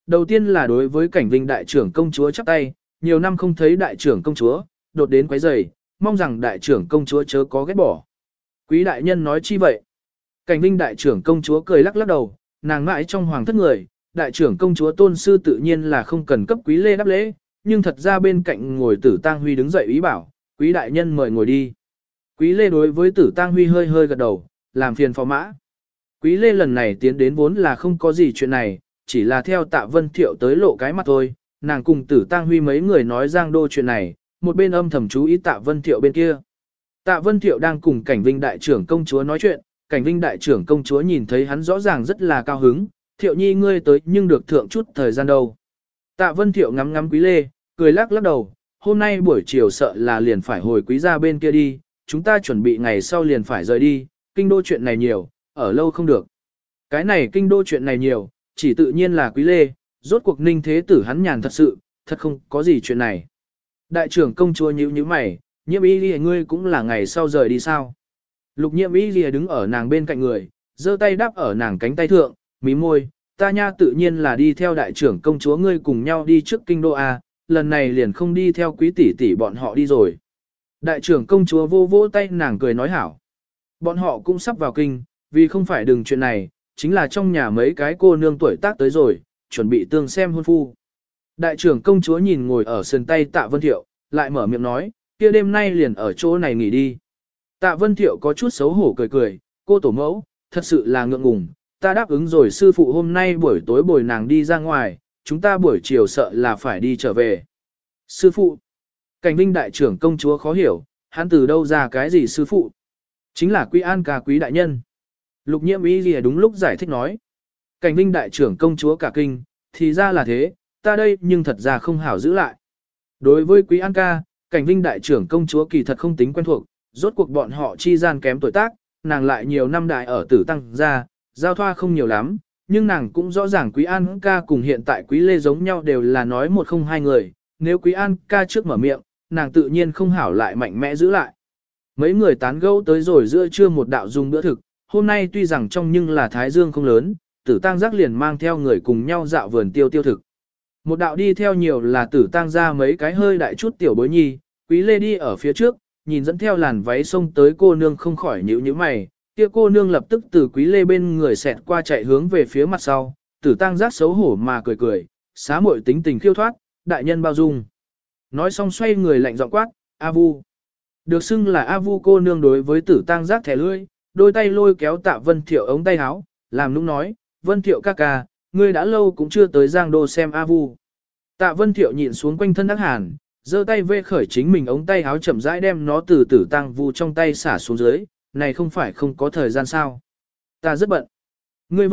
Đầu tiên là đối với Cảnh Vinh đại trưởng công chúa chắp tay, nhiều năm không thấy đại trưởng công chúa, đột đến quấy rầy, mong rằng đại trưởng công chúa chớ có ghét bỏ. Quý đại nhân nói chi vậy? Cảnh Vinh đại trưởng công chúa cười lắc lắc đầu, nàng mãi trong hoàng thất người, đại trưởng công chúa tôn sư tự nhiên là không cần cấp Quý Lê đáp lễ, nhưng thật ra bên cạnh ngồi Tử Tang Huy đứng dậy ý bảo, Quý đại nhân mời ngồi đi. Quý Lê đối với Tử Tang Huy hơi hơi gật đầu, làm phiền phó mã. Quý Lê lần này tiến đến vốn là không có gì chuyện này, chỉ là theo Tạ Vân Thiệu tới lộ cái mặt thôi, nàng cùng Tử Tang Huy mấy người nói Giang Đô chuyện này, một bên âm thầm chú ý Tạ Vân Thiệu bên kia. Tạ Vân Thiệu đang cùng Cảnh Vinh đại trưởng công chúa nói chuyện, Cảnh Vinh đại trưởng công chúa nhìn thấy hắn rõ ràng rất là cao hứng, Thiệu nhi ngươi tới nhưng được thượng chút thời gian đâu. Tạ Vân Thiệu ngắm ngắm Quý Lê, cười lắc lắc đầu, hôm nay buổi chiều sợ là liền phải hồi Quý gia bên kia đi, chúng ta chuẩn bị ngày sau liền phải rời đi, kinh đô chuyện này nhiều, ở lâu không được. Cái này kinh đô chuyện này nhiều, chỉ tự nhiên là Quý Lê, rốt cuộc Ninh Thế Tử hắn nhàn thật sự, thật không có gì chuyện này. Đại trưởng công chúa nhíu mày, Nhiễm Y Lìa ngươi cũng là ngày sau rời đi sao? Lục Nhiễm Y Lìa đứng ở nàng bên cạnh người, giơ tay đắp ở nàng cánh tay thượng, mí môi, ta nha tự nhiên là đi theo đại trưởng công chúa ngươi cùng nhau đi trước kinh đô a, lần này liền không đi theo quý tỷ tỷ bọn họ đi rồi. Đại trưởng công chúa vô vỗ tay nàng cười nói hảo. Bọn họ cũng sắp vào kinh, vì không phải đừng chuyện này, chính là trong nhà mấy cái cô nương tuổi tác tới rồi, chuẩn bị tương xem hôn phu. Đại trưởng công chúa nhìn ngồi ở sườn tay Tạ Vân Thiệu, lại mở miệng nói, kia đêm nay liền ở chỗ này nghỉ đi. Tạ Vân Thiệu có chút xấu hổ cười cười, cô tổ mẫu, thật sự là ngượng ngùng, ta đáp ứng rồi sư phụ hôm nay buổi tối bồi nàng đi ra ngoài, chúng ta buổi chiều sợ là phải đi trở về. Sư phụ, Cảnh Vinh đại trưởng công chúa khó hiểu, hắn từ đâu ra cái gì sư phụ? Chính là Quý An ca quý đại nhân. Lục Nhiễm Y Lìa đúng lúc giải thích nói. Cảnh Vinh đại trưởng công chúa cả kinh, thì ra là thế, ta đây nhưng thật ra không hảo giữ lại. Đối với Quý An ca, Cảnh Vinh đại trưởng công chúa kỳ thật không tính quen thuộc, rốt cuộc bọn họ chi gian kém tuổi tác, nàng lại nhiều năm đại ở Tử Tăng gia, giao thoa không nhiều lắm, nhưng nàng cũng rõ ràng Quý An ca cùng hiện tại Quý Lê giống nhau đều là nói một không hai người, nếu Quý An ca trước mở miệng, nàng tự nhiên không hảo lại mạnh mẽ giữ lại. Mấy người tán gẫu tới rồi giữa trưa một đạo dùng bữa thực, hôm nay tuy rằng trong nhưng là thái dương không lớn, Tử Tăng giác liền mang theo người cùng nhau dạo vườn tiêu thực. Một đạo đi theo nhiều là Tử Tăng ra mấy cái hơi đại chút tiểu bối nhi, Quý Lê đi ở phía trước, nhìn dẫn theo làn váy xông tới cô nương không khỏi nhíu mày, kia cô nương lập tức từ Quý Lê bên người xẹt qua chạy hướng về phía mặt sau, Tử Tăng giác xấu hổ mà cười, xá muội tính tình khiêu thoát, đại nhân bao dung. Nói xong xoay người lạnh giọng quát, A Vu. Được xưng là A Vu cô nương đối với Tử Tăng giác thẻ lưỡi, đôi tay lôi kéo Tạ Vân Thiệu ống tay áo, làm nũng nói, Vân Thiệu ca ca, ngươi đã lâu cũng chưa tới Giang Đô xem A Vu. Tạ Vân Thiệu nhìn xuống quanh thân đắc hàn, giơ tay vê khởi chính mình ống tay áo chậm rãi đem nó từ Tử Tăng Vu trong tay xả xuống dưới, này không phải không có thời gian sao. Ta rất bận. Ngươi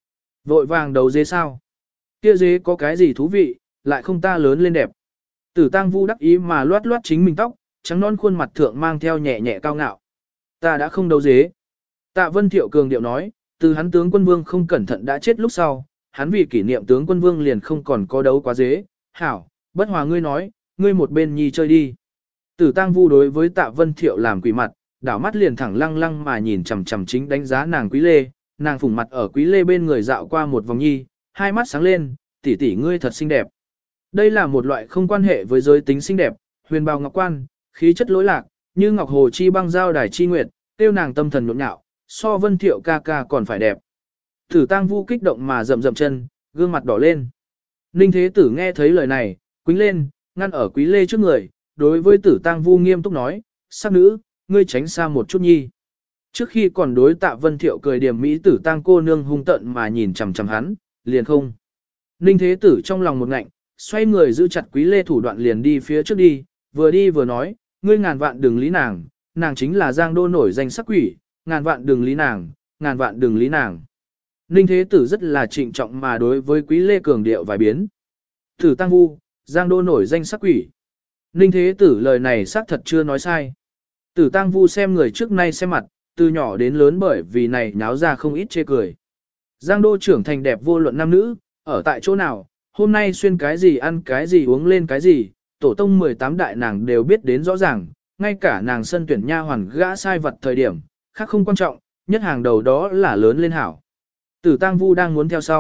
vội vàng đầu dế sao? Kia dế có cái gì thú vị, lại không ta lớn lên đẹp. Tử Tăng Vu đắc ý mà loát loát chính mình tóc, trắng non khuôn mặt thượng mang theo nhẹ nhẹ cao ngạo. Ta đã không đấu dế. Tạ Vân Thiệu cường điệu nói, từ hắn tướng quân vương không cẩn thận đã chết lúc sau, hắn vì kỷ niệm tướng quân vương liền không còn có đấu quá dế. Hảo, bất hòa ngươi nói, ngươi một bên nhi chơi đi. Tử Tăng Vu đối với Tạ Vân Thiệu làm quỷ mặt, đảo mắt liền thẳng lăng lăng mà nhìn chằm chằm chính đánh giá nàng Quý Lê, nàng phủng mặt ở Quý Lê bên người dạo qua một vòng nhi, hai mắt sáng lên, tỷ tỷ ngươi thật xinh đẹp. Đây là một loại không quan hệ với giới tính xinh đẹp, huyền bào ngọc quan, khí chất lỗi lạc, như ngọc hồ chi băng giao đài chi nguyệt, tiêu nàng tâm thần nhộn nhạo, so Vân Thiệu ca ca còn phải đẹp. Tử Tăng Vu kích động mà rậm chân, gương mặt đỏ lên. Ninh Thế Tử nghe thấy lời này, quýnh lên, ngăn ở Quý Lê trước người, đối với Tử Tăng Vu nghiêm túc nói, sắc nữ, ngươi tránh xa một chút nhi. Trước khi còn đối Tạ Vân Thiệu cười điểm mỹ Tử Tăng cô nương hung tận mà nhìn chằm chằm hắn, liền không. Ninh Thế Tử trong lòng một ngạnh, xoay người giữ chặt Quý Lê thủ đoạn liền đi phía trước đi vừa nói, ngươi ngàn vạn đừng lý nàng, nàng chính là Giang Đô nổi danh sắc quỷ, ngàn vạn đừng lý nàng, ngàn vạn đừng lý nàng. Ninh Thế Tử rất là trịnh trọng mà đối với Quý Lê cường điệu vài biến. Tử Tăng Vu, Giang Đô nổi danh sắc quỷ. Ninh Thế Tử lời này xác thật chưa nói sai. Tử Tăng Vu xem người trước nay xem mặt, từ nhỏ đến lớn bởi vì này nháo ra không ít chê cười. Giang Đô trưởng thành đẹp vô luận nam nữ, ở tại chỗ nào, hôm nay xuyên cái gì ăn cái gì uống lên cái gì, tổ tông 18 đại nàng đều biết đến rõ ràng, ngay cả nàng sân tuyển nha hoàn gã sai vật thời điểm, khác không quan trọng, nhất hàng đầu đó là lớn lên hảo. Tử Tăng Vu đang muốn theo sau,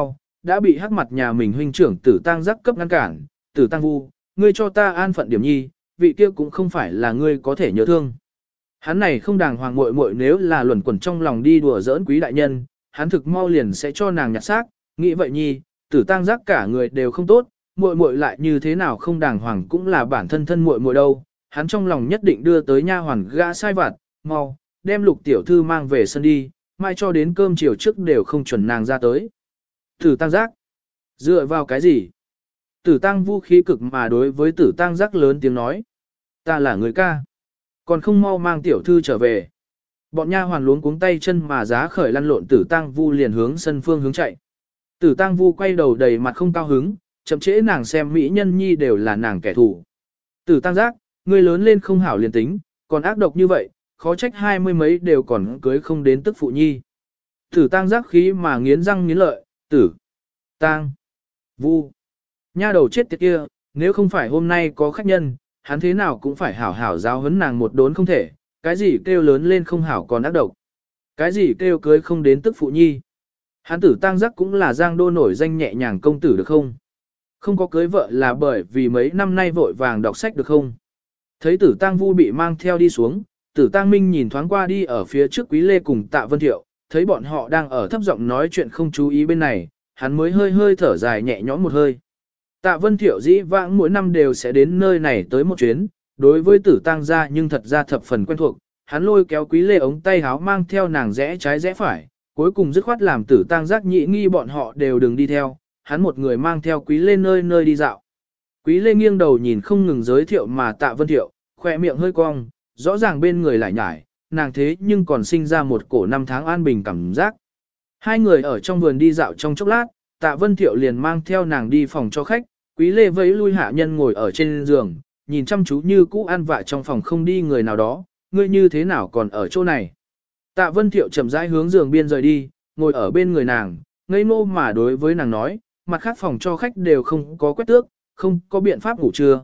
đã bị hắc mặt nhà mình huynh trưởng Tử Tăng Giác cấp ngăn cản, Tử Tăng Vu, ngươi cho ta an phận điểm nhi, vị kia cũng không phải là ngươi có thể nhớ thương. Hắn này không đàng hoàng muội muội nếu là luẩn quẩn trong lòng đi đùa giỡn quý đại nhân, hắn thực mau liền sẽ cho nàng nhặt xác, nghĩ vậy nhi, Tử Tăng Giác cả người đều không tốt, muội muội lại như thế nào không đàng hoàng cũng là bản thân thân muội muội đâu, hắn trong lòng nhất định đưa tới nha hoàn gã sai vặt, mau, đem Lục tiểu thư mang về sân đi, mai cho đến cơm chiều trước đều không chuẩn nàng ra tới. Tử Tăng Giác, dựa vào cái gì? Tử Tăng Vu khí cực mà đối với Tử Tăng Giác lớn tiếng nói, ta là người ca, còn không mau mang tiểu thư trở về. Bọn nha hoàn luống cuống tay chân mà giá khởi lăn lộn Tử Tăng Vu liền hướng sân phương hướng chạy. Tử Tăng Vu quay đầu đầy mặt không cao hứng, chậm trễ nàng xem mỹ nhân nhi đều là nàng kẻ thù. Tử Tăng Giác, ngươi lớn lên không hảo liền tính, còn ác độc như vậy, khó trách 20 mấy đều còn cưới không đến tức phụ nhi. Tử Tăng Giác khí mà nghiến răng nghiến lợi, Tử Tăng Vu, nha đầu chết tiệt kia, nếu không phải hôm nay có khách nhân, hắn thế nào cũng phải hảo hảo giáo huấn nàng một đốn không thể, cái gì kêu lớn lên không hảo còn ác độc, cái gì kêu cưới không đến tức phụ nhi. Hắn Tử Tăng Giác cũng là giang đô nổi danh nhẹ nhàng công tử được không? Không có cưới vợ là bởi vì mấy năm nay vội vàng đọc sách được không? Thấy Tử Tăng Vu bị mang theo đi xuống, Tử Tăng Minh nhìn thoáng qua đi ở phía trước Quý Lê cùng Tạ Vân Thiệu, thấy bọn họ đang ở thấp giọng nói chuyện không chú ý bên này, hắn mới hơi hơi thở dài nhẹ nhõm một hơi. Tạ Vân Thiệu dĩ vãng mỗi năm đều sẽ đến nơi này tới một chuyến, đối với Tử Tăng gia nhưng thật ra thập phần quen thuộc, hắn lôi kéo Quý Lê ống tay háo mang theo nàng rẽ trái rẽ phải, cuối cùng dứt khoát làm Tử Tăng Giác nhị nghi bọn họ đều đừng đi theo, hắn một người mang theo Quý Lê nơi nơi đi dạo. Quý Lê nghiêng đầu nhìn không ngừng giới thiệu mà Tạ Vân Thiệu, khỏe miệng hơi cong, rõ ràng bên người lại nhải, nàng thế nhưng còn sinh ra một cổ năm tháng an bình cảm giác. Hai người ở trong vườn đi dạo trong chốc lát, Tạ Vân Thiệu liền mang theo nàng đi phòng cho khách, Quý Lê vẫy lui hạ nhân ngồi ở trên giường, nhìn chăm chú như cũ ăn vạ trong phòng không đi người nào đó, ngươi như thế nào còn ở chỗ này. Tạ Vân Thiệu chậm rãi hướng giường biên rời đi, ngồi ở bên người nàng, ngây ngô mà đối với nàng nói, mặt khác phòng cho khách đều không có quét tước, không có biện pháp ngủ trưa,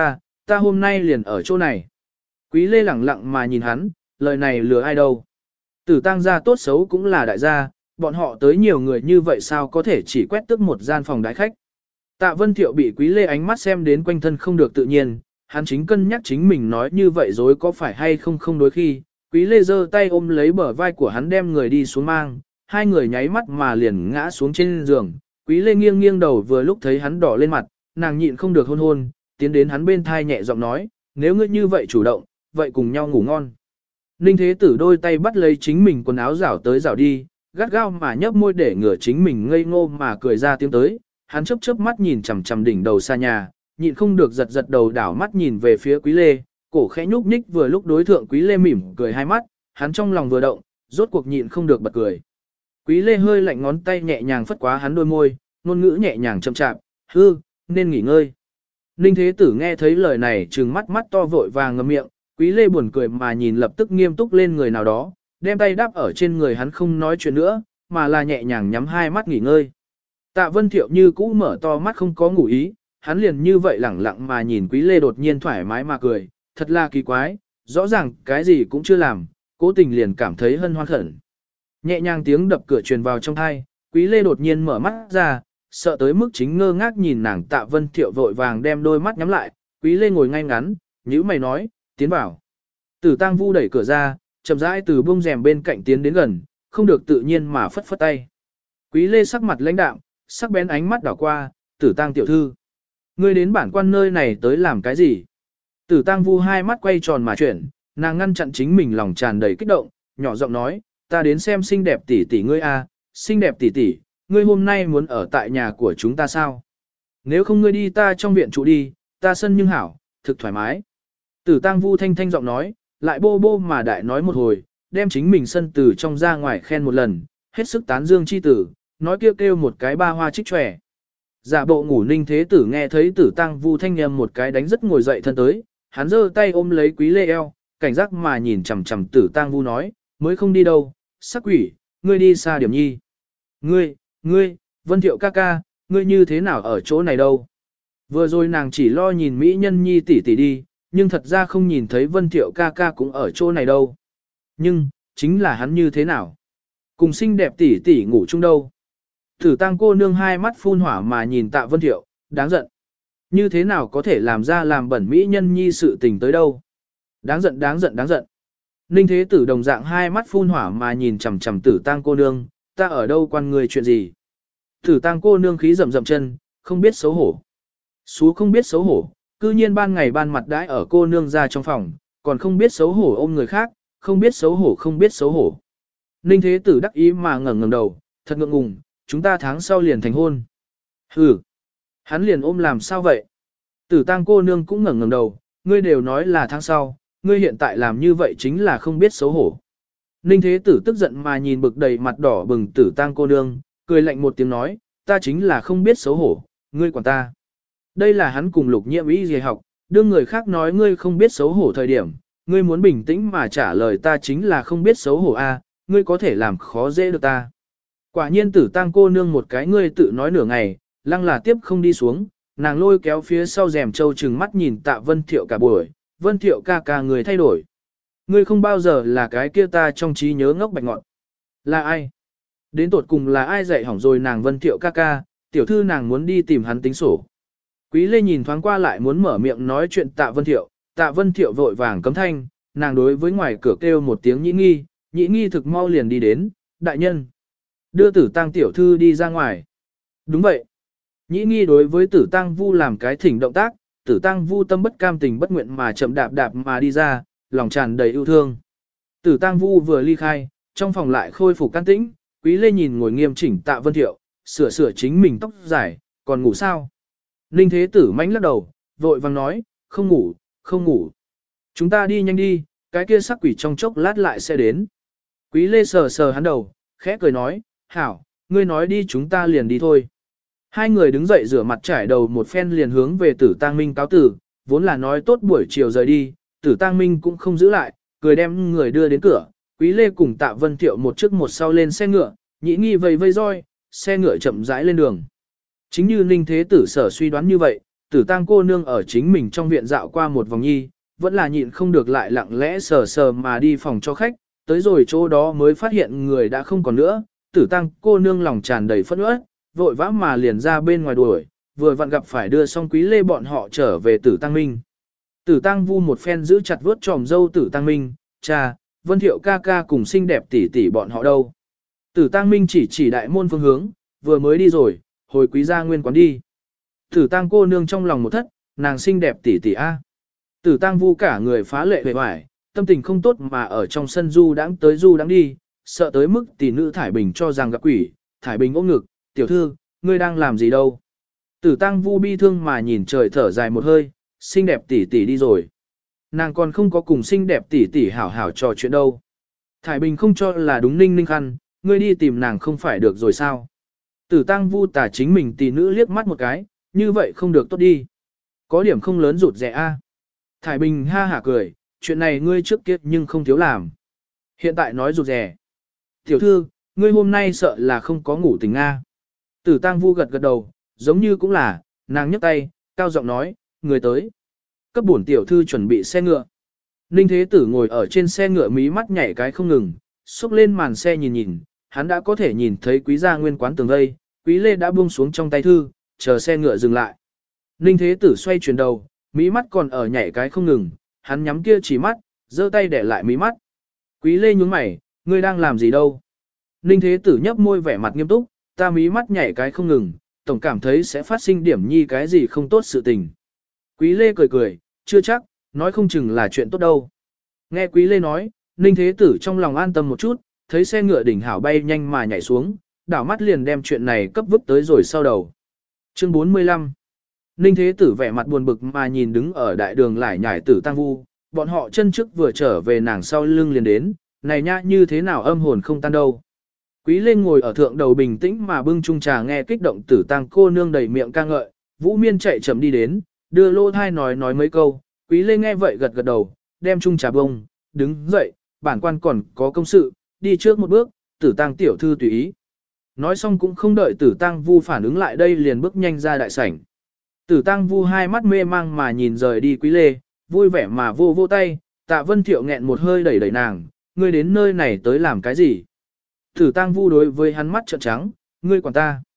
ta hôm nay liền ở chỗ này. Quý Lê lẳng lặng mà nhìn hắn, lời này lừa ai đâu. Tử Tăng gia tốt xấu cũng là đại gia, bọn họ tới nhiều người như vậy sao có thể chỉ quét tước một gian phòng đái khách. Tạ Vân Thiệu bị Quý Lê ánh mắt xem đến quanh thân không được tự nhiên, hắn chính cân nhắc chính mình nói như vậy dối có phải hay không đối khi. Quý Lê giơ tay ôm lấy bờ vai của hắn đem người đi xuống mang, hai người nháy mắt mà liền ngã xuống trên giường. Quý Lê nghiêng nghiêng đầu vừa lúc thấy hắn đỏ lên mặt, nàng nhịn không được hôn hôn, tiến đến hắn bên thai nhẹ giọng nói, nếu ngươi như vậy chủ động, vậy cùng nhau ngủ ngon. Ninh Thế Tử đôi tay bắt lấy chính mình quần áo rảo tới rảo đi, gắt gao mà nhấp môi để ngửa chính mình ngây ngô mà cười ra tiếng tới, hắn chớp chớp mắt nhìn chằm chằm đỉnh đầu xa nhà, nhịn không được giật giật đầu đảo mắt nhìn về phía Quý Lê, cổ khẽ nhúc nhích vừa lúc đối thượng Quý Lê mỉm cười hai mắt, hắn trong lòng vừa động, rốt cuộc nhịn không được bật cười. Quý Lê hơi lạnh ngón tay nhẹ nhàng phất quá hắn đôi môi, ngôn ngữ nhẹ nhàng chậm chạp, hư, nên nghỉ ngơi. Ninh Thế Tử nghe thấy lời này trừng mắt mắt to vội vàng ngậm miệng, Quý Lê buồn cười mà nhìn lập tức nghiêm túc lên người nào đó, đem tay đáp ở trên người hắn không nói chuyện nữa, mà là nhẹ nhàng nhắm hai mắt nghỉ ngơi. Tạ Vân Thiệu như cũ mở to mắt không có ngủ ý, hắn liền như vậy lẳng lặng mà nhìn Quý Lê đột nhiên thoải mái mà cười, thật là kỳ quái, rõ ràng cái gì cũng chưa làm, cố tình liền cảm thấy hân hoan khẩn. Nhẹ nhàng tiếng đập cửa truyền vào trong tai, Quý Lê đột nhiên mở mắt ra, sợ tới mức chính ngơ ngác nhìn nàng. Tạ Vân Thiệu vội vàng đem đôi mắt nhắm lại, Quý Lê ngồi ngay ngắn, nhíu mày nói, tiến vào. Tử Tăng Vu đẩy cửa ra, chậm rãi từ bông rèm bên cạnh tiến đến gần, không được tự nhiên mà phất phất tay. Quý Lê sắc mặt lãnh đạm, sắc bén ánh mắt đảo qua, Tử Tăng tiểu thư, ngươi đến bản quan nơi này tới làm cái gì? Tử Tăng Vu hai mắt quay tròn mà chuyển, nàng ngăn chặn chính mình lòng tràn đầy kích động, nhỏ giọng nói, ta đến xem xinh đẹp tỷ tỷ ngươi a, xinh đẹp tỷ tỷ, ngươi hôm nay muốn ở tại nhà của chúng ta sao? Nếu không ngươi đi ta trong viện trụ đi, ta sân nhưng hảo, thực thoải mái. Tử Tăng Vu thanh thanh giọng nói, lại bô bô mà đại nói một hồi, đem chính mình sân từ trong ra ngoài khen một lần, hết sức tán dương chi tử, nói kêu kêu một cái ba hoa trích tròe. Giả bộ ngủ Ninh Thế Tử nghe thấy Tử Tăng Vu thanh nhầm một cái đánh rất ngồi dậy thân tới, hắn giơ tay ôm lấy Quý Lê eo, cảnh giác mà nhìn chằm chằm Tử Tăng Vu nói, mới không đi đâu, sắc quỷ, ngươi đi xa điểm nhi. Ngươi, Vân Thiệu ca ca, ngươi như thế nào ở chỗ này đâu? Vừa rồi nàng chỉ lo nhìn Mỹ Nhân Nhi tỷ tỷ đi, nhưng thật ra không nhìn thấy Vân Thiệu ca ca cũng ở chỗ này đâu. Nhưng, chính là hắn như thế nào? Cùng xinh đẹp tỷ tỷ ngủ chung đâu? Tử Tăng cô nương hai mắt phun hỏa mà nhìn Tạ Vân Thiệu, đáng giận. Như thế nào có thể làm ra làm bẩn mỹ nhân nhi sự tình tới đâu? Đáng giận đáng giận đáng giận. Ninh Thế Tử đồng dạng hai mắt phun hỏa mà nhìn chằm chằm Tử Tăng cô nương, ta ở đâu quan người chuyện gì? Tử Tăng cô nương khí rậm rậm chân, không biết xấu hổ. Xú không biết xấu hổ, cư nhiên ban ngày ban mặt đãi ở cô nương ra trong phòng, còn không biết xấu hổ ôm người khác, không biết xấu hổ không biết xấu hổ. Ninh Thế Tử đắc ý mà ngẩng ngẩng đầu, thật ngượng ngùng, chúng ta tháng sau liền thành hôn. Hừ, hắn liền ôm làm sao vậy? Tử Tăng cô nương cũng ngẩng ngẩng đầu, ngươi đều nói là tháng sau, ngươi hiện tại làm như vậy chính là không biết xấu hổ. Ninh Thế Tử tức giận mà nhìn bực đầy mặt đỏ bừng Tử Tăng cô nương, cười lạnh một tiếng nói, ta chính là không biết xấu hổ, ngươi quản ta. Đây là hắn cùng Lục Nhiệm Y gì học, đương người khác nói ngươi không biết xấu hổ thời điểm, ngươi muốn bình tĩnh mà trả lời ta chính là không biết xấu hổ a, ngươi có thể làm khó dễ được ta. Quả nhiên Tử Tăng cô nương một cái ngươi tự nói nửa ngày, lăng là tiếp không đi xuống, nàng lôi kéo phía sau rèm châu chừng mắt nhìn Tạ Vân Thiệu cả buổi, Vân Thiệu ca ca người thay đổi. Ngươi không bao giờ là cái kia ta trong trí nhớ ngốc bạch ngọn. Là ai? Đến tột cùng là ai dạy hỏng rồi nàng Vân Thiệu ca ca, tiểu thư nàng muốn đi tìm hắn tính sổ. Quý Lê nhìn thoáng qua lại muốn mở miệng nói chuyện Tạ Vân Thiệu vội vàng cấm thanh, nàng đối với ngoài cửa kêu một tiếng nhĩ nghi thực mau liền đi đến, đại nhân. Đưa Tử Tăng tiểu thư đi ra ngoài. Đúng vậy. Nhĩ nghi đối với Tử Tăng Vu làm cái thỉnh động tác, Tử Tăng Vu tâm bất cam tình bất nguyện mà chậm đạp đạp mà đi ra, lòng tràn đầy yêu thương. Tử Tăng Vu vừa ly khai, trong phòng lại khôi phục can tĩnh, Quý Lê nhìn ngồi nghiêm chỉnh Tạ Vân Thiệu, sửa chính mình tóc dài, còn ngủ sao? Ninh Thế Tử mánh lắc đầu, vội vàng nói, không ngủ, không ngủ. Chúng ta đi nhanh đi, cái kia sắc quỷ trong chốc lát lại sẽ đến. Quý Lê sờ hắn đầu, khẽ cười nói, hảo, ngươi nói đi chúng ta liền đi thôi. Hai người đứng dậy rửa mặt trải đầu một phen liền hướng về Tử Tăng Minh cáo tử, vốn là nói tốt buổi chiều rời đi, Tử Tăng Minh cũng không giữ lại, cười đem người đưa đến cửa. Quý Lê cùng Tạ Vân Thiệu một trước một sau lên xe ngựa, nhĩ nghi vây roi, xe ngựa chậm rãi lên đường. Chính như Ninh Thế Tử sở suy đoán như vậy, Tử Tăng cô nương ở chính mình trong viện dạo qua một vòng nhi, vẫn là nhịn không được lại lặng lẽ sờ mà đi phòng cho khách, tới rồi chỗ đó mới phát hiện người đã không còn nữa, Tử Tăng cô nương lòng tràn đầy phẫn uất, vội vã mà liền ra bên ngoài đuổi, vừa vặn gặp phải đưa xong Quý Lê bọn họ trở về Tử Tăng Minh. Tử Tăng Vu một phen giữ chặt vuốt tròm dâu Tử Tăng Minh, cha, Vân Thiệu ca ca cùng xinh đẹp tỷ tỷ bọn họ đâu. Tử Tăng Minh chỉ đại môn phương hướng, vừa mới đi rồi, hồi quý gia nguyên quán đi. Tử Tăng cô nương trong lòng một thất, nàng xinh đẹp tỷ tỷ a. Tử Tăng Vu cả người phá lệ vẻ vải, tâm tình không tốt mà ở trong sân du đãng đi, sợ tới mức tỷ nữ Thải Bình cho rằng gặp quỷ, Thải Bình ôm ngực, tiểu thư, ngươi đang làm gì đâu. Tử Tăng Vu bi thương mà nhìn trời thở dài một hơi, xinh đẹp tỷ tỷ đi rồi. Nàng còn không có cùng xinh đẹp tỷ tỷ hảo hảo trò chuyện đâu. Thải Bình không cho là đúng ninh khăn, ngươi đi tìm nàng không phải được rồi sao. Tử Tăng Vu tả chính mình tỷ nữ liếc mắt một cái, như vậy không được tốt đi. Có điểm không lớn rụt rẻ a. Thải Bình ha hả cười, chuyện này ngươi trước kia nhưng không thiếu làm. Hiện tại nói rụt rẻ. Tiểu thư, ngươi hôm nay sợ là không có ngủ tỉnh a. Tử Tăng Vu gật đầu, giống như cũng là, nàng nhấc tay, cao giọng nói, người tới. Cấp bổn tiểu thư chuẩn bị xe ngựa. Ninh Thế Tử ngồi ở trên xe ngựa mí mắt nhảy cái không ngừng, xúc lên màn xe nhìn, hắn đã có thể nhìn thấy quý gia nguyên quán tường vây, Quý Lê đã buông xuống trong tay thư, chờ xe ngựa dừng lại. Ninh Thế Tử xoay chuyển đầu, mí mắt còn ở nhảy cái không ngừng, hắn nhắm kia chỉ mắt, giơ tay để lại mí mắt. Quý Lê nhướng mày, ngươi đang làm gì đâu? Ninh Thế Tử nhấp môi vẻ mặt nghiêm túc, ta mí mắt nhảy cái không ngừng, tổng cảm thấy sẽ phát sinh điểm nhi cái gì không tốt sự tình. Quý Lê cười, chưa chắc, nói không chừng là chuyện tốt đâu. Nghe Quý Lê nói, Ninh Thế Tử trong lòng an tâm một chút, thấy xe ngựa đỉnh hảo bay nhanh mà nhảy xuống, đảo mắt liền đem chuyện này cấp vứt tới rồi sau đầu. Chương 45 Ninh Thế Tử vẻ mặt buồn bực mà nhìn đứng ở đại đường lải nhải Tử Tăng Vu, bọn họ chân trước vừa trở về nàng sau lưng liền đến, này nha như thế nào âm hồn không tan đâu. Quý Lê ngồi ở thượng đầu bình tĩnh mà bưng chung trà nghe kích động Tử Tăng cô nương đầy miệng ca ngợi, Vũ Miên chạy chậm đi đến, đưa lô thai nói mấy câu, Quý Lê nghe vậy gật đầu, đem chung trà bông, đứng dậy, bản quan còn có công sự, đi trước một bước, Tử Tăng tiểu thư tùy ý. Nói xong cũng không đợi Tử Tăng Vu phản ứng lại đây liền bước nhanh ra đại sảnh. Tử Tăng Vu hai mắt mê mang mà nhìn rời đi Quý Lê, vui vẻ mà vô tay, Tạ Vân Thiệu nghẹn một hơi đẩy nàng, ngươi đến nơi này tới làm cái gì? Tử Tăng Vu đối với hắn mắt trợn trắng, ngươi quản ta.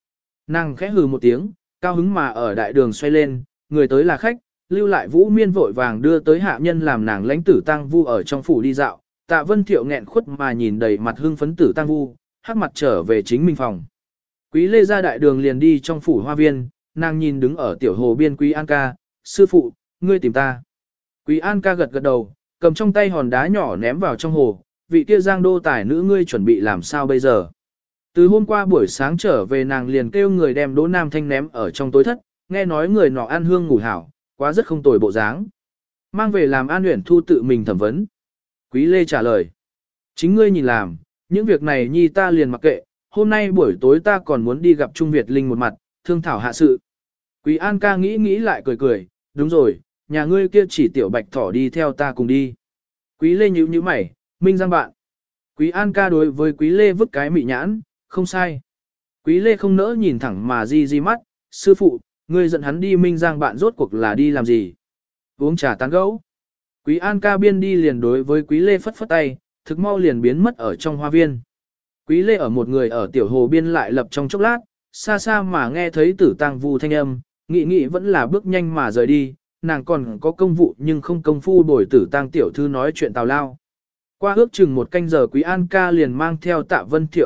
Nàng khẽ hừ một tiếng, cao hứng mà ở đại đường xoay lên, người tới là khách, lưu lại Vũ Miên vội vàng đưa tới hạ nhân làm nàng lãnh Tử Tăng Vu ở trong phủ đi dạo. Tạ Vân Thiệu nghẹn khuất mà nhìn đầy mặt hưng phấn Tử Tăng Vu, hắc mặt trở về chính mình phòng. Quý Lê ra đại đường liền đi trong phủ hoa viên, nàng nhìn đứng ở tiểu hồ biên Quý An ca, sư phụ, ngươi tìm ta. Quý An ca gật gật đầu, cầm trong tay hòn đá nhỏ ném vào trong hồ, vị kia giang đô tài nữ ngươi chuẩn bị làm sao bây giờ. Từ hôm qua buổi sáng trở về nàng liền kêu người đem Đỗ Nam Thanh ném ở trong tối thất, nghe nói người nọ ăn hương ngủ hảo, quá rất không tồi bộ dáng. Mang về làm An Uyển Thu tự mình thẩm vấn. Quý Lê trả lời, chính ngươi nhìn làm, những việc này nhi ta liền mặc kệ, hôm nay buổi tối ta còn muốn đi gặp Trung Việt Linh một mặt, thương thảo hạ sự. Quý An ca nghĩ nghĩ lại cười cười, đúng rồi, nhà ngươi kia chỉ tiểu bạch thỏ đi theo ta cùng đi. Quý Lê nhíu nhíu mày, Minh Giang bạn. Quý An ca đối với Quý Lê vứt cái mị nhãn, không sai. Quý Lê không nỡ nhìn thẳng mà di mắt, sư phụ, ngươi dẫn hắn đi Minh Giang bạn rốt cuộc là đi làm gì? Uống trà tán gẫu. Quý An ca biên đi liền đối với Quý Lê phất phất tay, thực mau liền biến mất ở trong hoa viên. Quý Lê ở một người ở tiểu hồ biên lại lập trong chốc lát, xa xa mà nghe thấy Tử Tăng Vu thanh âm, nghĩ vẫn là bước nhanh mà rời đi, nàng còn có công vụ nhưng không công phu bồi Tử Tăng tiểu thư nói chuyện tào lao. Qua ước chừng một canh giờ Quý An ca liền mang theo Tạ Vân Thiệu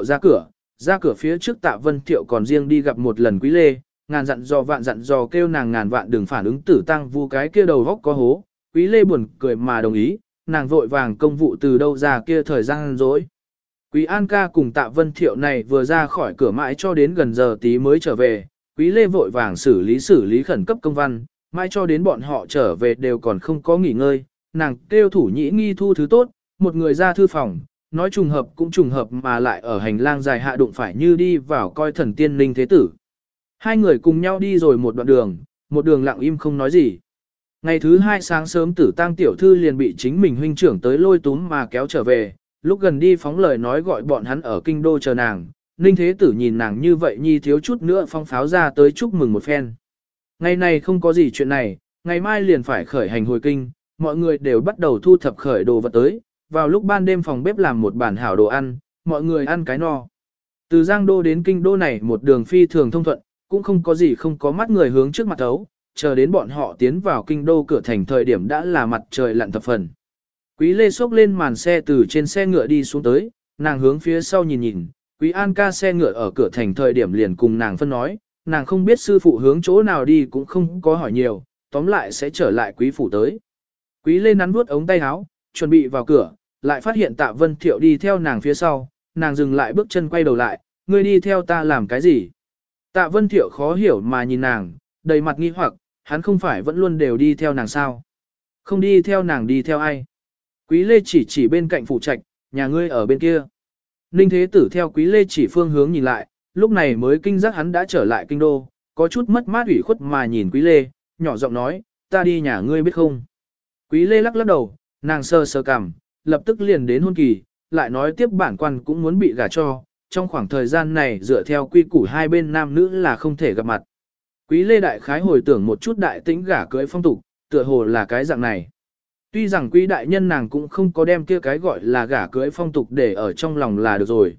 ra cửa phía trước Tạ Vân Thiệu còn riêng đi gặp một lần Quý Lê, ngàn dặn dò vạn dặn dò kêu nàng ngàn vạn đừng phản ứng Tử Tăng Vu cái kia đầu góc có hố. Quý Lê buồn cười mà đồng ý, nàng vội vàng công vụ từ đâu ra kia thời gian rỗi. Quý An ca cùng Tạ Vân Thiệu này vừa ra khỏi cửa mãi cho đến gần giờ tí mới trở về, Quý Lê vội vàng xử lý khẩn cấp công văn, mãi cho đến bọn họ trở về đều còn không có nghỉ ngơi, nàng kêu thủ nhĩ nghi thu thứ tốt, một người ra thư phòng, nói trùng hợp cũng trùng hợp mà lại ở hành lang dài hạ đụng phải như đi vào coi thần tiên linh thế tử. Hai người cùng nhau đi rồi một đường lặng im không nói gì. Ngày thứ hai sáng sớm Tử Tăng tiểu thư liền bị chính mình huynh trưởng tới lôi túm mà kéo trở về, lúc gần đi phóng lời nói gọi bọn hắn ở kinh đô chờ nàng, Ninh Thế Tử nhìn nàng như vậy nhi thiếu chút nữa phong pháo ra tới chúc mừng một phen. Ngày này không có gì chuyện này, ngày mai liền phải khởi hành hồi kinh, mọi người đều bắt đầu thu thập khởi đồ vật tới, vào lúc ban đêm phòng bếp làm một bản hảo đồ ăn, mọi người ăn cái no. Từ Giang Đô đến kinh đô này một đường phi thường thông thuận, cũng không có gì không có mắt người hướng trước mặt thấu, chờ đến bọn họ tiến vào kinh đô cửa thành thời điểm đã là mặt trời lặn thập phần. Quý Lê xốc lên màn xe từ trên xe ngựa đi xuống tới, nàng hướng phía sau nhìn, Quý An ca xe ngựa ở cửa thành thời điểm liền cùng nàng phân nói, nàng không biết sư phụ hướng chỗ nào đi cũng không có hỏi nhiều, tóm lại sẽ trở lại quý phủ tới. Quý Lê nắn vuốt ống tay áo, chuẩn bị vào cửa, lại phát hiện Tạ Vân Thiệu đi theo nàng phía sau, nàng dừng lại bước chân quay đầu lại, ngươi đi theo ta làm cái gì? Tạ Vân Thiệu khó hiểu mà nhìn nàng, đầy mặt nghi hoặc, hắn không phải vẫn luôn đều đi theo nàng sao? Không đi theo nàng đi theo ai? Quý Lê chỉ bên cạnh phủ trạch, nhà ngươi ở bên kia. Ninh Thế Tử theo Quý Lê chỉ phương hướng nhìn lại, lúc này mới kinh giác hắn đã trở lại kinh đô, có chút mất mát ủy khuất mà nhìn Quý Lê, nhỏ giọng nói, ta đi nhà ngươi biết không? Quý Lê lắc đầu, nàng sờ cằm, lập tức liền đến hôn kỳ, lại nói tiếp bản quan cũng muốn bị gả cho, trong khoảng thời gian này dựa theo quy củ hai bên nam nữ là không thể gặp mặt. Quý Lê đại khái hồi tưởng một chút đại tĩnh gả cưới phong tục, tựa hồ là cái dạng này. Tuy rằng quý đại nhân nàng cũng không có đem kia cái gọi là gả cưới phong tục để ở trong lòng là được rồi.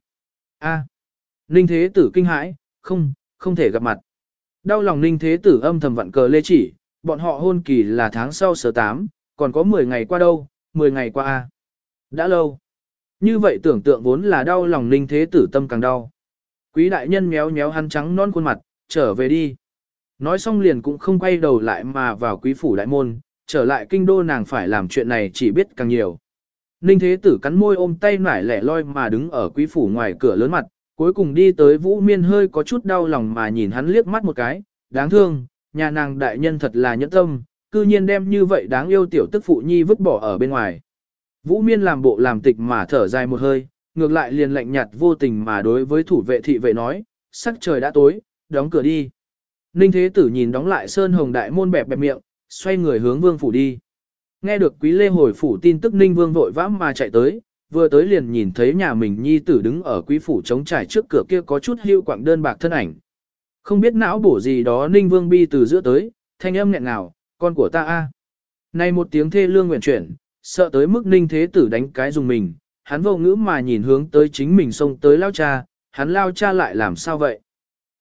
Ninh Thế Tử kinh hãi, không thể gặp mặt. Đau lòng Ninh Thế Tử âm thầm vặn cờ lê chỉ, bọn họ hôn kỳ là tháng sau sơ 8, còn có 10 ngày qua đâu, 10 ngày qua đã lâu. Như vậy tưởng tượng vốn là đau lòng Ninh Thế Tử tâm càng đau. Quý đại nhân méo méo hắn trắng non khuôn mặt, trở về đi. Nói xong liền cũng không quay đầu lại mà vào quý phủ đại môn, trở lại kinh đô nàng phải làm chuyện này chỉ biết càng nhiều. Ninh Thế Tử cắn môi ôm tay nải lẻ loi mà đứng ở quý phủ ngoài cửa lớn mặt, cuối cùng đi tới Vũ Miên hơi có chút đau lòng mà nhìn hắn liếc mắt một cái, đáng thương, nhà nàng đại nhân thật là nhẫn tâm, cư nhiên đem như vậy đáng yêu tiểu tức phụ nhi vứt bỏ ở bên ngoài. Vũ Miên làm bộ làm tịch mà thở dài một hơi, ngược lại liền lạnh nhạt vô tình mà đối với thủ vệ thị vệ nói, sắc trời đã tối, đóng cửa đi. Ninh Thế Tử nhìn đóng lại sơn hồng đại môn bẹp bẹp miệng, xoay người hướng vương phủ đi. Nghe được Quý Lê hồi phủ tin tức Ninh Vương vội vã mà chạy tới, vừa tới liền nhìn thấy nhà mình nhi tử đứng ở quý phủ trống trải trước cửa kia có chút hưu quạng đơn bạc thân ảnh. Không biết não bổ gì đó Ninh Vương bi từ giữa tới, thanh âm nghẹn ngào, con của ta a. Này một tiếng thê lương nguyện chuyển, sợ tới mức Ninh Thế Tử đánh cái dùng mình, hắn vô ngữ mà nhìn hướng tới chính mình xông tới lao cha, hắn lao cha lại làm sao vậy?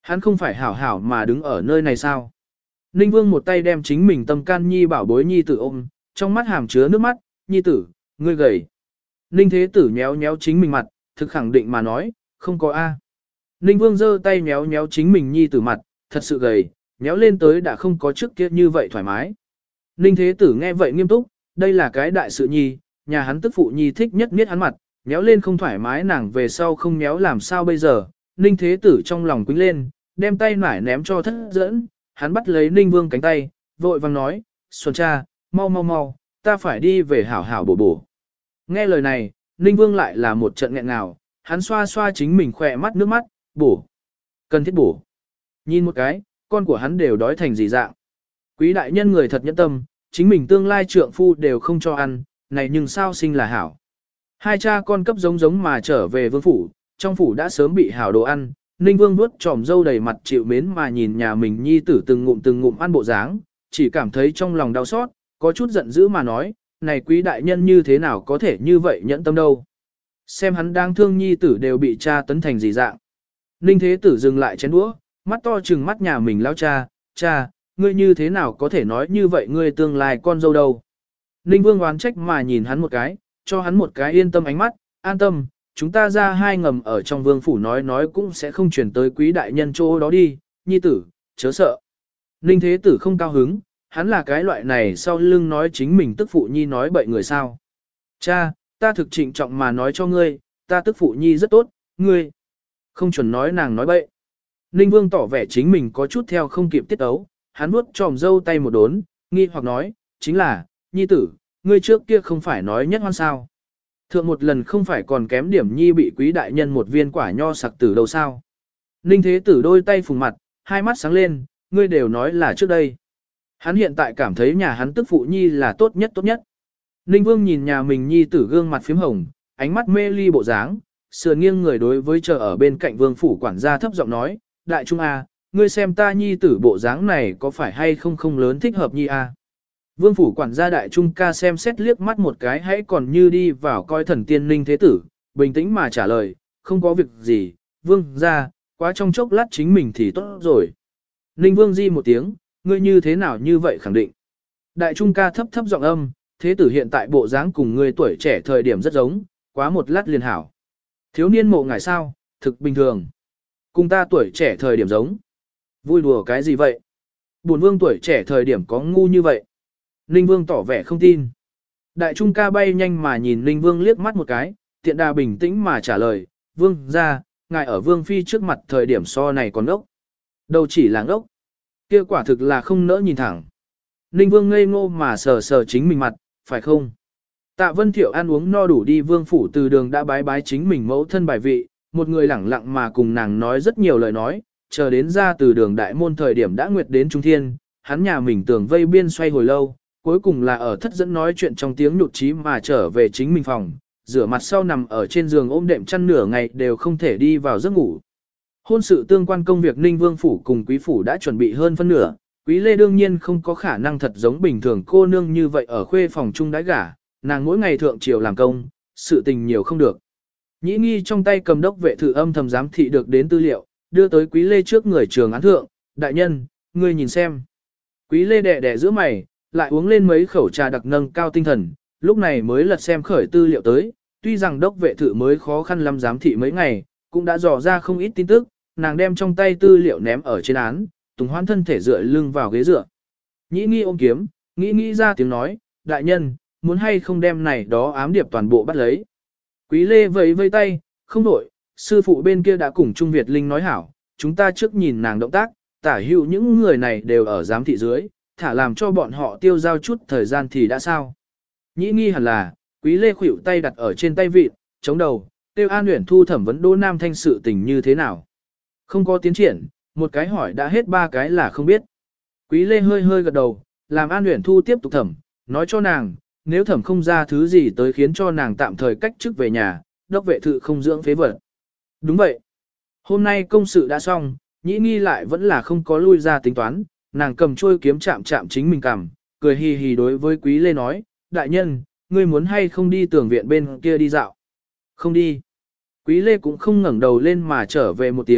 Hắn không phải hảo hảo mà đứng ở nơi này sao? Ninh Vương một tay đem chính mình tâm can nhi bảo bối nhi tử ôm, trong mắt hàm chứa nước mắt, nhi tử, ngươi gầy. Ninh Thế Tử nhéo nhéo chính mình mặt, thực khẳng định mà nói, không có A. Ninh Vương giơ tay nhéo nhéo chính mình nhi tử mặt, thật sự gầy, nhéo lên tới đã không có trước kia như vậy thoải mái. Ninh Thế Tử nghe vậy nghiêm túc, đây là cái đại sự nhi, nhà hắn tức phụ nhi thích nhất miết hắn mặt, nhéo lên không thoải mái nàng về sau không nhéo làm sao bây giờ. Ninh Thế Tử trong lòng quýnh lên, đem tay nải ném cho thất dẫn, hắn bắt lấy Ninh Vương cánh tay, vội vang nói, Xuân cha, mau mau mau, ta phải đi về hảo hảo bổ bổ. Nghe lời này, Ninh Vương lại là một trận nghẹn ngào, hắn xoa xoa chính mình khỏe mắt nước mắt, bổ. Cần thiết bổ. Nhìn một cái, con của hắn đều đói thành gì dạng. Quý đại nhân người thật nhẫn tâm, chính mình tương lai trượng phu đều không cho ăn, này nhưng sao sinh là hảo. Hai cha con cấp giống giống mà trở về vương phủ, trong phủ đã sớm bị hảo đồ ăn, Ninh Vương vuốt tròm dâu đầy mặt chịu mến mà nhìn nhà mình nhi tử từng ngụm ăn bộ dáng, chỉ cảm thấy trong lòng đau xót, có chút giận dữ mà nói, này quý đại nhân như thế nào có thể như vậy nhẫn tâm đâu. Xem hắn đang thương nhi tử đều bị cha tấn thành gì dạng. Ninh Thế Tử dừng lại chén đũa, mắt to trừng mắt nhà mình lao cha, cha, ngươi như thế nào có thể nói như vậy ngươi tương lai con dâu đâu. Ninh Vương oán trách mà nhìn hắn một cái, cho hắn một cái yên tâm ánh mắt, an tâm, chúng ta ra hai ngầm ở trong vương phủ nói cũng sẽ không chuyển tới quý đại nhân chỗ đó đi, nhi tử, chớ sợ. Ninh Thế Tử không cao hứng, hắn là cái loại này sau lưng nói chính mình tức phụ nhi nói bậy người sao. Cha, ta thực trịnh trọng mà nói cho ngươi, ta tức phụ nhi rất tốt, ngươi không chuẩn nói nàng nói bậy. Ninh Vương tỏ vẻ chính mình có chút theo không kịp tiết ấu, hắn vuốt tròm dâu tay một đốn, nghi hoặc nói, chính là, nhi tử, ngươi trước kia không phải nói nhất hoan sao. Thượng một lần không phải còn kém điểm nhi bị quý đại nhân một viên quả nho sặc tử đâu sao. Ninh Thế Tử đôi tay phùng mặt, hai mắt sáng lên, ngươi đều nói là trước đây. Hắn hiện tại cảm thấy nhà hắn tức phụ nhi là tốt nhất tốt nhất. Ninh Vương nhìn nhà mình nhi tử gương mặt phím hồng, ánh mắt mê ly bộ dáng, sườn nghiêng người đối với chờ ở bên cạnh vương phủ quản gia thấp giọng nói, đại trung a, ngươi xem ta nhi tử bộ dáng này có phải hay không không lớn thích hợp nhi a. Vương phủ quản gia đại trung ca xem xét liếc mắt một cái hãy còn như đi vào coi thần tiên Ninh Thế Tử, bình tĩnh mà trả lời, không có việc gì, vương ra, quá trong chốc lát chính mình thì tốt rồi. Ninh Vương di một tiếng, ngươi như thế nào như vậy khẳng định. Đại trung ca thấp thấp giọng âm, Thế Tử hiện tại bộ dáng cùng ngươi tuổi trẻ thời điểm rất giống, quá một lát liền hảo. Thiếu niên mộ ngài sao, thực bình thường. Cùng ta tuổi trẻ thời điểm giống. Vui đùa cái gì vậy? Bổn vương tuổi trẻ thời điểm có ngu như vậy. Ninh Vương tỏ vẻ không tin. Đại trung ca bay nhanh mà nhìn Ninh Vương liếc mắt một cái, tiện đà bình tĩnh mà trả lời, vương ra, ngài ở vương phi trước mặt thời điểm so này còn ngốc. Đâu chỉ là ngốc. Kia quả thực là không nỡ nhìn thẳng. Ninh Vương ngây ngô mà sờ sờ chính mình mặt, phải không? Tạ Vân Thiệu ăn uống no đủ đi vương phủ từ đường đã bái bái chính mình mẫu thân bài vị, một người lẳng lặng mà cùng nàng nói rất nhiều lời nói, chờ đến ra từ đường đại môn thời điểm đã nguyệt đến trung thiên, hắn nhà mình tường vây biên xoay hồi lâu, cuối cùng là ở thất dẫn nói chuyện trong tiếng nhụt chí mà trở về chính mình phòng, rửa mặt sau nằm ở trên giường ôm đệm chăn nửa ngày đều không thể đi vào giấc ngủ. Hôn sự tương quan công việc Ninh Vương phủ cùng quý phủ đã chuẩn bị hơn phân nửa, Quý Lê đương nhiên không có khả năng thật giống bình thường cô nương như vậy ở khuê phòng chung đãi gả, nàng mỗi ngày thượng triều làm công, sự tình nhiều không được. Nhĩ Nghi trong tay cầm đốc vệ thự âm thầm giám thị được đến tư liệu, đưa tới Quý Lê trước người trường án thượng, đại nhân, ngươi nhìn xem. Quý Lê đẻ đẻ giữa mày, lại uống lên mấy khẩu trà đặc nâng cao tinh thần, lúc này mới lật xem khởi tư liệu tới, tuy rằng đốc vệ thự mới khó khăn lắm giám thị mấy ngày, cũng đã dò ra không ít tin tức, nàng đem trong tay tư liệu ném ở trên án, Tùng Hoan thân thể dựa lưng vào ghế dựa. Nhĩ Nghi ôm kiếm, nghĩ ra tiếng nói, đại nhân, muốn hay không đem này đó ám điệp toàn bộ bắt lấy. Quý Lê vẫy vây tay, không đổi, sư phụ bên kia đã cùng Trung Việt Linh nói hảo, chúng ta trước nhìn nàng động tác, tả hữu những người này đều ở giám thị dưới, thả làm cho bọn họ tiêu giao chút thời gian thì đã sao. Nhĩ Nghi hẳn là, Quý Lê khuỷu tay đặt ở trên tay vịt, chống đầu, tiêu An Uyển Thu thẩm vấn Đỗ Nam Thanh sự tình như thế nào. Không có tiến triển, một cái hỏi đã hết ba cái là không biết. Quý Lê hơi gật đầu, làm An Uyển Thu tiếp tục thẩm, nói cho nàng, nếu thẩm không ra thứ gì tới khiến cho nàng tạm thời cách chức về nhà, đốc vệ thự không dưỡng phế vật. Đúng vậy. Hôm nay công sự đã xong, Nhĩ Nghi lại vẫn là không có lui ra tính toán, nàng cầm trôi kiếm chạm chính mình cằm, cười hì hì đối với Quý Lê nói, đại nhân, ngươi muốn hay không đi tường viện bên kia đi dạo? Không đi. Quý Lê cũng không ngẩng đầu lên mà trở về một tiếng,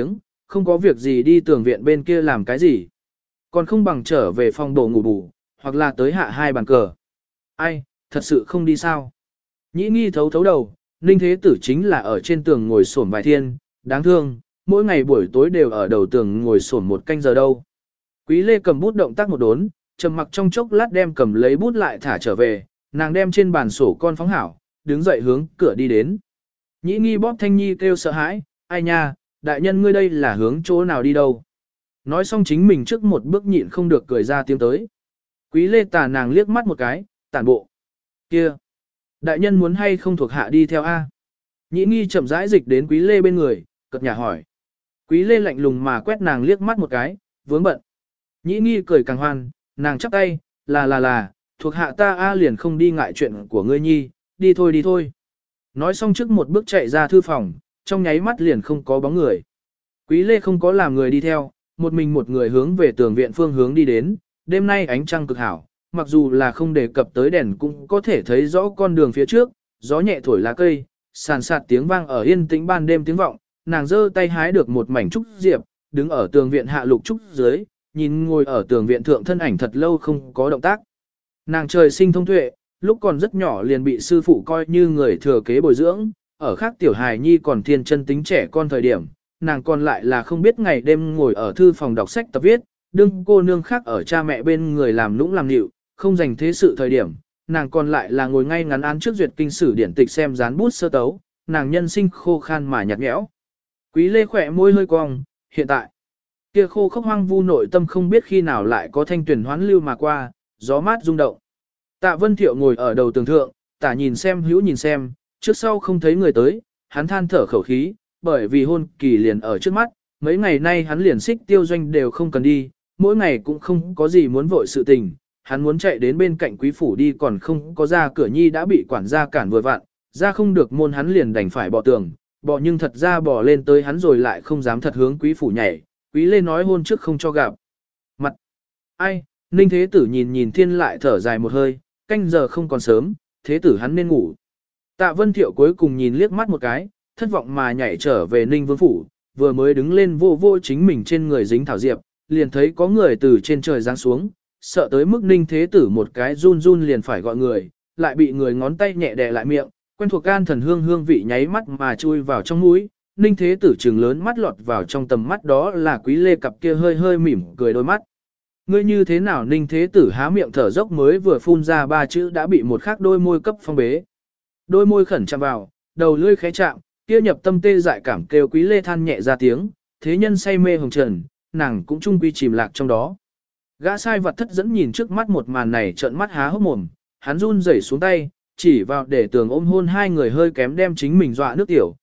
không có việc gì đi tường viện bên kia làm cái gì. Còn không bằng trở về phòng đồ ngủ bù, hoặc là tới hạ hai bàn cờ. Ai, thật sự không đi sao. Nhĩ nghi thấu thấu đầu, Ninh Thế Tử chính là ở trên tường ngồi xổm vài thiên, đáng thương, mỗi ngày buổi tối đều ở đầu tường ngồi xổm một canh giờ đâu. Quý Lê cầm bút động tác một đốn, trầm mặc trong chốc lát đem cầm lấy bút lại thả trở về, nàng đem trên bàn sổ con phóng hảo, đứng dậy hướng cửa đi đến. Nhĩ nghi bóp Thanh Nhi kêu sợ hãi, ai nha, đại nhân ngươi đây là hướng chỗ nào đi đâu. Nói xong chính mình trước một bước nhịn không được cười ra tiếng tới. Quý Lê tà nàng liếc mắt một cái, tản bộ. Kia, đại nhân muốn hay không thuộc hạ đi theo A. Nhĩ nghi chậm rãi dịch đến Quý Lê bên người, cật nhà hỏi. Quý Lê lạnh lùng mà quét nàng liếc mắt một cái, vướng bận. Nhĩ nghi cười càng hoan, nàng chắp tay, là, thuộc hạ ta A liền không đi ngại chuyện của ngươi nhi, đi thôi. Nói xong trước một bước chạy ra thư phòng, trong nháy mắt liền không có bóng người. Quý Lê không có làm người đi theo, một mình một người hướng về tường viện phương hướng đi đến, đêm nay ánh trăng cực hảo, mặc dù là không đề cập tới đèn cũng có thể thấy rõ con đường phía trước, gió nhẹ thổi lá cây, sàn sạt tiếng vang ở yên tĩnh ban đêm tiếng vọng, nàng giơ tay hái được một mảnh trúc diệp, đứng ở tường viện hạ lục trúc dưới, nhìn ngồi ở tường viện thượng thân ảnh thật lâu không có động tác. Nàng trời sinh thông tuệ, lúc còn rất nhỏ liền bị sư phụ coi như người thừa kế bồi dưỡng, ở khác tiểu hài nhi còn thiên chân tính trẻ con thời điểm, nàng còn lại là không biết ngày đêm ngồi ở thư phòng đọc sách tập viết, đương cô nương khác ở cha mẹ bên người làm lũng làm nịu, không dành thế sự thời điểm, nàng còn lại là ngồi ngay ngắn án trước duyệt kinh sử điển tịch xem dán bút sơ tấu, nàng nhân sinh khô khan mà nhạt nhẽo. Quý Lê khỏe môi hơi cong, hiện tại, kia khô khốc hoang vu nội tâm không biết khi nào lại có thanh tuyển hoán lưu mà qua, gió mát rung động. Tạ Vân Thiệu ngồi ở đầu tường thượng, tả nhìn xem hữu nhìn xem, trước sau không thấy người tới, hắn than thở khẩu khí, bởi vì hôn kỳ liền ở trước mắt, mấy ngày nay hắn liền xích tiêu doanh đều không cần đi, mỗi ngày cũng không có gì muốn vội sự tình, hắn muốn chạy đến bên cạnh quý phủ đi còn không có ra cửa nhi đã bị quản gia cản vừa vặn, ra không được môn hắn liền đành phải bỏ tường, bỏ nhưng thật ra bỏ lên tới hắn rồi lại không dám thật hướng quý phủ nhảy, Quý Lê nói hôn trước không cho gặp. Mặt! Ai! Ninh Thế Tử nhìn thiên lại thở dài một hơi, canh giờ không còn sớm, Thế Tử hắn nên ngủ. Tạ Vân Thiệu cuối cùng nhìn liếc mắt một cái, thất vọng mà nhảy trở về Ninh Vương Phủ, vừa mới đứng lên vô chính mình trên người dính thảo diệp, liền thấy có người từ trên trời giáng xuống, sợ tới mức Ninh Thế Tử một cái run liền phải gọi người, lại bị người ngón tay nhẹ đè lại miệng, quen thuộc gan thần hương vị nháy mắt mà chui vào trong mũi. Ninh Thế Tử trừng lớn mắt lọt vào trong tầm mắt đó là Quý Lê cặp kia hơi mỉm cười đôi mắt. Ngươi như thế nào? Ninh Thế Tử há miệng thở dốc mới vừa phun ra ba chữ đã bị một khắc đôi môi cấp phong bế. Đôi môi khẩn chạm vào, đầu lưỡi khẽ chạm, kia nhập tâm tê dại cảm kêu Quý Lê than nhẹ ra tiếng, thế nhân say mê hồng trần, nàng cũng chung quy chìm lạc trong đó. Gã sai vật thất dẫn nhìn trước mắt một màn này trợn mắt há hốc mồm, hắn run rẩy xuống tay, chỉ vào để tường ôm hôn hai người hơi kém đem chính mình dọa nước tiểu,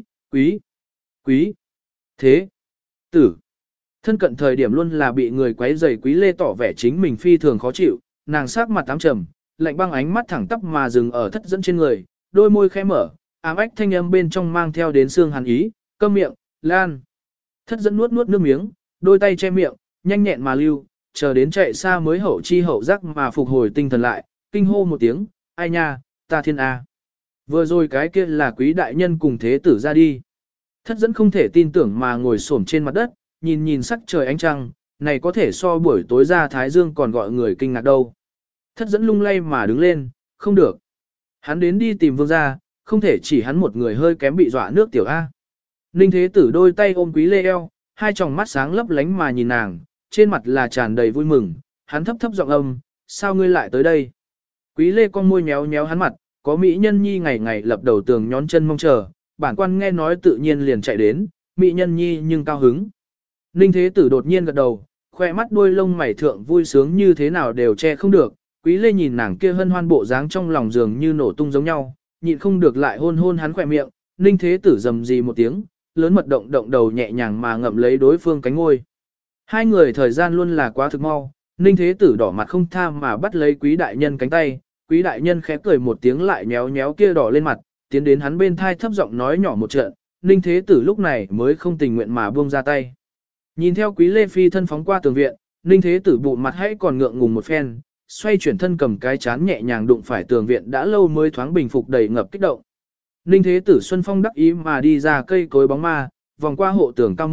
quý, thế, tử. Thân cận thời điểm luôn là bị người quấy rầy Quý Lê tỏ vẻ chính mình phi thường khó chịu, nàng sắc mặt ám trầm, lạnh băng ánh mắt thẳng tắp mà dừng ở thất dẫn trên người, đôi môi khẽ mở, ám ách thanh âm bên trong mang theo đến xương hàn ý, câm miệng, lan. Thất dẫn nuốt nước miếng, đôi tay che miệng, nhanh nhẹn mà lưu, chờ đến chạy xa mới hậu chi hậu giác mà phục hồi tinh thần lại, kinh hô một tiếng, ai nha, ta thiên A. Vừa rồi cái kia là Quý đại nhân cùng Thế Tử ra đi. Thất dẫn không thể tin tưởng mà ngồi xổm trên mặt đất, nhìn sắc trời ánh trăng, này có thể so buổi tối ra Thái Dương còn gọi người kinh ngạc đâu. Thất dẫn lung lay mà đứng lên, không được. Hắn đến đi tìm vương gia, không thể chỉ hắn một người hơi kém bị dọa nước tiểu A. Ninh Thế Tử đôi tay ôm Quý Lê eo, hai tròng mắt sáng lấp lánh mà nhìn nàng, trên mặt là tràn đầy vui mừng, hắn thấp giọng âm, sao ngươi lại tới đây? Quý Lê con môi nhéo hắn mặt, có mỹ nhân nhi ngày ngày lập đầu tường nhón chân mong chờ, bản quan nghe nói tự nhiên liền chạy đến, mỹ nhân nhi nhưng cao hứng. Ninh Thế Tử đột nhiên gật đầu, khoe mắt đuôi lông mày thượng vui sướng như thế nào đều che không được, Quý Lê nhìn nàng kia hân hoan bộ dáng trong lòng giường như nổ tung giống nhau, nhịn không được lại hôn hắn khỏe miệng, Ninh Thế Tử rầm rì một tiếng, lớn mật động đầu nhẹ nhàng mà ngậm lấy đối phương cánh ngôi. Hai người thời gian luôn là quá thực mau, Ninh Thế Tử đỏ mặt không tha mà bắt lấy Quý đại nhân cánh tay, Quý đại nhân khẽ cười một tiếng lại nhéo kia đỏ lên mặt, tiến đến hắn bên thai thấp giọng nói nhỏ một trận, Ninh Thế Tử lúc này mới không tình nguyện mà buông ra tay. Nhìn theo Quý Lê phi thân phóng qua tường viện, Ninh Thế Tử bụng mặt hãy còn ngượng ngùng một phen, xoay chuyển thân cầm cái chán nhẹ nhàng đụng phải tường viện đã lâu mới thoáng bình phục đầy ngập kích động. Ninh Thế Tử Xuân Phong đắc ý mà đi ra cây cối bóng ma, vòng qua hộ tường cao mục,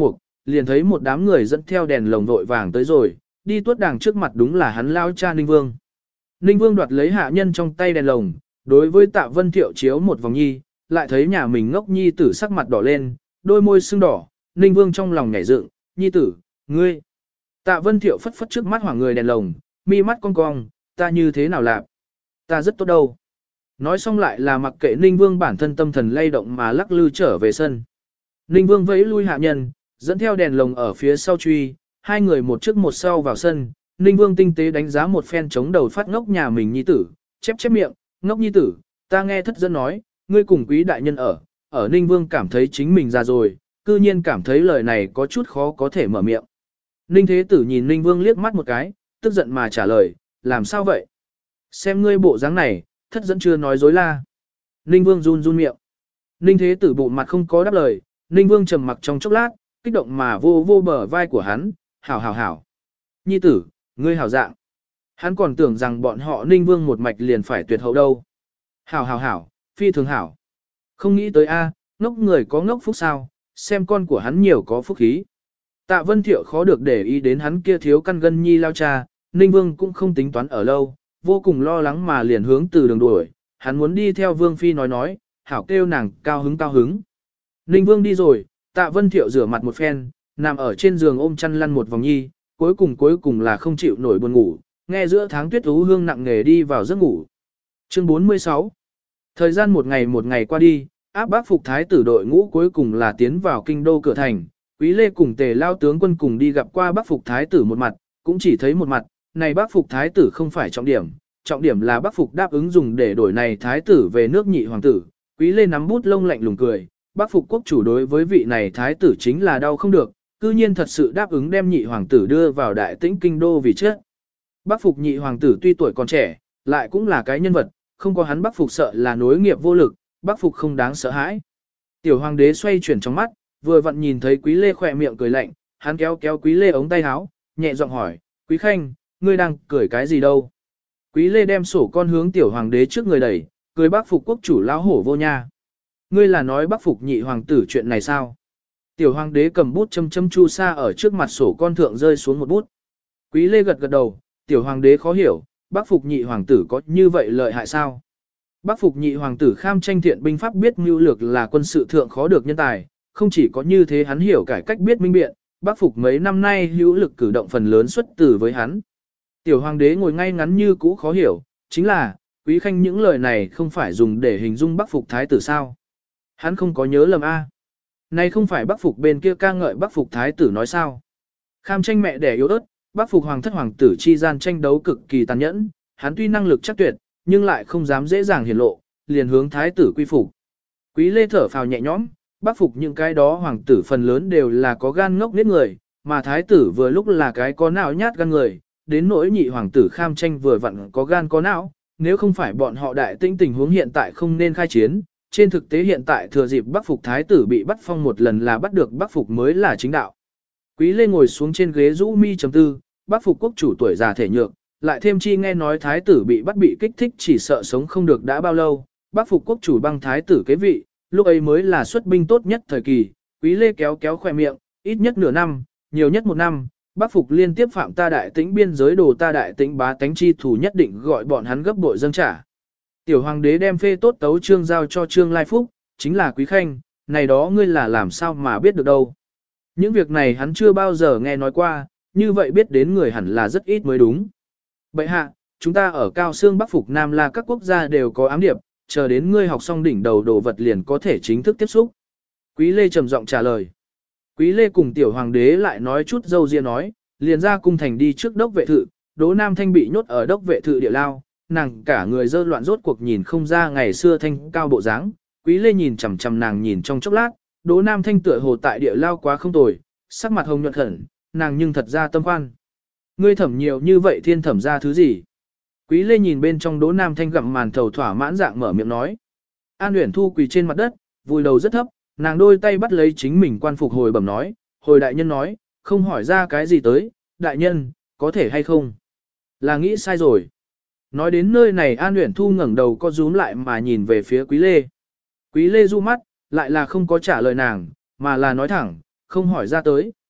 liền thấy một đám người dẫn theo đèn lồng vội vàng tới rồi, đi tuốt đàng trước mặt đúng là hắn lao cha Ninh Vương. Ninh Vương đoạt lấy hạ nhân trong tay đèn lồng, đối với Tạ Vân Thiệu chiếu một vòng nhi, lại thấy nhà mình ngốc nhi tử sắc mặt đỏ lên, đôi môi sưng đỏ, Ninh Vương trong lòng nhảy dựng, nhi tử, ngươi. Tạ Vân Thiệu phất phất trước mắt hoảng người đèn lồng, mi mắt cong cong, ta như thế nào lạc? Ta rất tốt đâu. Nói xong lại là mặc kệ Ninh Vương bản thân tâm thần lay động mà lắc lư trở về sân. Ninh Vương vẫy lui hạ nhân, dẫn theo đèn lồng ở phía sau truy, hai người một trước một sau vào sân. Ninh Vương tinh tế đánh giá một phen chống đầu phát ngốc nhà mình nhi tử, chép chép miệng, ngốc nhi tử, ta nghe thất dân nói, ngươi cùng quý đại nhân ở Ninh Vương cảm thấy chính mình già rồi, cư nhiên cảm thấy lời này có chút khó có thể mở miệng. Ninh Thế Tử nhìn Ninh Vương liếc mắt một cái, tức giận mà trả lời, làm sao vậy? Xem ngươi bộ dáng này, thất dẫn chưa nói dối la. Ninh Vương run run miệng. Ninh Thế Tử bụng mặt không có đáp lời, Ninh Vương trầm mặc trong chốc lát, kích động mà vô vô bờ vai của hắn, hảo hảo hảo. Nhi tử, ngươi hảo dạng. Hắn còn tưởng rằng bọn họ Ninh Vương một mạch liền phải tuyệt hậu đâu. Hảo hảo hảo, phi thường hảo. Không nghĩ tới a, ngốc người có ngốc phúc sao, xem con của hắn nhiều có phúc khí. Tạ Vân Thiệu khó được để ý đến hắn kia thiếu căn gân nhi lao cha, Ninh Vương cũng không tính toán ở lâu, vô cùng lo lắng mà liền hướng từ đường đuổi, hắn muốn đi theo Vương Phi nói, hảo kêu nàng cao hứng cao hứng. Ninh Vương đi rồi, Tạ Vân Thiệu rửa mặt một phen, nằm ở trên giường ôm chăn lăn một vòng nhi, cuối cùng là không chịu nổi buồn ngủ, nghe giữa tháng tuyết ú hương nặng nề đi vào giấc ngủ. Chương 46. Thời gian một ngày qua đi, áp bác phục thái tử đội ngũ cuối cùng là tiến vào kinh đô cửa thành, Quý Lê cùng Tề Lao tướng quân cùng đi gặp qua bác phục thái tử một mặt, cũng chỉ thấy một mặt, này bác phục thái tử không phải trọng điểm là bác phục đáp ứng dùng để đổi này thái tử về nước nhị hoàng tử. Quý Lê nắm bút lông lạnh lùng cười, bác phục quốc chủ đối với vị này thái tử chính là đau không được, cư nhiên thật sự đáp ứng đem nhị hoàng tử đưa vào đại tĩnh kinh đô vì chết. Bác phục nhị hoàng tử tuy tuổi còn trẻ, lại cũng là cái nhân vật, không có hắn bác phục sợ là nối nghiệp vô lực, bác phục không đáng sợ hãi. Tiểu hoàng đế xoay chuyển trong mắt, vừa vặn nhìn thấy Quý Lê khỏe miệng cười lạnh, hắn kéo Quý Lê ống tay áo, nhẹ giọng hỏi, Quý Khanh, ngươi đang cười cái gì đâu? Quý Lê đem sổ con hướng tiểu hoàng đế trước người đẩy, cười bác phục quốc chủ lão hổ vô nha. Ngươi là nói bác phục nhị hoàng tử chuyện này sao? Tiểu hoàng đế cầm bút châm chu sa ở trước mặt sổ con thượng rơi xuống một bút. Quý Lê gật đầu, tiểu hoàng đế khó hiểu, bác phục nhị hoàng tử có như vậy lợi hại sao? Bác phục nhị hoàng tử kham tranh thiện binh pháp biết mưu lược là quân sự thượng khó được nhân tài, không chỉ có như thế hắn hiểu cải cách biết minh biện, bác phục mấy năm nay hữu lực cử động phần lớn xuất từ với hắn. Tiểu hoàng đế ngồi ngay ngắn như cũ khó hiểu, chính là, Quý Khanh những lời này không phải dùng để hình dung bác phục thái tử sao? Hắn không có nhớ lầm a. Này không phải bác phục bên kia ca ngợi bác phục thái tử nói sao? Kham tranh mẹ đẻ yếu ớt, bác phục hoàng thất hoàng tử chi gian tranh đấu cực kỳ tàn nhẫn, hắn tuy năng lực chắc tuyệt, nhưng lại không dám dễ dàng hiển lộ, liền hướng thái tử quy phục. Quý Lê thở phào nhẹ nhõm, bác phục những cái đó hoàng tử phần lớn đều là có gan ngốc nết người, mà thái tử vừa lúc là cái có não nhát gan người, đến nỗi nhị hoàng tử kham tranh vừa vặn có gan có não, nếu không phải bọn họ đại tĩnh tình huống hiện tại không nên khai chiến, trên thực tế hiện tại thừa dịp bác phục thái tử bị bắt phong một lần là bắt được bác phục mới là chính đạo. Quý Lê ngồi xuống trên ghế rũ mi chấm tư, bác phục quốc chủ tuổi già thể nhược, lại thêm chi nghe nói thái tử bị bắt bị kích thích chỉ sợ sống không được đã bao lâu, bác phục quốc chủ băng thái tử kế vị, lúc ấy mới là xuất binh tốt nhất thời kỳ. Quý Lê kéo khỏe miệng, ít nhất nửa năm, nhiều nhất một năm, bác phục liên tiếp phạm ta đại tĩnh biên giới đồ ta đại tĩnh bá tánh chi thủ nhất định gọi bọn hắn gấp bội dâng trả. Tiểu hoàng đế đem phê tốt tấu chương giao cho Trương Lai Phúc, chính là Quý Khanh, này đó ngươi là làm sao mà biết được đâu. Những việc này hắn chưa bao giờ nghe nói qua, như vậy biết đến người hẳn là rất ít mới đúng. Bệ hạ, chúng ta ở Cao Xương Bắc Phục Nam La các quốc gia đều có ám điệp, chờ đến ngươi học xong đỉnh đầu đồ vật liền có thể chính thức tiếp xúc. Quý Lê trầm giọng trả lời. Quý Lê cùng tiểu hoàng đế lại nói chút dâu ria nói, liền ra cung thành đi trước đốc vệ thự, Đỗ Nam Thanh bị nhốt ở đốc vệ thự địa lao, nàng cả người dơ loạn rốt cuộc nhìn không ra ngày xưa thanh cao bộ dáng. Quý Lê nhìn chằm chằm nàng nhìn trong chốc lát, Đỗ Nam Thanh tựa hồ tại địa lao quá không tồi, sắc mặt hồng nhuận khẩn, nàng nhưng thật ra tâm khoan. Ngươi thẩm nhiều như vậy thiên thẩm ra thứ gì? Quý Lê nhìn bên trong Đỗ Nam Thanh gặm màn thầu thỏa mãn dạng mở miệng nói. An Uyển Thu quỳ trên mặt đất, vùi đầu rất thấp, nàng đôi tay bắt lấy chính mình quan phục hồi bẩm nói, hồi đại nhân nói, không hỏi ra cái gì tới, đại nhân, có thể hay không? Là nghĩ sai rồi. Nói đến nơi này An Uyển Thu ngẩng đầu co rúm lại mà nhìn về phía Quý Lê. Quý Lê du mắt, lại là không có trả lời nàng, mà là nói thẳng, không hỏi ra tới.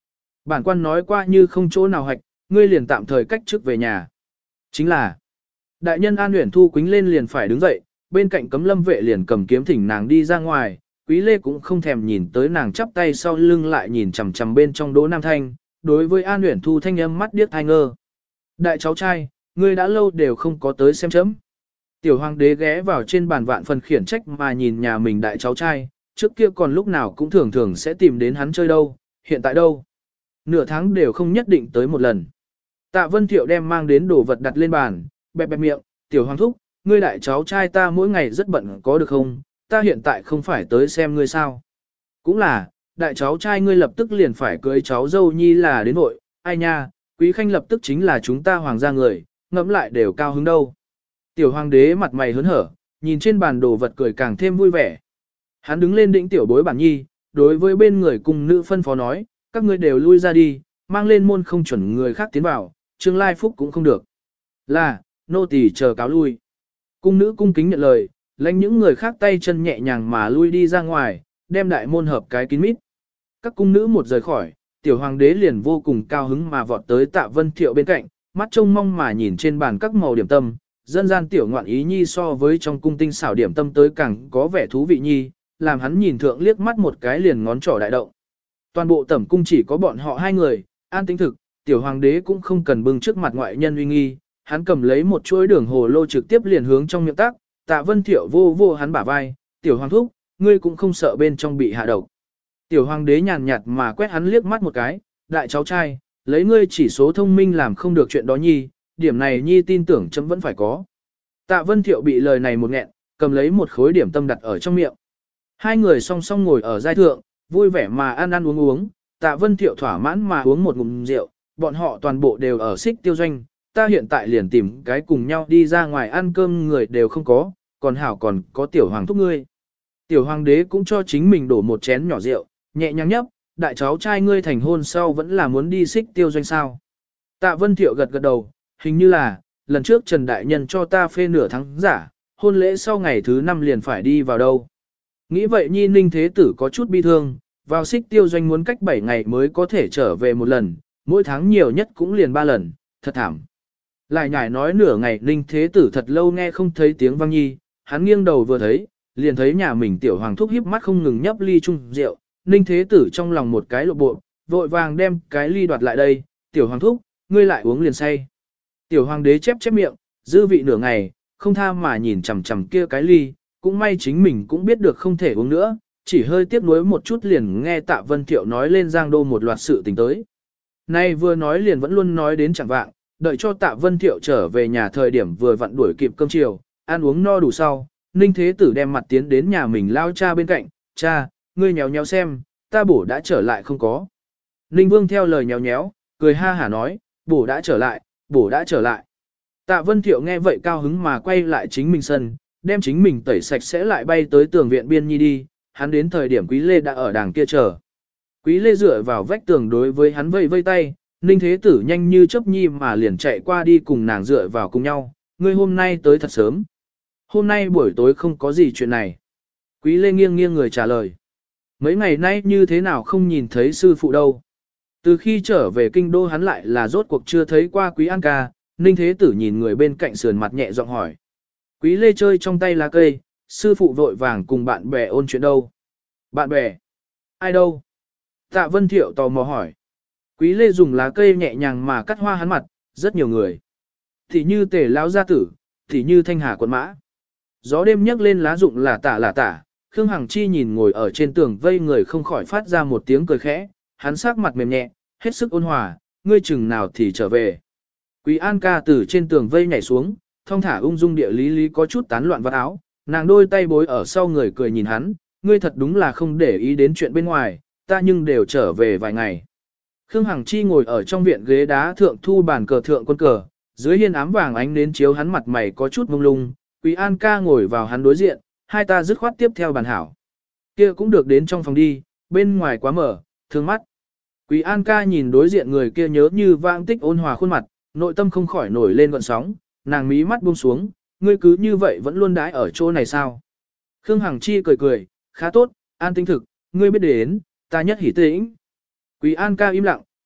Bản quan nói qua như không chỗ nào hoạch, ngươi liền tạm thời cách trước về nhà. Chính là, đại nhân An Uyển Thu quính lên liền phải đứng dậy, bên cạnh Cấm Lâm vệ liền cầm kiếm thỉnh nàng đi ra ngoài, Quý Lê cũng không thèm nhìn tới nàng chắp tay sau lưng lại nhìn chằm chằm bên trong Đỗ Nam Thanh, đối với An Uyển Thu thanh âm mắt điếc tai ngơ. Đại cháu trai, ngươi đã lâu đều không có tới xem chấm. Tiểu hoàng đế ghé vào trên bàn vạn phần khiển trách mà nhìn nhà mình đại cháu trai, trước kia còn lúc nào cũng thường thường sẽ tìm đến hắn chơi đâu, hiện tại đâu. Nửa tháng đều không nhất định tới một lần. Tạ Vân Thiệu đem mang đến đồ vật đặt lên bàn, bẹp bẹp miệng, tiểu hoàng thúc, ngươi đại cháu trai ta mỗi ngày rất bận có được không, ta hiện tại không phải tới xem ngươi sao. Cũng là, đại cháu trai ngươi lập tức liền phải cưới cháu dâu nhi là đến nội, ai nha, Quý Khanh lập tức chính là chúng ta hoàng gia người, ngẫm lại đều cao hứng đâu. Tiểu hoàng đế mặt mày hớn hở, nhìn trên bàn đồ vật cười càng thêm vui vẻ. Hắn đứng lên đĩnh tiểu bối bản nhi, đối với bên người cùng nữ phân phó nói, các ngươi đều lui ra đi, mang lên môn không chuẩn người khác tiến vào, Trương Lai Phúc cũng không được. Là, nô tỳ chờ cáo lui. Cung nữ cung kính nhận lời, lãnh những người khác tay chân nhẹ nhàng mà lui đi ra ngoài, đem đại môn hợp cái kín mít. Các cung nữ một rời khỏi, tiểu hoàng đế liền vô cùng cao hứng mà vọt tới Tạ Vân Thiệu bên cạnh, mắt trông mong mà nhìn trên bàn các màu điểm tâm, dân gian tiểu ngoạn ý nhi so với trong cung tinh xảo điểm tâm tới càng có vẻ thú vị nhi, làm hắn nhìn thượng liếc mắt một cái liền ngón trỏ đại động. Toàn bộ tẩm cung chỉ có bọn họ hai người, an tĩnh thực, tiểu hoàng đế cũng không cần bưng trước mặt ngoại nhân uy nghi, hắn cầm lấy một chuỗi đường hồ lô trực tiếp liền hướng trong miệng tác, Tạ Vân Thiệu vô vô hắn bả vai, tiểu hoàng thúc, ngươi cũng không sợ bên trong bị hạ độc. Tiểu hoàng đế nhàn nhạt mà quét hắn liếc mắt một cái, đại cháu trai, lấy ngươi chỉ số thông minh làm không được chuyện đó nhi, điểm này nhi tin tưởng chấm vẫn phải có. Tạ Vân Thiệu bị lời này một nghẹn, cầm lấy một khối điểm tâm đặt ở trong miệng. Hai người song song ngồi ở giai thượng, vui vẻ mà ăn ăn uống uống, Tạ Vân Thiệu thỏa mãn mà uống một ngụm rượu, bọn họ toàn bộ đều ở Xích Tiêu Doanh, ta hiện tại liền tìm cái cùng nhau đi ra ngoài ăn cơm người đều không có, còn hảo còn có tiểu hoàng thúc ngươi. Tiểu hoàng đế cũng cho chính mình đổ một chén nhỏ rượu, nhẹ nhàng nhấp, đại cháu trai ngươi thành hôn sau vẫn là muốn đi Xích Tiêu Doanh sao. Tạ Vân Thiệu gật gật đầu, hình như là, lần trước Trần Đại Nhân cho ta phê nửa tháng giả, hôn lễ sau ngày thứ 5 liền phải đi vào đâu. Nghĩ vậy Nhi Ninh Thế Tử có chút bi thương, vào Xích Tiêu Doanh muốn cách 7 ngày mới có thể trở về một lần, mỗi tháng nhiều nhất cũng liền 3 lần, thật thảm. Lại nhải nói nửa ngày Ninh Thế Tử thật lâu nghe không thấy tiếng vang nhi, hắn nghiêng đầu vừa thấy, liền thấy nhà mình tiểu hoàng thúc híp mắt không ngừng nhấp ly chung rượu, Ninh Thế Tử trong lòng một cái lộ bộ, vội vàng đem cái ly đoạt lại đây, tiểu hoàng thúc, ngươi lại uống liền say. Tiểu hoàng đế chép chép miệng, dư vị nửa ngày, không tha mà nhìn chằm chằm kia cái ly, cũng may chính mình cũng biết được không thể uống nữa, chỉ hơi tiếc nuối một chút liền nghe Tạ Vân Thiệu nói lên Giang Đô một loạt sự tình tới. Nay vừa nói liền vẫn luôn nói đến chẳng vạng, đợi cho Tạ Vân Thiệu trở về nhà thời điểm vừa vặn đuổi kịp cơm chiều, ăn uống no đủ sau, Ninh Thế Tử đem mặt tiến đến nhà mình lao cha bên cạnh, cha, ngươi nhéo nhéo xem, ta bổ đã trở lại không có. Ninh Vương theo lời nhéo nhéo, cười ha hả nói, bổ đã trở lại, bổ đã trở lại. Tạ Vân Thiệu nghe vậy cao hứng mà quay lại chính mình sân, đem chính mình tẩy sạch sẽ lại bay tới tường viện biên nhi đi, hắn đến thời điểm Quý Lê đã ở đàng kia chờ. Quý Lê dựa vào vách tường đối với hắn vây vây tay, Ninh Thế Tử nhanh như chớp nhi mà liền chạy qua đi cùng nàng dựa vào cùng nhau, ngươi hôm nay tới thật sớm. Hôm nay buổi tối không có gì chuyện này. Quý Lê nghiêng nghiêng người trả lời. Mấy ngày nay như thế nào không nhìn thấy sư phụ đâu. Từ khi trở về kinh đô hắn lại là rốt cuộc chưa thấy qua Quý An ca, Ninh Thế Tử nhìn người bên cạnh sườn mặt nhẹ giọng hỏi. Quý Lê chơi trong tay lá cây, sư phụ vội vàng cùng bạn bè ôn chuyện đâu. Bạn bè? Ai đâu? Tạ Vân Thiệu tò mò hỏi. Quý Lê dùng lá cây nhẹ nhàng mà cắt hoa hắn mặt, rất nhiều người. Thì như Tề lão gia tử, thì như Thanh Hà quận mã. Gió đêm nhấc lên lá rụng là tả, Khương Hằng Chi nhìn ngồi ở trên tường vây người không khỏi phát ra một tiếng cười khẽ, hắn sắc mặt mềm nhẹ, hết sức ôn hòa, ngươi chừng nào thì trở về. Quý An ca từ trên tường vây nhảy xuống, thong thả ung dung địa lý có chút tán loạn vạt áo, nàng đôi tay bối ở sau người cười nhìn hắn, ngươi thật đúng là không để ý đến chuyện bên ngoài, ta nhưng đều trở về vài ngày. Khương Hằng Chi ngồi ở trong viện ghế đá thượng thu bàn cờ thượng quân cờ, dưới hiên ám vàng ánh nến chiếu hắn mặt mày có chút mông lung, Quý An ca ngồi vào hắn đối diện, hai ta dứt khoát tiếp theo bàn hảo. Kia cũng được đến trong phòng đi, bên ngoài quá mở, thương mắt. Quý An ca nhìn đối diện người kia nhớ như vãng tích ôn hòa khuôn mặt, nội tâm không khỏi nổi lên gợn sóng, nàng mí mắt buông xuống, ngươi cứ như vậy vẫn luôn đãi ở chỗ này sao? Khương Hằng Chi cười cười, khá tốt, an tinh thực, ngươi biết đến, ta nhất hỉ tĩnh. Quý An ca im lặng,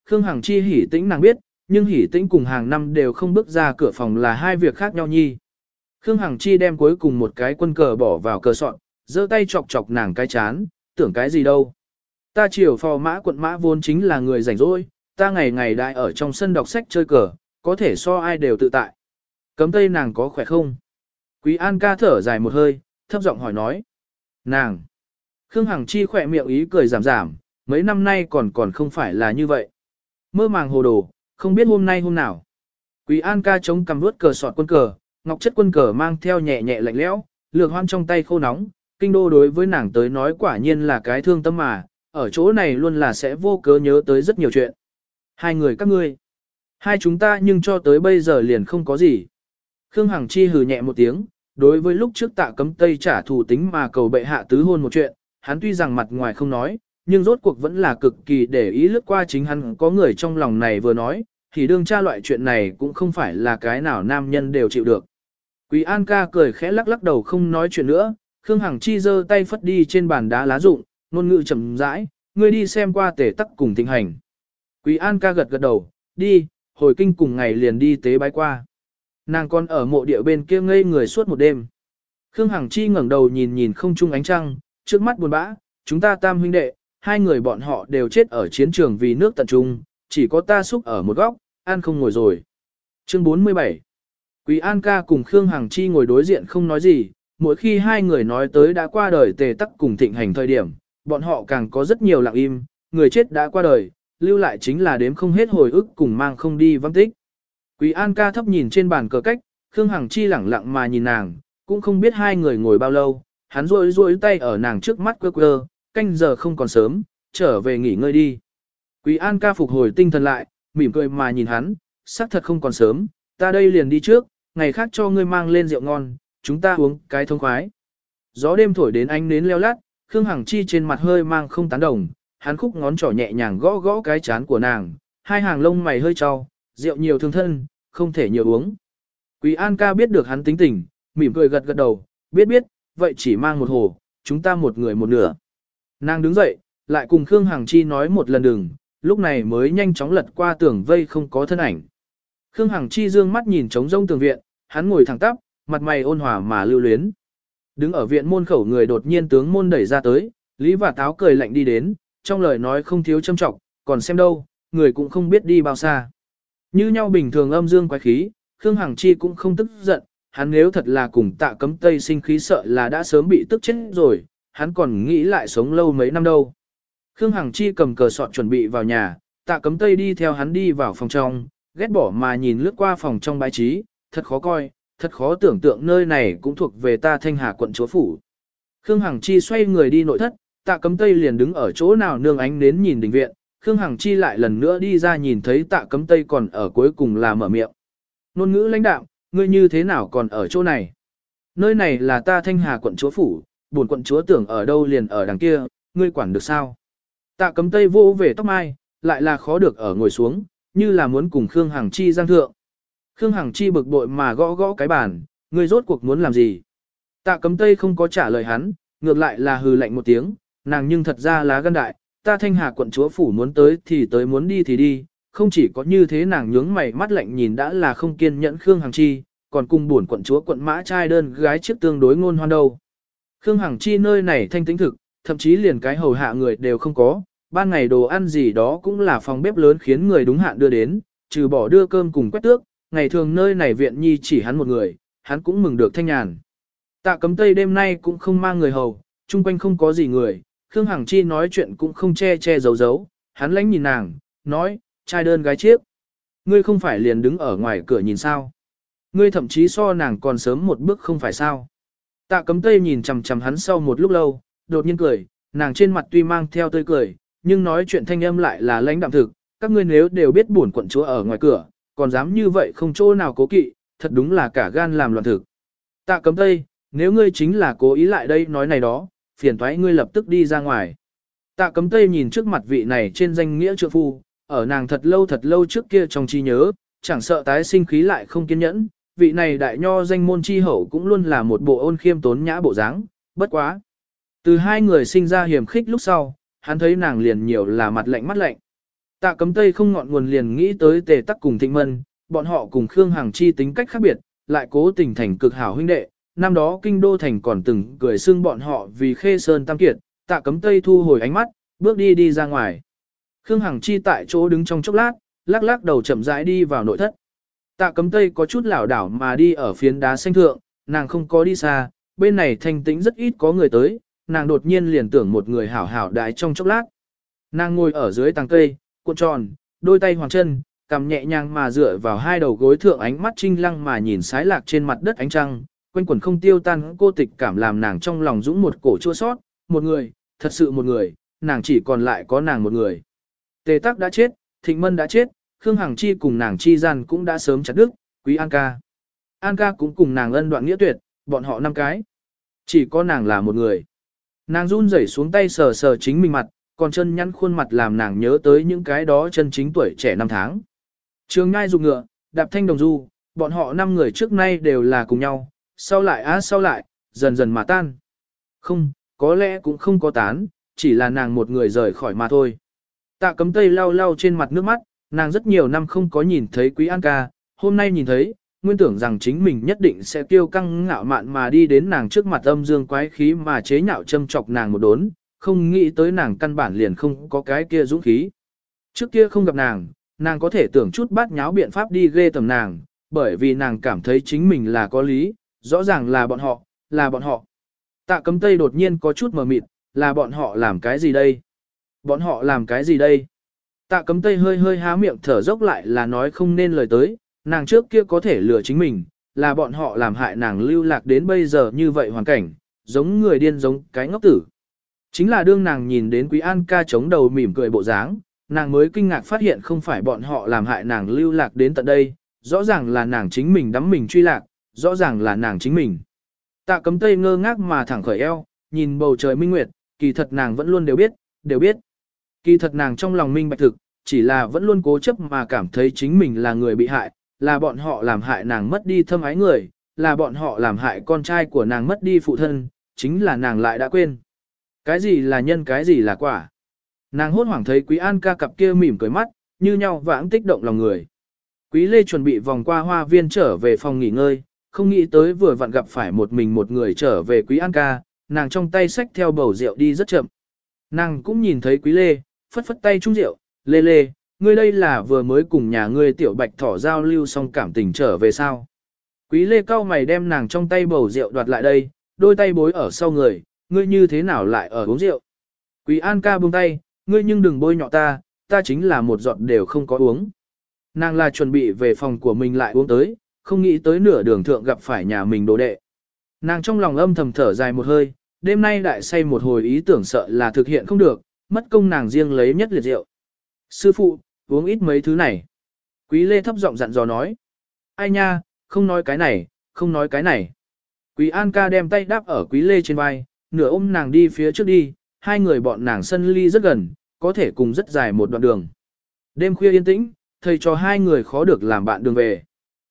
Khương Hằng Chi Hỉ Tĩnh nàng biết, nhưng Hỉ Tĩnh cùng hàng năm đều không bước ra cửa phòng là hai việc khác nhau nhi. Khương Hằng Chi đem cuối cùng một cái quân cờ bỏ vào cờ sọn, giơ tay chọc chọc nàng cái chán, tưởng cái gì đâu. Ta chiều phò mã quận mã vốn chính là người rảnh rỗi, ta ngày ngày đại ở trong sân đọc sách chơi cờ, có thể so ai đều tự tại. Cấm tây nàng có khỏe không? Quý An ca thở dài một hơi, thấp giọng hỏi nói. Nàng! Khương Hằng Chi khỏe miệng ý cười giảm giảm, mấy năm nay còn không phải là như vậy. Mơ màng hồ đồ, không biết hôm nay hôm nào. Quý An ca chống cầm vuốt cờ sọt quân cờ, ngọc chất quân cờ mang theo nhẹ nhẹ lạnh lẽo, lược hoan trong tay khô nóng, kinh đô đối với nàng tới nói quả nhiên là cái thương tâm mà, ở chỗ này luôn là sẽ vô cớ nhớ tới rất nhiều chuyện. Hai người các ngươi, hai chúng ta nhưng cho tới bây giờ liền không có gì. Khương Hằng Chi hừ nhẹ một tiếng, đối với lúc trước Tạ Cấm Tây trả thù tính mà cầu bệ hạ tứ hôn một chuyện, hắn tuy rằng mặt ngoài không nói, nhưng rốt cuộc vẫn là cực kỳ để ý lướt qua chính hắn có người trong lòng này vừa nói, thì đương tra loại chuyện này cũng không phải là cái nào nam nhân đều chịu được. Quý An ca cười khẽ lắc lắc đầu không nói chuyện nữa, Khương Hằng Chi giơ tay phất đi trên bàn đá lá rụng, ngôn ngữ chậm rãi, ngươi đi xem qua tể tắc cùng thịnh hành. Quý An ca gật gật đầu, đi, hồi kinh cùng ngày liền đi tế bái qua. Nàng còn ở mộ địa bên kia ngây người suốt một đêm. Khương Hằng Chi ngẩng đầu nhìn nhìn không trung ánh trăng, trước mắt buồn bã, chúng ta tam huynh đệ, hai người bọn họ đều chết ở chiến trường vì nước tận trung, chỉ có ta xúc ở một góc, ăn không ngồi rồi. Chương 47 Quý An ca cùng Khương Hằng Chi ngồi đối diện không nói gì, mỗi khi hai người nói tới đã qua đời tề tắc cùng thịnh hành thời điểm, bọn họ càng có rất nhiều lặng im, người chết đã qua đời, lưu lại chính là đếm không hết hồi ức cùng mang không đi vắng tích. Quý An ca thấp nhìn trên bàn cờ cách, Khương Hằng Chi lẳng lặng mà nhìn nàng, cũng không biết hai người ngồi bao lâu, hắn rôi tay ở nàng trước mắt quơ quơ, canh giờ không còn sớm, trở về nghỉ ngơi đi. Quý An ca phục hồi tinh thần lại, mỉm cười mà nhìn hắn, xác thật không còn sớm, ta đây liền đi trước, ngày khác cho ngươi mang lên rượu ngon, chúng ta uống cái thông khoái. Gió đêm thổi đến ánh nến leo lát, Khương Hằng Chi trên mặt hơi mang không tán đồng, hắn khúc ngón trỏ nhẹ nhàng gõ gõ cái chán của nàng, hai hàng lông mày hơi trao, rượu nhiều thương thân, không thể nhiều uống. Quý An ca biết được hắn tính tình, mỉm cười gật gật đầu, biết, vậy chỉ mang một hồ, chúng ta một người một nửa. Nàng đứng dậy, lại cùng Khương Hằng Chi nói một lần đừng, lúc này mới nhanh chóng lật qua tường vây không có thân ảnh. Khương Hằng Chi dương mắt nhìn trống rông tường viện, hắn ngồi thẳng tắp, mặt mày ôn hòa mà lưu luyến. Đứng ở viện môn khẩu người đột nhiên tướng môn đẩy ra tới, Lý và Táo cười lạnh đi đến, trong lời nói không thiếu châm trọng, còn xem đâu, người cũng không biết đi bao xa. Như nhau bình thường âm dương quái khí, Khương Hằng Chi cũng không tức giận, hắn nếu thật là cùng Tạ Cấm Tây sinh khí sợ là đã sớm bị tức chết rồi, hắn còn nghĩ lại sống lâu mấy năm đâu. Khương Hằng Chi cầm cờ sọt chuẩn bị vào nhà, Tạ Cấm Tây đi theo hắn đi vào phòng trong, ghét bỏ mà nhìn lướt qua phòng trong bái trí, thật khó coi, thật khó tưởng tượng nơi này cũng thuộc về ta Thanh Hà quận chúa phủ. Khương Hằng Chi xoay người đi nội thất, Tạ Cấm Tây liền đứng ở chỗ nào nương ánh đến nhìn đình viện, Khương Hằng Chi lại lần nữa đi ra nhìn thấy Tạ Cấm Tây còn ở cuối cùng là mở miệng. Nôn ngữ lãnh đạm, ngươi như thế nào còn ở chỗ này? Nơi này là ta Thanh Hà quận chúa phủ, buồn quận chúa tưởng ở đâu liền ở đằng kia, ngươi quản được sao? Tạ Cấm Tây vô về tóc mai, lại là khó được ở ngồi xuống, như là muốn cùng Khương Hằng Chi giang thượng. Khương Hằng Chi bực bội mà gõ gõ cái bàn, ngươi rốt cuộc muốn làm gì? Tạ Cấm Tây không có trả lời hắn, ngược lại là hừ lạnh một tiếng, nàng nhưng thật ra lá gan đại, ta Thanh Hà quận chúa phủ muốn tới thì tới muốn đi thì đi, không chỉ có như thế nàng nhướng mày mắt lạnh nhìn đã là không kiên nhẫn Khương Hằng Chi, còn cùng buồn quận chúa quận mã trai đơn gái trước tương đối ngôn hoan đâu. Khương Hằng Chi nơi này thanh tĩnh thực, thậm chí liền cái hầu hạ người đều không có, ban ngày đồ ăn gì đó cũng là phòng bếp lớn khiến người đúng hạn đưa đến, trừ bỏ đưa cơm cùng quét tước, ngày thường nơi này viện nhi chỉ hắn một người, hắn cũng mừng được thanh nhàn. Tạ Cấm Tây đêm nay cũng không mang người hầu, chung quanh không có gì người, Khương Hằng Chi nói chuyện cũng không che che giấu giấu, hắn lánh nhìn nàng, nói, trai đơn gái chiếc. Ngươi không phải liền đứng ở ngoài cửa nhìn sao? Ngươi thậm chí so nàng còn sớm một bước không phải sao? Tạ Cấm Tây nhìn chằm chằm hắn sau một lúc lâu, đột nhiên cười, nàng trên mặt tuy mang theo tươi cười, nhưng nói chuyện thanh âm lại là lãnh đạm thực, các ngươi nếu đều biết buồn quận chúa ở ngoài cửa, còn dám như vậy không chỗ nào cố kỵ, thật đúng là cả gan làm loạn thực. Tạ Cấm Tây, nếu ngươi chính là cố ý lại đây nói này đó, phiền toái ngươi lập tức đi ra ngoài. Tạ Cấm Tây nhìn trước mặt vị này trên danh nghĩa trượng phu, ở nàng thật lâu trước kia trong trí nhớ, chẳng sợ tái sinh khí lại không kiên nhẫn, vị này đại nho danh môn chi hậu cũng luôn là một bộ ôn khiêm tốn nhã bộ dáng, bất quá. Từ hai người sinh ra hiểm khích lúc sau, hắn thấy nàng liền nhiều là mặt lạnh mắt lạnh. Tạ Cấm Tây không ngọn nguồn liền nghĩ tới Tề Tắc cùng Thịnh Mân, bọn họ cùng Khương Hằng Chi tính cách khác biệt, lại cố tình thành cực hảo huynh đệ. Năm đó kinh đô thành còn từng cười xưng bọn họ vì Khê Sơn Tam Kiệt. Tạ Cấm Tây thu hồi ánh mắt, bước đi ra ngoài. Khương Hằng Chi tại chỗ đứng trong chốc lát, lắc lắc đầu chậm rãi đi vào nội thất. Tạ Cấm Tây có chút lảo đảo mà đi ở phiến đá xanh thượng, nàng không có đi xa, bên này thanh tĩnh rất ít có người tới, nàng đột nhiên liền tưởng một người hảo hảo đái trong chốc lát. Nàng ngồi ở dưới tàng cây, cuộn tròn, đôi tay hoàng chân, cằm nhẹ nhàng mà dựa vào hai đầu gối thượng, ánh mắt trinh lăng mà nhìn sái lạc trên mặt đất ánh trăng, quanh quẩn không tiêu tan cô tịch cảm làm nàng trong lòng dũng một cổ chua sót, một người, thật sự một người, nàng chỉ còn lại có nàng một người. Tề Tắc đã chết, Thịnh Mân đã chết, Khương Hằng Chi cùng nàng chi gian cũng đã sớm chặt đứt, Quý An ca. An ca cũng cùng nàng ân đoạn nghĩa tuyệt, bọn họ 5 cái. Chỉ có nàng là một người. Nàng run rẩy xuống tay sờ sờ chính mình mặt, còn chân nhăn khuôn mặt làm nàng nhớ tới những cái đó chân chính tuổi trẻ năm tháng. Trường ngai dục ngựa, đạp thanh đồng du, bọn họ 5 người trước nay đều là cùng nhau, sau lại, dần dần mà tan. Không, có lẽ cũng không có tán, chỉ là nàng một người rời khỏi mà thôi. Tạ Cấm Tây lau lau trên mặt nước mắt, nàng rất nhiều năm không có nhìn thấy Quý An ca, hôm nay nhìn thấy, nguyên tưởng rằng chính mình nhất định sẽ kiêu căng ngạo mạn mà đi đến nàng trước mặt âm dương quái khí mà chế nhạo châm chọc nàng một đốn, không nghĩ tới nàng căn bản liền không có cái kia dũng khí. Trước kia không gặp nàng có thể tưởng chút bát nháo biện pháp đi ghê tầm nàng, bởi vì nàng cảm thấy chính mình là có lý, rõ ràng là bọn họ. Tạ Cấm Tây đột nhiên có chút mờ mịt, là bọn họ làm cái gì đây? Bọn họ làm cái gì đây? Tạ Cấm Tây hơi há miệng thở dốc lại là nói không nên lời tới, nàng trước kia có thể lừa chính mình, là bọn họ làm hại nàng lưu lạc đến bây giờ như vậy hoàn cảnh, giống người điên giống cái ngốc tử. Chính là đương nàng nhìn đến Quý An ca chống đầu mỉm cười bộ dáng, nàng mới kinh ngạc phát hiện không phải bọn họ làm hại nàng lưu lạc đến tận đây, rõ ràng là nàng chính mình đắm mình truy lạc, rõ ràng là nàng chính mình. Tạ Cấm Tây ngơ ngác mà thẳng khởi eo, nhìn bầu trời minh nguyệt, kỳ thật nàng vẫn luôn đều biết. Kỳ thật nàng trong lòng minh bạch thực, chỉ là vẫn luôn cố chấp mà cảm thấy chính mình là người bị hại, là bọn họ làm hại nàng mất đi thâm ái người, là bọn họ làm hại con trai của nàng mất đi phụ thân, chính là nàng lại đã quên. Cái gì là nhân, cái gì là quả. Nàng hốt hoảng thấy Quý An ca cặp kia mỉm cười mắt, như nhau vãng tích động lòng người. Quý Lê chuẩn bị vòng qua hoa viên trở về phòng nghỉ ngơi, không nghĩ tới vừa vặn gặp phải một người trở về Quý An ca, nàng trong tay xách theo bầu rượu đi rất chậm. Nàng cũng nhìn thấy Quý Lê, phất phất tay chung rượu, Lê, ngươi đây là vừa mới cùng nhà ngươi tiểu bạch thỏ giao lưu xong cảm tình trở về sao. Quý Lê cau mày đem nàng trong tay bầu rượu đoạt lại đây, đôi tay bối ở sau người, ngươi như thế nào lại ở uống rượu. Quý An ca buông tay, ngươi nhưng đừng bôi nhọ ta chính là một giọt đều không có uống. Nàng là chuẩn bị về phòng của mình lại uống tới, không nghĩ tới nửa đường thượng gặp phải nhà mình đồ đệ. Nàng trong lòng âm thầm thở dài một hơi, đêm nay đại say một hồi ý tưởng sợ là thực hiện không được, mất công nàng riêng lấy nhất liệt rượu. Sư phụ, uống ít mấy thứ này. Quý Lê thấp giọng dặn dò nói. Ai nha, không nói cái này. Quý An ca đem tay đáp ở Quý Lê trên vai, nửa ôm nàng đi phía trước đi, hai người bọn nàng sân ly rất gần, có thể cùng rất dài một đoạn đường. Đêm khuya yên tĩnh, thầy cho hai người khó được làm bạn đường về.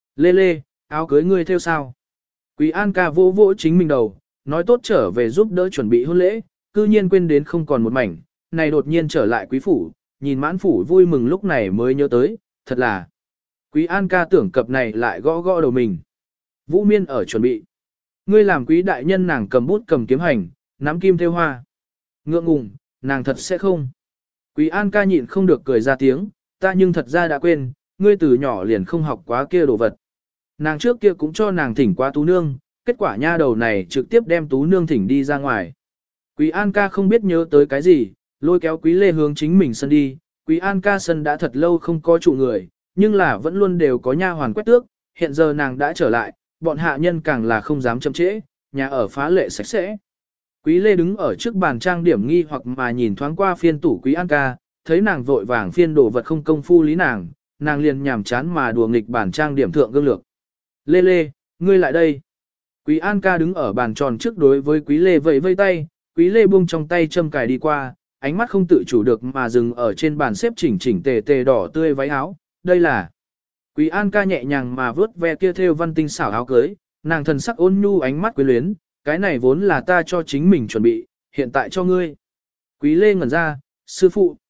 Lê, áo cưới ngươi theo sao? Quý An ca vỗ vỗ chính mình đầu, nói tốt trở về giúp đỡ chuẩn bị hôn lễ, cư nhiên quên đến không còn một mảnh, này đột nhiên trở lại quý phủ, nhìn mãn phủ vui mừng lúc này mới nhớ tới, thật là. Quý An ca tưởng cập này lại gõ đầu mình. Vũ Miên ở chuẩn bị. Ngươi làm quý đại nhân, nàng cầm bút cầm kiếm hành, nắm kim theo hoa. Ngượng ngùng, nàng thật sẽ không. Quý An ca nhịn không được cười ra tiếng, ta nhưng thật ra đã quên, ngươi từ nhỏ liền không học quá kia đồ vật. Nàng trước kia cũng cho nàng thỉnh qua tú nương, kết quả nha đầu này trực tiếp đem tú nương thỉnh đi ra ngoài. Quý An ca không biết nhớ tới cái gì, lôi kéo Quý Lê hướng chính mình sân đi. Quý An ca sân đã thật lâu không có trụ người, nhưng là vẫn luôn đều có nha hoàn quét tước, hiện giờ nàng đã trở lại, bọn hạ nhân càng là không dám chậm trễ, nhà ở phá lệ sạch sẽ. Quý Lê đứng ở trước bàn trang điểm nghi hoặc mà nhìn thoáng qua phiên tủ Quý An ca, thấy nàng vội vàng phiên đồ vật không công phu lý nàng liền nhàm chán mà đùa nghịch bàn trang điểm thượng gương lược. Lê, ngươi lại đây. Quý An ca đứng ở bàn tròn trước đối với Quý Lê vẫy tay, Quý Lê buông trong tay châm cài đi qua, ánh mắt không tự chủ được mà dừng ở trên bàn xếp chỉnh tề đỏ tươi váy áo, đây là. Quý An ca nhẹ nhàng mà vớt ve kia thêu văn tinh xảo áo cưới, nàng thần sắc ôn nhu ánh mắt quyến luyến, cái này vốn là ta cho chính mình chuẩn bị, hiện tại cho ngươi. Quý Lê ngẩn ra, sư phụ.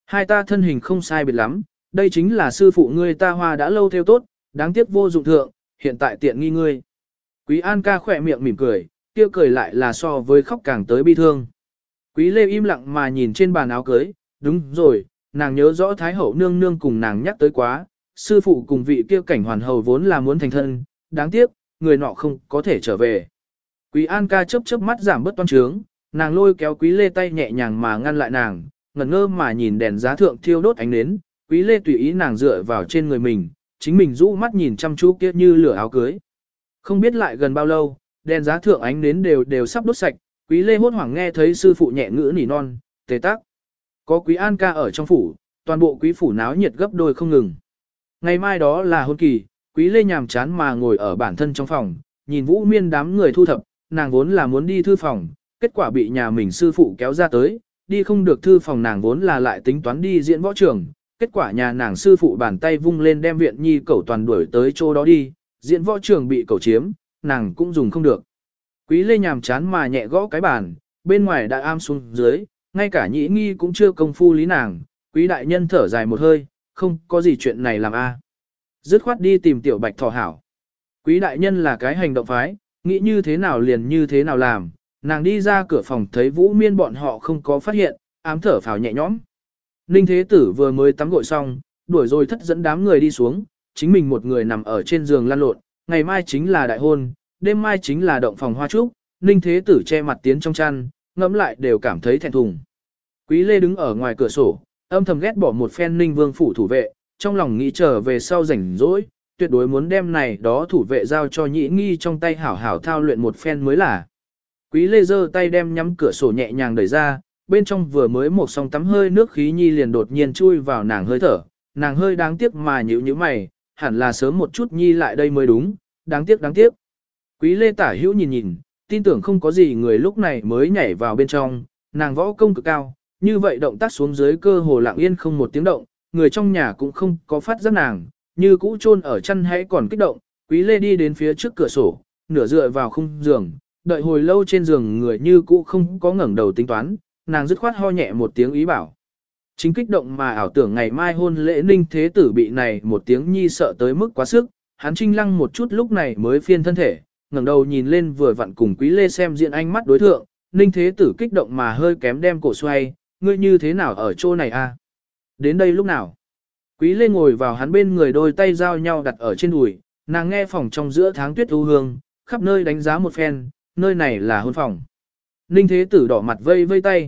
Hai ta thân hình không sai biệt lắm, đây chính là sư phụ ngươi ta hoa đã lâu theo tốt, đáng tiếc vô dụng thượng, hiện tại tiện nghi ngươi. Quý An ca khỏe miệng mỉm cười, kia cười lại là so với khóc càng tới bi thương. Quý Lê im lặng mà nhìn trên bàn áo cưới, đúng rồi, nàng nhớ rõ Thái Hậu nương nương cùng nàng nhắc tới quá, sư phụ cùng vị kia cảnh hoàn hầu vốn là muốn thành thân, đáng tiếc, người nọ không có thể trở về. Quý An ca chớp chớp mắt giảm bớt toan trướng, nàng lôi kéo Quý Lê tay nhẹ nhàng mà ngăn lại nàng, ngẩn ngơ mà nhìn đèn giá thượng thiêu đốt ánh nến, Quý Lê tùy ý nàng dựa vào trên người mình, chính mình rũ mắt nhìn chăm chú kia như lửa áo cưới. Không biết lại gần bao lâu, đèn giá thượng ánh nến đều sắp đốt sạch, Quý Lê hốt hoảng nghe thấy sư phụ nhẹ ngữ nỉ non, tề tắc. Có Quý An ca ở trong phủ, toàn bộ quý phủ náo nhiệt gấp đôi không ngừng. Ngày mai đó là hôn kỳ, Quý Lê nhàm chán mà ngồi ở bản thân trong phòng, nhìn Vũ Miên đám người thu thập, nàng vốn là muốn đi thư phòng, kết quả bị nhà mình sư phụ kéo ra tới, đi không được thư phòng nàng vốn là lại tính toán đi diễn võ trường, kết quả nhà nàng sư phụ bàn tay vung lên đem viện nhi cẩu toàn đuổi tới chỗ đó đi, diễn võ trường bị cẩu chiếm, nàng cũng dùng không được. Quý Lê nhàm chán mà nhẹ gõ cái bàn, bên ngoài đã am xuống dưới, ngay cả nhĩ nghi cũng chưa công phu lý nàng, Quý đại nhân thở dài một hơi, không có gì chuyện này làm a. Dứt khoát đi tìm tiểu bạch thỏ hảo. Quý đại nhân là cái hành động phái, nghĩ như thế nào liền như thế nào làm, nàng đi ra cửa phòng thấy Vũ Miên bọn họ không có phát hiện, ám thở phào nhẹ nhõm. Ninh Thế Tử vừa mới tắm gội xong, đuổi rồi thất dẫn đám người đi xuống, chính mình một người nằm ở trên giường lăn lộn, ngày mai chính là đại hôn, đêm mai chính là động phòng hoa trúc, Ninh Thế Tử che mặt tiến trong chăn, ngẫm lại đều cảm thấy thẹn thùng. Quý Lê đứng ở ngoài cửa sổ, âm thầm ghét bỏ một phen Ninh Vương phủ thủ vệ, trong lòng nghĩ trở về sau rảnh rỗi, tuyệt đối muốn đem này đó thủ vệ giao cho nhĩ nghi trong tay hảo hảo thao luyện một phen mới là. Quý Lê giơ tay đem nhắm cửa sổ nhẹ nhàng đẩy ra, bên trong vừa mới một song tắm hơi nước khí nhi liền đột nhiên chui vào nàng hơi thở, nàng hơi đáng tiếc mà nhíu nhíu mày, hẳn là sớm một chút nhi lại đây mới đúng, đáng tiếc đáng tiếc. Quý Lê tả hữu nhìn nhìn, tin tưởng không có gì người lúc này mới nhảy vào bên trong, nàng võ công cực cao, như vậy động tác xuống dưới cơ hồ lặng yên không một tiếng động, người trong nhà cũng không có phát giác nàng, như cũ chôn ở chăn hãy còn kích động, Quý Lê đi đến phía trước cửa sổ, nửa dựa vào khung giường, đợi hồi lâu trên giường người như cũ không có ngẩng đầu tính toán, nàng dứt khoát ho nhẹ một tiếng ý bảo. Chính kích động mà ảo tưởng ngày mai hôn lễ Ninh Thế Tử bị này một tiếng nhi sợ tới mức quá sức, hắn trinh lăng một chút lúc này mới phiên thân thể, ngẩng đầu nhìn lên vừa vặn cùng Quý Lê xem diện ánh mắt đối thượng, Ninh Thế Tử kích động mà hơi kém đem cổ xoay, ngươi như thế nào ở chỗ này a? Đến đây lúc nào? Quý Lê ngồi vào hắn bên người đôi tay giao nhau đặt ở trên đùi, nàng nghe phòng trong giữa tháng tuyết u hương, khắp nơi đánh giá một phen, nơi này là hôn phòng. Ninh Thế Tử đỏ mặt vây vây tay,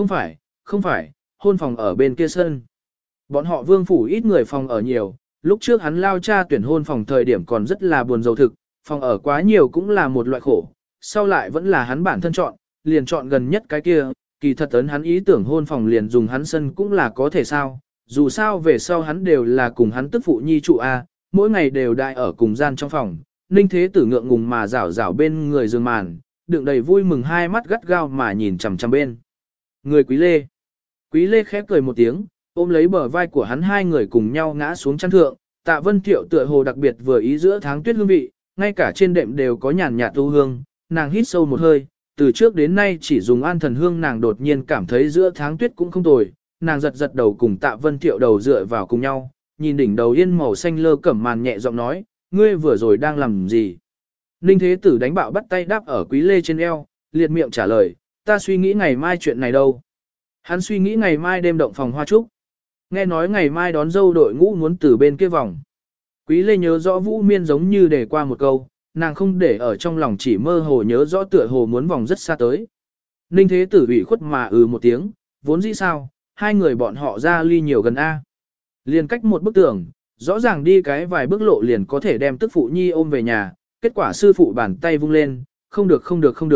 không phải, hôn phòng ở bên kia sân. Bọn họ vương phủ ít người phòng ở nhiều, lúc trước hắn lao cha tuyển hôn phòng thời điểm còn rất là buồn rầu thực, phòng ở quá nhiều cũng là một loại khổ, sau lại vẫn là hắn bản thân chọn, liền chọn gần nhất cái kia, kỳ thật ấn hắn ý tưởng hôn phòng liền dùng hắn sân cũng là có thể sao, dù sao về sau hắn đều là cùng hắn tức phụ nhi trụ A, mỗi ngày đều đại ở cùng gian trong phòng, Ninh Thế Tử ngượng ngùng mà rảo rảo bên người giường màn, đựng đầy vui mừng hai mắt gắt gao mà nhìn chằm chằm bên. Người Quý Lê. Quý Lê khép cười một tiếng, ôm lấy bờ vai của hắn hai người cùng nhau ngã xuống chăn thượng, Tạ Vân Thiệu tựa hồ đặc biệt vừa ý giữa tháng tuyết hương vị, ngay cả trên đệm đều có nhàn nhạt tu hương, nàng hít sâu một hơi, từ trước đến nay chỉ dùng an thần hương nàng đột nhiên cảm thấy giữa tháng tuyết cũng không tồi, nàng giật giật đầu cùng Tạ Vân Thiệu đầu dựa vào cùng nhau, nhìn đỉnh đầu yên màu xanh lơ cẩm màn nhẹ giọng nói, ngươi vừa rồi đang làm gì? Ninh Thế Tử đánh bạo bắt tay đáp ở Quý Lê trên eo, liệt miệng trả lời, ta suy nghĩ ngày mai chuyện này đâu. Hắn suy nghĩ ngày mai đêm động phòng hoa trúc. Nghe nói ngày mai đón dâu đội ngũ muốn từ bên kia vòng. Quý Lê nhớ rõ Vũ Miên giống như để qua một câu, nàng không để ở trong lòng chỉ mơ hồ nhớ rõ tựa hồ muốn vòng rất xa tới. Ninh Thế Tử ủy khuất mà một tiếng, vốn dĩ sao, hai người bọn họ ra ly nhiều gần A. Liền cách một bức tường, rõ ràng đi cái vài bước lộ liền có thể đem tức phụ nhi ôm về nhà, kết quả sư phụ bàn tay vung lên, không được.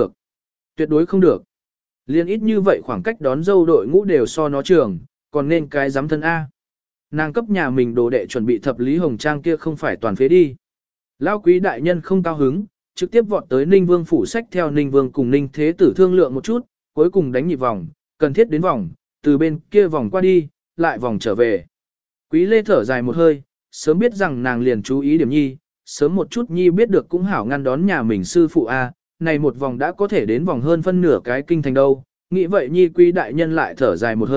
Tuyệt đối không được. Liên ít như vậy khoảng cách đón dâu đội ngũ đều so nó trường, còn nên cái giám thân A. Nàng cấp nhà mình đồ đệ chuẩn bị thập lý hồng trang kia không phải toàn phế đi. Lão Quý đại nhân không cao hứng, trực tiếp vọt tới Ninh Vương phủ sách theo Ninh Vương cùng Ninh Thế Tử thương lượng một chút, cuối cùng đánh nhịp vòng, cần thiết đến vòng, từ bên kia vòng qua đi, lại vòng trở về. Quý Lê thở dài một hơi, sớm biết rằng nàng liền chú ý điểm nhi, sớm một chút nhi biết được cũng hảo ngăn đón nhà mình sư phụ A, này một vòng đã có thể đến vòng hơn phân nửa cái kinh thành đâu. Nghĩ vậy nhi Quý đại nhân lại thở dài một hơi,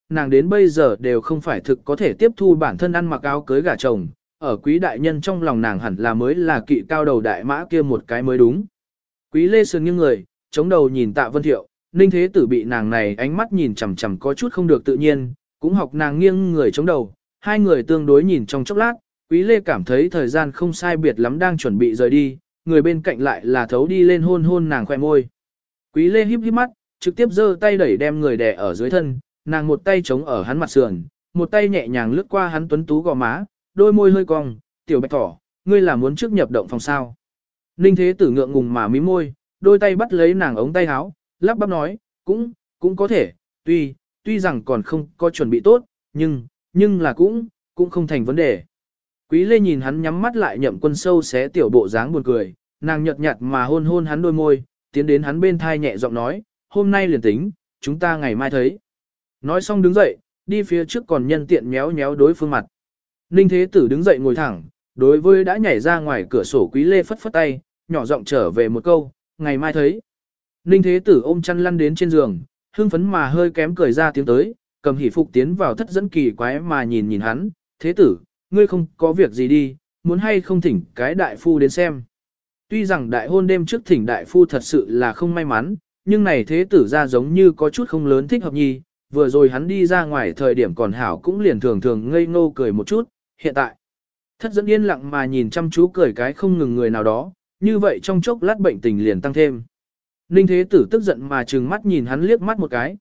nàng đến bây giờ đều không phải thực có thể tiếp thu bản thân ăn mặc áo cưới gả chồng, ở quý đại nhân trong lòng nàng hẳn là mới là kỵ cao đầu đại mã kia một cái mới đúng. Quý Lê sườn nghiêng người, chống đầu nhìn Tạ Vân Thiệu, Ninh Thế Tử bị nàng này ánh mắt nhìn chằm chằm có chút không được tự nhiên, cũng học nàng nghiêng người chống đầu, hai người tương đối nhìn trong chốc lát, Quý Lê cảm thấy thời gian không sai biệt lắm đang chuẩn bị rời đi, người bên cạnh lại là thấu đi lên hôn hôn nàng khoe môi. Quý Lê híp híp mắt, trực tiếp giơ tay đẩy đem người đè ở dưới thân, nàng một tay chống ở hắn mặt sườn, một tay nhẹ nhàng lướt qua hắn tuấn tú gò má, đôi môi hơi cong, "Tiểu Bạch Thỏ, ngươi là muốn trước nhập động phòng sao?" Ninh Thế Tử ngượng ngùng mà mím môi, đôi tay bắt lấy nàng ống tay áo, lắp bắp nói, cũng có thể, tuy rằng còn không có chuẩn bị tốt, nhưng là cũng không thành vấn đề." Quý Lê nhìn hắn nhắm mắt lại Nhậm Quân sâu xé tiểu bộ dáng buồn cười, nàng nhợt nhạt mà hôn hôn hắn đôi môi, tiến đến hắn bên thai nhẹ giọng nói, "Hôm nay liền tính, chúng ta ngày mai thấy." Nói xong đứng dậy, đi phía trước còn nhân tiện méo méo đối phương mặt. Ninh Thế Tử đứng dậy ngồi thẳng, đối với đã nhảy ra ngoài cửa sổ Quý Lê phất phất tay, nhỏ giọng trở về một câu, "Ngày mai thấy." Ninh Thế Tử ôm chăn lăn đến trên giường, hưng phấn mà hơi kém cười ra tiếng tới, cầm hỷ phục tiến vào thất dẫn kỳ quái mà nhìn nhìn hắn, "Thế tử, ngươi không có việc gì đi, muốn hay không thỉnh cái đại phu đến xem." Tuy rằng đại hôn đêm trước thỉnh đại phu thật sự là không may mắn, nhưng này thế tử ra giống như có chút không lớn thích hợp nhi, vừa rồi hắn đi ra ngoài thời điểm còn hảo cũng liền thường thường ngây ngô cười một chút, hiện tại. Thất dẫn yên lặng mà nhìn chăm chú cười cái không ngừng người nào đó, như vậy trong chốc lát bệnh tình liền tăng thêm. Ninh thế tử tức giận mà trừng mắt nhìn hắn liếc mắt một cái,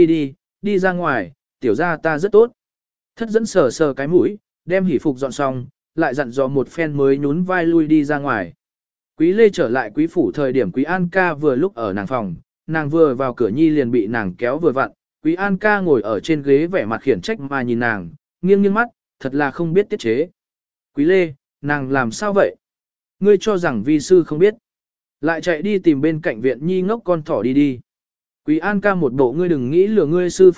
đi ra ngoài, tiểu ra ta rất tốt. Thất dẫn sờ sờ cái mũi, đem hỷ phục dọn xong, lại dặn dò một phen mới nhún vai lui đi ra ngoài. Quý Lê trở lại quý phủ thời điểm Quý An ca vừa lúc ở nàng phòng, nàng vừa vào cửa nhi liền bị nàng kéo vừa vặn, Quý An ca ngồi ở trên ghế vẻ mặt khiển trách mà nhìn nàng, nghiêng nghiêng mắt, thật là không biết tiết chế. Quý Lê, nàng làm sao vậy? Ngươi cho rằng vi sư không biết. Lại chạy đi tìm bên cạnh viện nhi ngốc con thỏ đi. Quý An ca một bộ ngươi đừng nghĩ lừa ngươi sư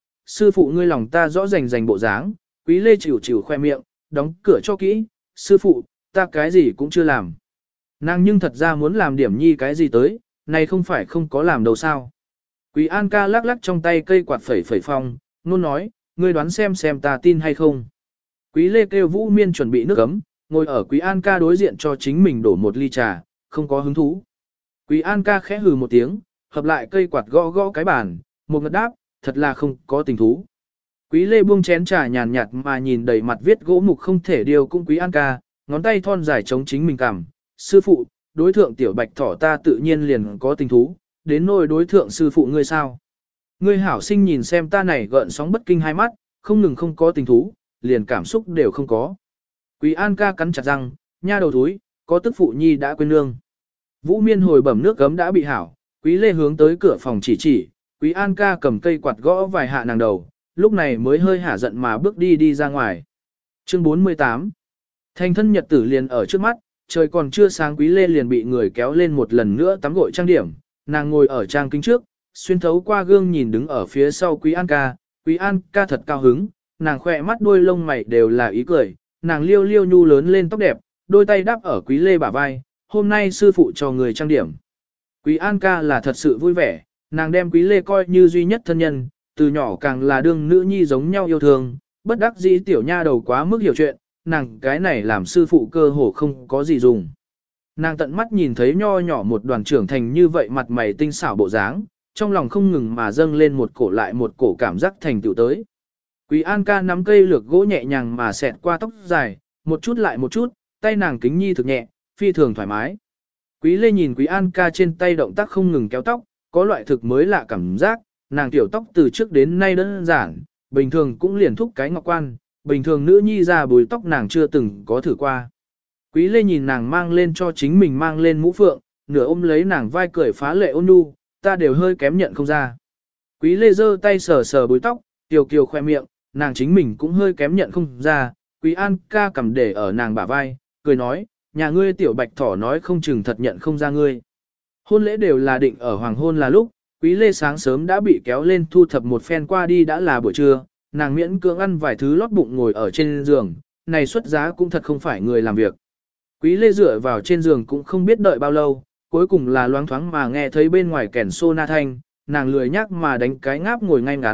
phụ ngươi lòng ta rõ rành bộ dáng. Quý Lê chịu khoe miệng, đóng cửa cho kỹ, sư phụ, ta cái gì cũng chưa làm. Nàng nhưng thật ra muốn làm điểm nhi cái gì tới, này không phải không có làm đâu sao. Quý An ca lắc lắc trong tay cây quạt phẩy phong, nôn nói, ngươi đoán xem ta tin hay không. Quý Lê kêu Vũ Miên chuẩn bị nước ấm, ngồi ở Quý An ca đối diện cho chính mình đổ một ly trà, không có hứng thú. Quý An ca khẽ hừ một tiếng, hợp lại cây quạt gõ cái bàn, một ngật đáp, thật là không có tình thú. Quý Lê buông chén trà nhàn nhạt mà nhìn đầy mặt viết gỗ mục không thể điều cũng Quý An ca, ngón tay thon dài chống chính mình cằm. Sư phụ, đối thượng tiểu bạch thỏ ta tự nhiên liền có tình thú, đến nỗi đối thượng sư phụ ngươi sao. Ngươi hảo sinh nhìn xem ta này gợn sóng bất kinh hai mắt, không ngừng không có tình thú, liền cảm xúc đều không có. Quý An ca cắn chặt răng, nha đầu thúi, có tức phụ nhi đã quên nương. Vũ Miên hồi bẩm nước gấm đã bị hảo, Quý Lê hướng tới cửa phòng chỉ, Quý An ca cầm cây quạt gõ vài hạ nàng đầu, lúc này mới hơi hả giận mà bước đi ra ngoài. Chương 48 Thành thân nhật tử liền ở trước mắt, trời còn chưa sáng Quý Lê liền bị người kéo lên một lần nữa tắm gội trang điểm, nàng ngồi ở trang kính trước, xuyên thấu qua gương nhìn đứng ở phía sau Quý An ca thật cao hứng, nàng khỏe mắt đuôi lông mày đều là ý cười, nàng liêu nhu lớn lên tóc đẹp, đôi tay đáp ở Quý Lê bả vai, hôm nay sư phụ cho người trang điểm. Quý An ca là thật sự vui vẻ, nàng đem Quý Lê coi như duy nhất thân nhân, từ nhỏ càng là đương nữ nhi giống nhau yêu thương, bất đắc dĩ tiểu nha đầu quá mức hiểu chuyện, nàng cái này làm sư phụ cơ hồ không có gì dùng. Nàng tận mắt nhìn thấy nho nhỏ một đoàn trưởng thành như vậy mặt mày tinh xảo bộ dáng, trong lòng không ngừng mà dâng lên một cổ lại một cổ cảm giác thành tựu tới. Quý An ca nắm cây lược gỗ nhẹ nhàng mà xẹt qua tóc dài, một chút lại một chút, tay nàng kính nhi thực nhẹ, phi thường thoải mái. Quý Lê nhìn Quý An ca trên tay động tác không ngừng kéo tóc, có loại thực mới lạ cảm giác, nàng tiểu tóc từ trước đến nay đơn giản, bình thường cũng liền thúc cái ngọc quan, bình thường nữ nhi ra bùi tóc nàng chưa từng có thử qua. Quý Lê nhìn nàng mang lên cho chính mình mang lên mũ phượng, nửa ôm lấy nàng vai cười phá lệ ôn nhu, ta đều hơi kém nhận không ra. Quý Lê giơ tay sờ sờ bùi tóc, kiều kiều khoe miệng, nàng chính mình cũng hơi kém nhận không ra. Quý An ca cầm để ở nàng bả vai, cười nói, nhà ngươi tiểu bạch thỏ nói không chừng thật nhận không ra ngươi. Hôn lễ đều là định ở hoàng hôn là lúc, Quý Lê sáng sớm đã bị kéo lên thu thập một phen qua đi đã là buổi trưa, nàng miễn cưỡng ăn vài thứ lót bụng ngồi ở trên giường, này xuất giá cũng thật không phải người làm việc. Quý Lê dựa vào trên giường cũng không biết đợi bao lâu, cuối cùng là loáng thoáng mà nghe thấy bên ngoài kèn sô na thanh, nàng lười nhác mà đánh cái ngáp ngồi ngay ngắn,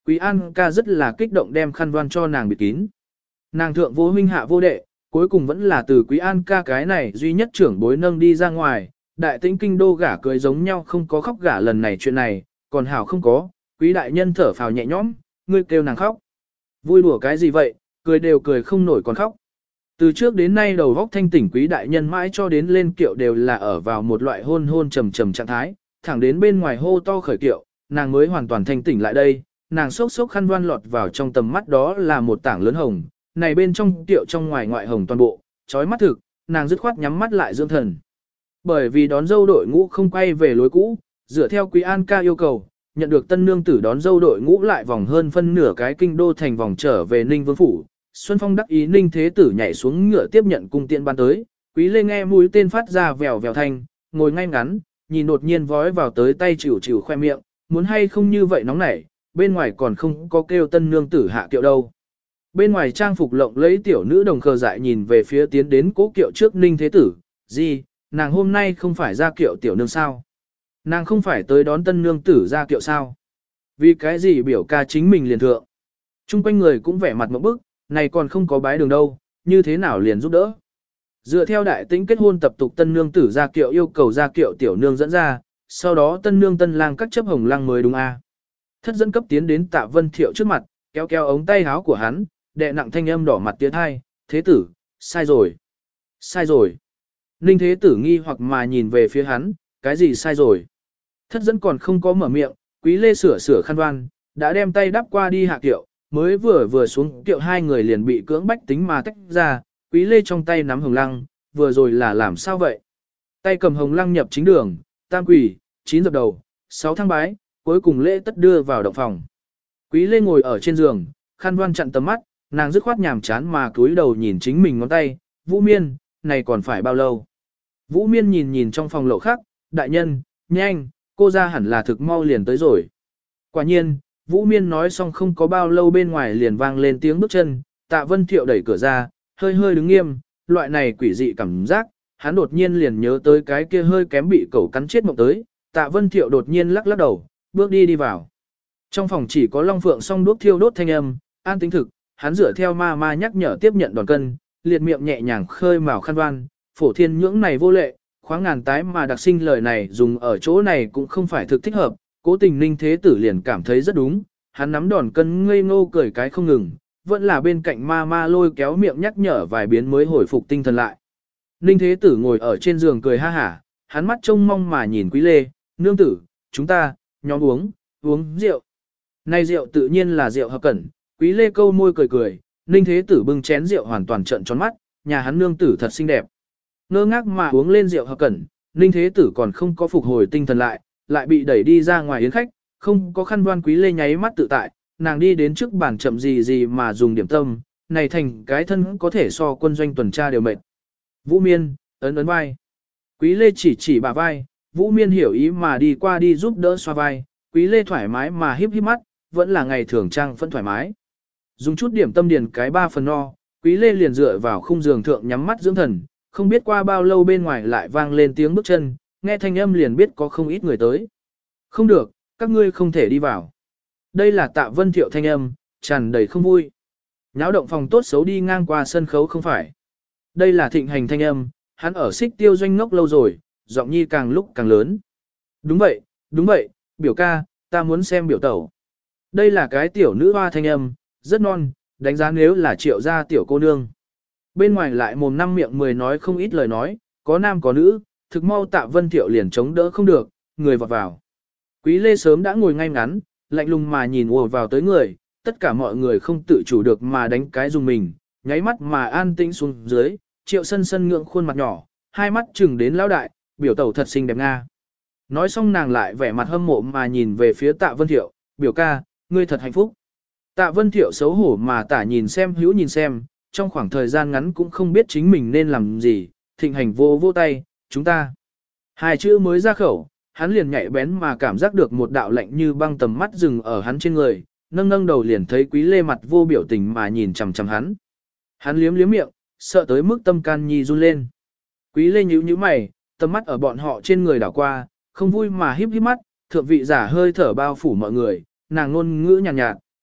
Quý An ca rất là kích động đem khăn voan cho nàng bịt kín. Nàng thượng vô huynh hạ vô đệ, cuối cùng vẫn là từ Quý An ca cái này duy nhất trưởng bối nâng đi ra ngoài, đại tĩnh kinh đô gả cưới giống nhau không có khóc gả lần này chuyện này, còn hảo không có, Quý đại nhân thở phào nhẹ nhõm, ngươi kêu nàng khóc. Vui đùa cái gì vậy, cười đều cười không nổi còn khóc. Từ trước đến nay đầu góc thanh tỉnh Quý đại nhân mãi cho đến lên kiệu đều là ở vào một loại hôn hôn trầm trầm trạng thái, thẳng đến bên ngoài hô to khởi kiệu, nàng mới hoàn toàn thanh tỉnh lại đây, nàng sốc sốc khăn voan lọt vào trong tầm mắt đó là một tảng lớn hồng, này bên trong kiệu trong ngoài ngoại hồng toàn bộ, chói mắt thực, nàng dứt khoát nhắm mắt lại dưỡng thần. Bởi vì đón dâu đội ngũ không quay về lối cũ, dựa theo Quý An ca yêu cầu, nhận được tân nương tử đón dâu đội ngũ lại vòng hơn phân nửa cái kinh đô thành vòng trở về Ninh Vương phủ. Xuân Phong đắc ý Ninh Thế Tử nhảy xuống ngựa tiếp nhận cung tiện ban tới, Quý Lê nghe mũi tên phát ra vèo vèo thanh, ngồi ngay ngắn, nhìn đột nhiên vói vào tới tay chịu chịu khoe miệng, muốn hay không như vậy nóng nảy, bên ngoài còn không có kêu tân nương tử hạ kiệu đâu. Bên ngoài trang phục lộng lẫy tiểu nữ đồng khờ dại nhìn về phía tiến đến cố kiệu trước Ninh Thế Tử, gì, nàng hôm nay không phải ra kiệu tiểu nương sao? Nàng không phải tới đón tân nương tử ra kiệu sao? Vì cái gì biểu ca chính mình liền thượng? Trung quanh người cũng vẻ mặt một bức, này còn không có bái đường đâu, như thế nào liền giúp đỡ? Dựa theo đại tĩnh kết hôn tập tục tân nương tử ra kiệu yêu cầu ra kiệu tiểu nương dẫn ra, sau đó tân nương tân lang các chấp hồng lăng mới đúng a. Thất dẫn cấp tiến đến Tạ Vân Thiệu trước mặt, kéo kéo ống tay áo của hắn, đệ nặng thanh âm đỏ mặt tiến hai, thế tử, sai rồi. Sai rồi. Ninh Thế Tử nghi hoặc mà nhìn về phía hắn, cái gì sai rồi. Thất dẫn còn không có mở miệng, Quý Lê sửa sửa khăn đoan, đã đem tay đắp qua đi hạ kiệu, mới vừa xuống kiệu hai người liền bị cưỡng bách tính mà tách ra, Quý Lê trong tay nắm hồng lăng, vừa rồi là làm sao vậy? Tay cầm hồng lăng nhập chính đường, tam quỷ, 9 dập đầu, 6 thang bái, cuối cùng lễ tất đưa vào động phòng. Quý Lê ngồi ở trên giường, khăn đoan chặn tầm mắt, nàng dứt khoát nhàm chán mà cúi đầu nhìn chính mình ngón tay, Vũ Miên, này còn phải bao lâu? Vũ Miên nhìn nhìn trong phòng lậu khắc, đại nhân, nhanh, cô ra hẳn là thực mau liền tới rồi. Quả nhiên, Vũ Miên nói xong không có bao lâu bên ngoài liền vang lên tiếng bước chân, Tạ Vân Thiệu đẩy cửa ra, hơi hơi đứng nghiêm, loại này quỷ dị cảm giác, hắn đột nhiên liền nhớ tới cái kia hơi kém bị cẩu cắn chết mộng tới, Tạ Vân Thiệu đột nhiên lắc lắc đầu, bước đi vào. Trong phòng chỉ có Long Phượng song đuốc thiêu đốt thanh âm, an tính thực, hắn dựa theo ma ma nhắc nhở tiếp nhận đòn cân, liệt miệng nhẹ nhàng khơi mào khăn đoan, phổ thiên nhưỡng này vô lệ, khoáng ngàn tái mà đặc sinh lời này dùng ở chỗ này cũng không phải thực thích hợp, cố tình Ninh Thế Tử liền cảm thấy rất đúng, hắn nắm đòn cân ngây ngô cười cái không ngừng, vẫn là bên cạnh ma ma lôi kéo miệng nhắc nhở vài biến mới hồi phục tinh thần lại. Ninh Thế Tử ngồi ở trên giường cười ha hả, hắn mắt trông mong mà nhìn Quý Lê, nương tử, chúng ta, nhóm uống rượu. Này rượu tự nhiên là rượu hợp cẩn, Quý Lê câu môi cười cười, Ninh Thế Tử bưng chén rượu hoàn toàn trợn tròn mắt, nhà hắn nương tử thật xinh đẹp. Ngơ ngác mà uống lên rượu hợp cẩn, Ninh Thế Tử còn không có phục hồi tinh thần lại bị đẩy đi ra ngoài yến khách, không có khăn đoan. Quý Lê nháy mắt tự tại, nàng đi đến trước bàn chậm gì mà dùng điểm tâm, này thành cái thân có thể so quân doanh tuần tra đều mệt. Vũ Miên, ấn vai. Quý Lê chỉ bà vai, Vũ Miên hiểu ý mà đi qua đi giúp đỡ xoa vai, Quý Lê thoải mái mà híp mắt, vẫn là ngày thường trang phân thoải mái. Dùng chút điểm tâm điền cái 3 phần no, Quý Lê liền dựa vào khung giường thượng nhắm mắt dưỡng thần, không biết qua bao lâu bên ngoài lại vang lên tiếng bước chân, nghe thanh âm liền biết có không ít người tới. Không được, các ngươi không thể đi vào. Đây là Tạ Vân Thiệu thanh âm, tràn đầy không vui. Nháo động phòng tốt xấu đi ngang qua sân khấu không phải. Đây là Thịnh Hành thanh âm, hắn ở Xích Tiêu doanh ngốc lâu rồi, giọng nhi càng lúc càng lớn. Đúng vậy, biểu ca, ta muốn xem biểu tẩu. Đây là cái tiểu nữ hoa thanh âm, rất non, đánh giá nếu là Triệu gia tiểu cô nương. Bên ngoài lại mồm năm miệng 10 nói không ít lời nói, có nam có nữ, thực mau Tạ Vân Thiệu liền chống đỡ không được, người vọt vào. Quý Lê sớm đã ngồi ngay ngắn, lạnh lùng mà nhìn ùa vào tới người, tất cả mọi người không tự chủ được mà đánh cái dùng mình, nháy mắt mà an tĩnh xuống dưới, Triệu Sân Sân ngượng khuôn mặt nhỏ, hai mắt chừng đến lão đại, biểu tẩu thật xinh đẹp nga. Nói xong nàng lại vẻ mặt hâm mộ mà nhìn về phía Tạ Vân Thiệu, biểu ca, ngươi thật hạnh phúc. Tạ Vân Thiệu xấu hổ mà tả nhìn xem hữu nhìn xem, trong khoảng thời gian ngắn cũng không biết chính mình nên làm gì, Thịnh Hành vô tay, chúng ta. Hai chữ mới ra khẩu, hắn liền nhạy bén mà cảm giác được một đạo lạnh như băng tầm mắt dừng ở hắn trên người, nâng đầu liền thấy Quý Lê mặt vô biểu tình mà nhìn chằm chằm hắn. Hắn liếm miệng, sợ tới mức tâm can nhi run lên. Quý Lê nhíu mày, tầm mắt ở bọn họ trên người đảo qua, không vui mà híp mắt, thượng vị giả hơi thở bao phủ mọi người, nàng ngôn ngữ nhàn nhạt,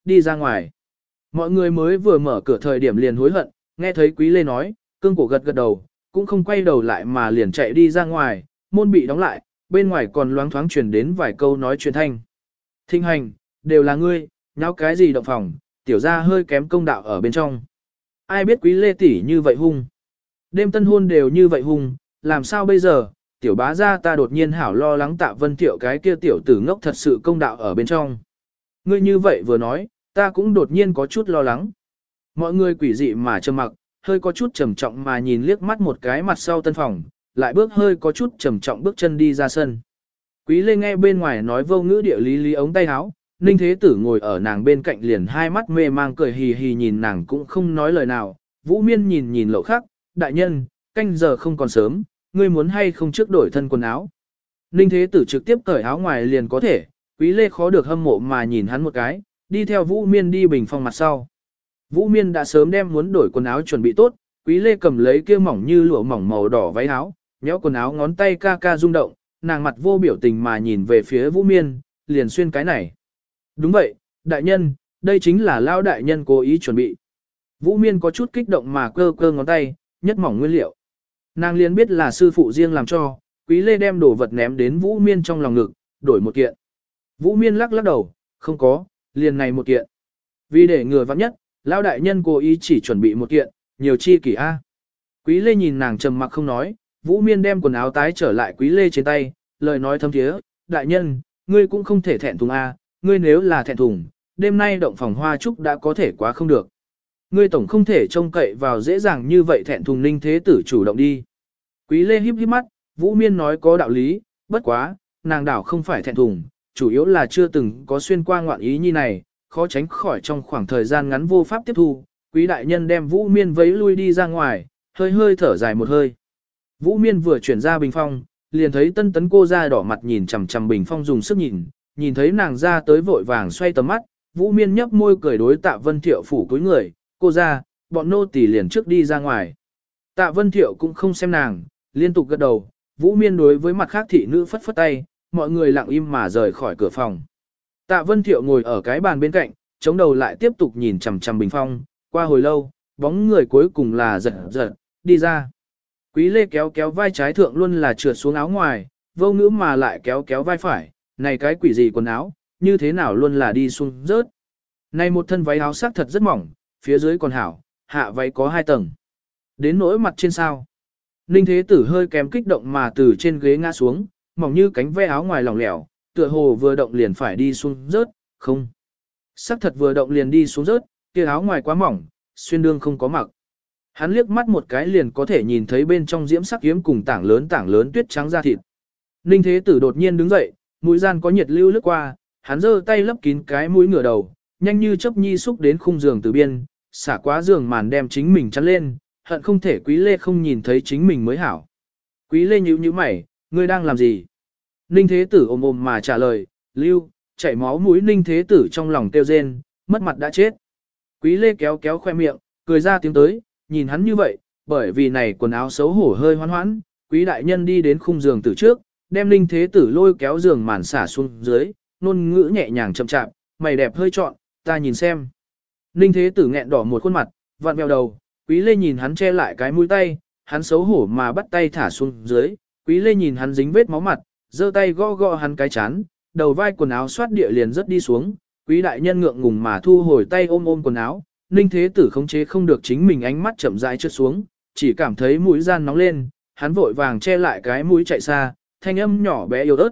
đi ra ngoài. Mọi người mới vừa mở cửa thời điểm liền hối hận, nghe thấy Quý Lê nói, cương cổ gật gật đầu, cũng không quay đầu lại mà liền chạy đi ra ngoài, môn bị đóng lại, bên ngoài còn loáng thoáng truyền đến vài câu nói chuyện thanh. Thinh hành, đều là ngươi, nháo cái gì động phòng, tiểu ra hơi kém công đạo ở bên trong. Ai biết Quý Lê tỷ như vậy hung. Đêm tân hôn đều như vậy hung, làm sao bây giờ, tiểu bá gia ta đột nhiên hảo lo lắng Tạ Vân Thiệu cái kia tiểu tử ngốc thật sự công đạo ở bên trong. Ngươi như vậy vừa nói, ta cũng đột nhiên có chút lo lắng. Mọi người quỷ dị mà trầm mặc, hơi có chút trầm trọng mà nhìn liếc mắt một cái mặt sau tân phòng, lại bước hơi có chút trầm trọng bước chân đi ra sân. Quý Lê nghe bên ngoài nói vô ngữ địa lý ống tay áo, Ninh Thế Tử ngồi ở nàng bên cạnh liền hai mắt mê mang cười hì hì nhìn nàng cũng không nói lời nào. Vũ Miên nhìn Lộ Khắc, đại nhân, canh giờ không còn sớm, ngươi muốn hay không trước đổi thân quần áo. Ninh Thế Tử trực tiếp cởi áo ngoài liền có thể, Quý Lê khó được hâm mộ mà nhìn hắn một cái, đi theo Vũ Miên đi bình phong mặt sau. Vũ Miên đã sớm đem muốn đổi quần áo chuẩn bị tốt, Quý Lê cầm lấy kia mỏng như lụa mỏng màu đỏ váy áo, nhéo quần áo ngón tay ca ca rung động, nàng mặt vô biểu tình mà nhìn về phía Vũ Miên, liền xuyên cái này. Đúng vậy, đại nhân, đây chính là lao đại nhân cố ý chuẩn bị. Vũ Miên có chút kích động mà cơ cơ ngón tay, nhất mỏng nguyên liệu. Nàng liền biết là sư phụ riêng làm cho, Quý Lê đem đồ vật ném đến Vũ Miên trong lòng ngực, đổi một kiện. Vũ Miên lắc lắc đầu, không có, liền này một kiện. Vì để ngừa vắng nhất, lão đại nhân cố ý chỉ chuẩn bị một kiện, nhiều chi kỷ a. Quý Lê nhìn nàng trầm mặc không nói, Vũ Miên đem quần áo tái trở lại Quý Lê trên tay, lời nói thâm thiế, đại nhân, ngươi cũng không thể thẹn thùng a, ngươi nếu là thẹn thùng, đêm nay động phòng hoa trúc đã có thể quá không được. Ngươi tổng không thể trông cậy vào dễ dàng như vậy thẹn thùng Ninh Thế Tử chủ động đi. Quý Lê híp híp mắt, Vũ Miên nói có đạo lý, bất quá, nàng đảo không phải thẹn thùng, chủ yếu là chưa từng có xuyên qua ngoạn ý như này, khó tránh khỏi trong khoảng thời gian ngắn vô pháp tiếp thu. Quý đại nhân đem Vũ Miên vấy lui đi ra ngoài, hơi hơi thở dài một hơi. Vũ Miên vừa chuyển ra bình phong, liền thấy Tân Tấn cô ra đỏ mặt nhìn chằm chằm bình phong dùng sức nhìn thấy nàng ra tới vội vàng xoay tầm mắt, Vũ Miên nhấp môi cười đối Tạ Vân Thiệu phủ cúi người, cô ra, bọn nô tỳ liền trước đi ra ngoài. Tạ Vân Thiệu cũng không xem nàng, liên tục gật đầu, Vũ Miên đối với mặt khác thị nữ phất phất tay, mọi người lặng im mà rời khỏi cửa phòng. Tạ Vân Thiệu ngồi ở cái bàn bên cạnh, chống đầu lại tiếp tục nhìn chằm chằm bình phong, qua hồi lâu, bóng người cuối cùng là giật giật, đi ra. Quý Lê kéo kéo vai trái thượng luôn là trượt xuống áo ngoài, vô ngữ mà lại kéo kéo vai phải, này cái quỷ gì quần áo, như thế nào luôn là đi xuống rớt. Này một thân váy áo sắc thật rất mỏng, phía dưới còn hảo, hạ váy có 2 tầng. Đến nỗi mặt trên sao. Ninh Thế Tử hơi kém kích động mà từ trên ghế ngã xuống, mỏng như cánh ve áo ngoài lỏng lẻo, tựa hồ vừa động liền phải đi xuống rớt, không. Sắc thật vừa động liền đi xuống rớt, kia áo ngoài quá mỏng, xuyên đương không có mặc. Hắn liếc mắt một cái liền có thể nhìn thấy bên trong diễm sắc kiếm cùng tảng lớn tuyết trắng da thịt. Ninh Thế Tử đột nhiên đứng dậy, mũi gian có nhiệt lưu lướt qua, hắn giơ tay lấp kín cái mũi ngửa đầu, nhanh như chớp nhi xúc đến khung giường từ biên, xả quá giường màn đem chính mình chắn lên, hận không thể Quý Lê không nhìn thấy chính mình mới hảo. Quý Lê nhíu nhíu mày, ngươi đang làm gì? Ninh Thế Tử ôm ôm mà trả lời, lưu, chảy máu mũi Ninh Thế Tử trong lòng kêu rên, mất mặt đã chết. Quý Lê kéo kéo khoe miệng, cười ra tiếng tới, nhìn hắn như vậy, bởi vì này quần áo xấu hổ hơi hoán hoãn, Quý đại nhân đi đến khung giường từ trước, đem Ninh Thế Tử lôi kéo giường màn xả xuống dưới, ngôn ngữ nhẹ nhàng chậm chạp, mày đẹp hơi trọn, ta nhìn xem. Ninh Thế Tử nghẹn đỏ một khuôn mặt, vặn vẹo đầu, Quý Lê nhìn hắn che lại cái mũi tay, hắn xấu hổ mà bắt tay thả xuống dưới, Quý Lê nhìn hắn dính vết máu mặt, giơ tay gõ gõ hắn cái chán, đầu vai quần áo xoát địa liền rất đi xuống, Quý đại nhân ngượng ngùng mà thu hồi tay ôm ôm quần áo, Ninh Thế Tử khống chế không được chính mình ánh mắt chậm rãi trượt xuống, chỉ cảm thấy mũi gian nóng lên, hắn vội vàng che lại cái mũi chạy xa, thanh âm nhỏ bé yếu ớt,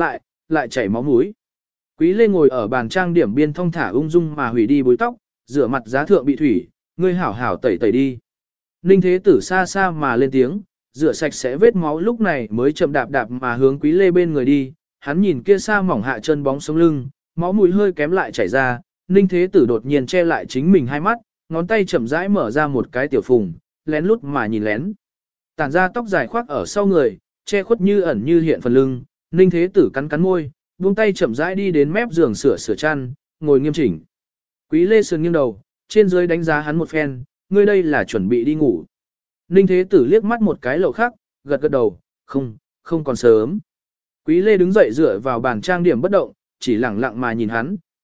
lại chảy máu mũi. Quý Lê ngồi ở bàn trang điểm biên thong thả ung dung mà hủy đi búi tóc, rửa mặt giá thượng bị thủy, ngươi hảo hảo tẩy tẩy đi. Ninh Thế Tử xa xa mà lên tiếng, rửa sạch sẽ vết máu lúc này mới chậm đạp đạp mà hướng Quý Lê bên người đi, hắn nhìn kia xa mỏng hạ chân bóng sống lưng, máu mũi hơi kém lại chảy ra, Ninh Thế Tử đột nhiên che lại chính mình hai mắt, ngón tay chậm rãi mở ra một cái tiểu phùng, lén lút mà nhìn lén. Tản ra tóc dài khoác ở sau người, che khuất như ẩn như hiện phần lưng, Ninh Thế Tử cắn cắn môi, buông tay chậm rãi đi đến mép giường sửa chăn, ngồi nghiêm chỉnh. Quý Lê sườn nghiêng đầu, trên dưới đánh giá hắn một phen, ngươi đây là chuẩn bị đi ngủ. Ninh Thế Tử liếc mắt một cái Lộ Khắc, gật gật đầu, không còn sớm. Quý Lê đứng dậy dựa vào bàn trang điểm bất động, chỉ lẳng lặng mà nhìn hắn,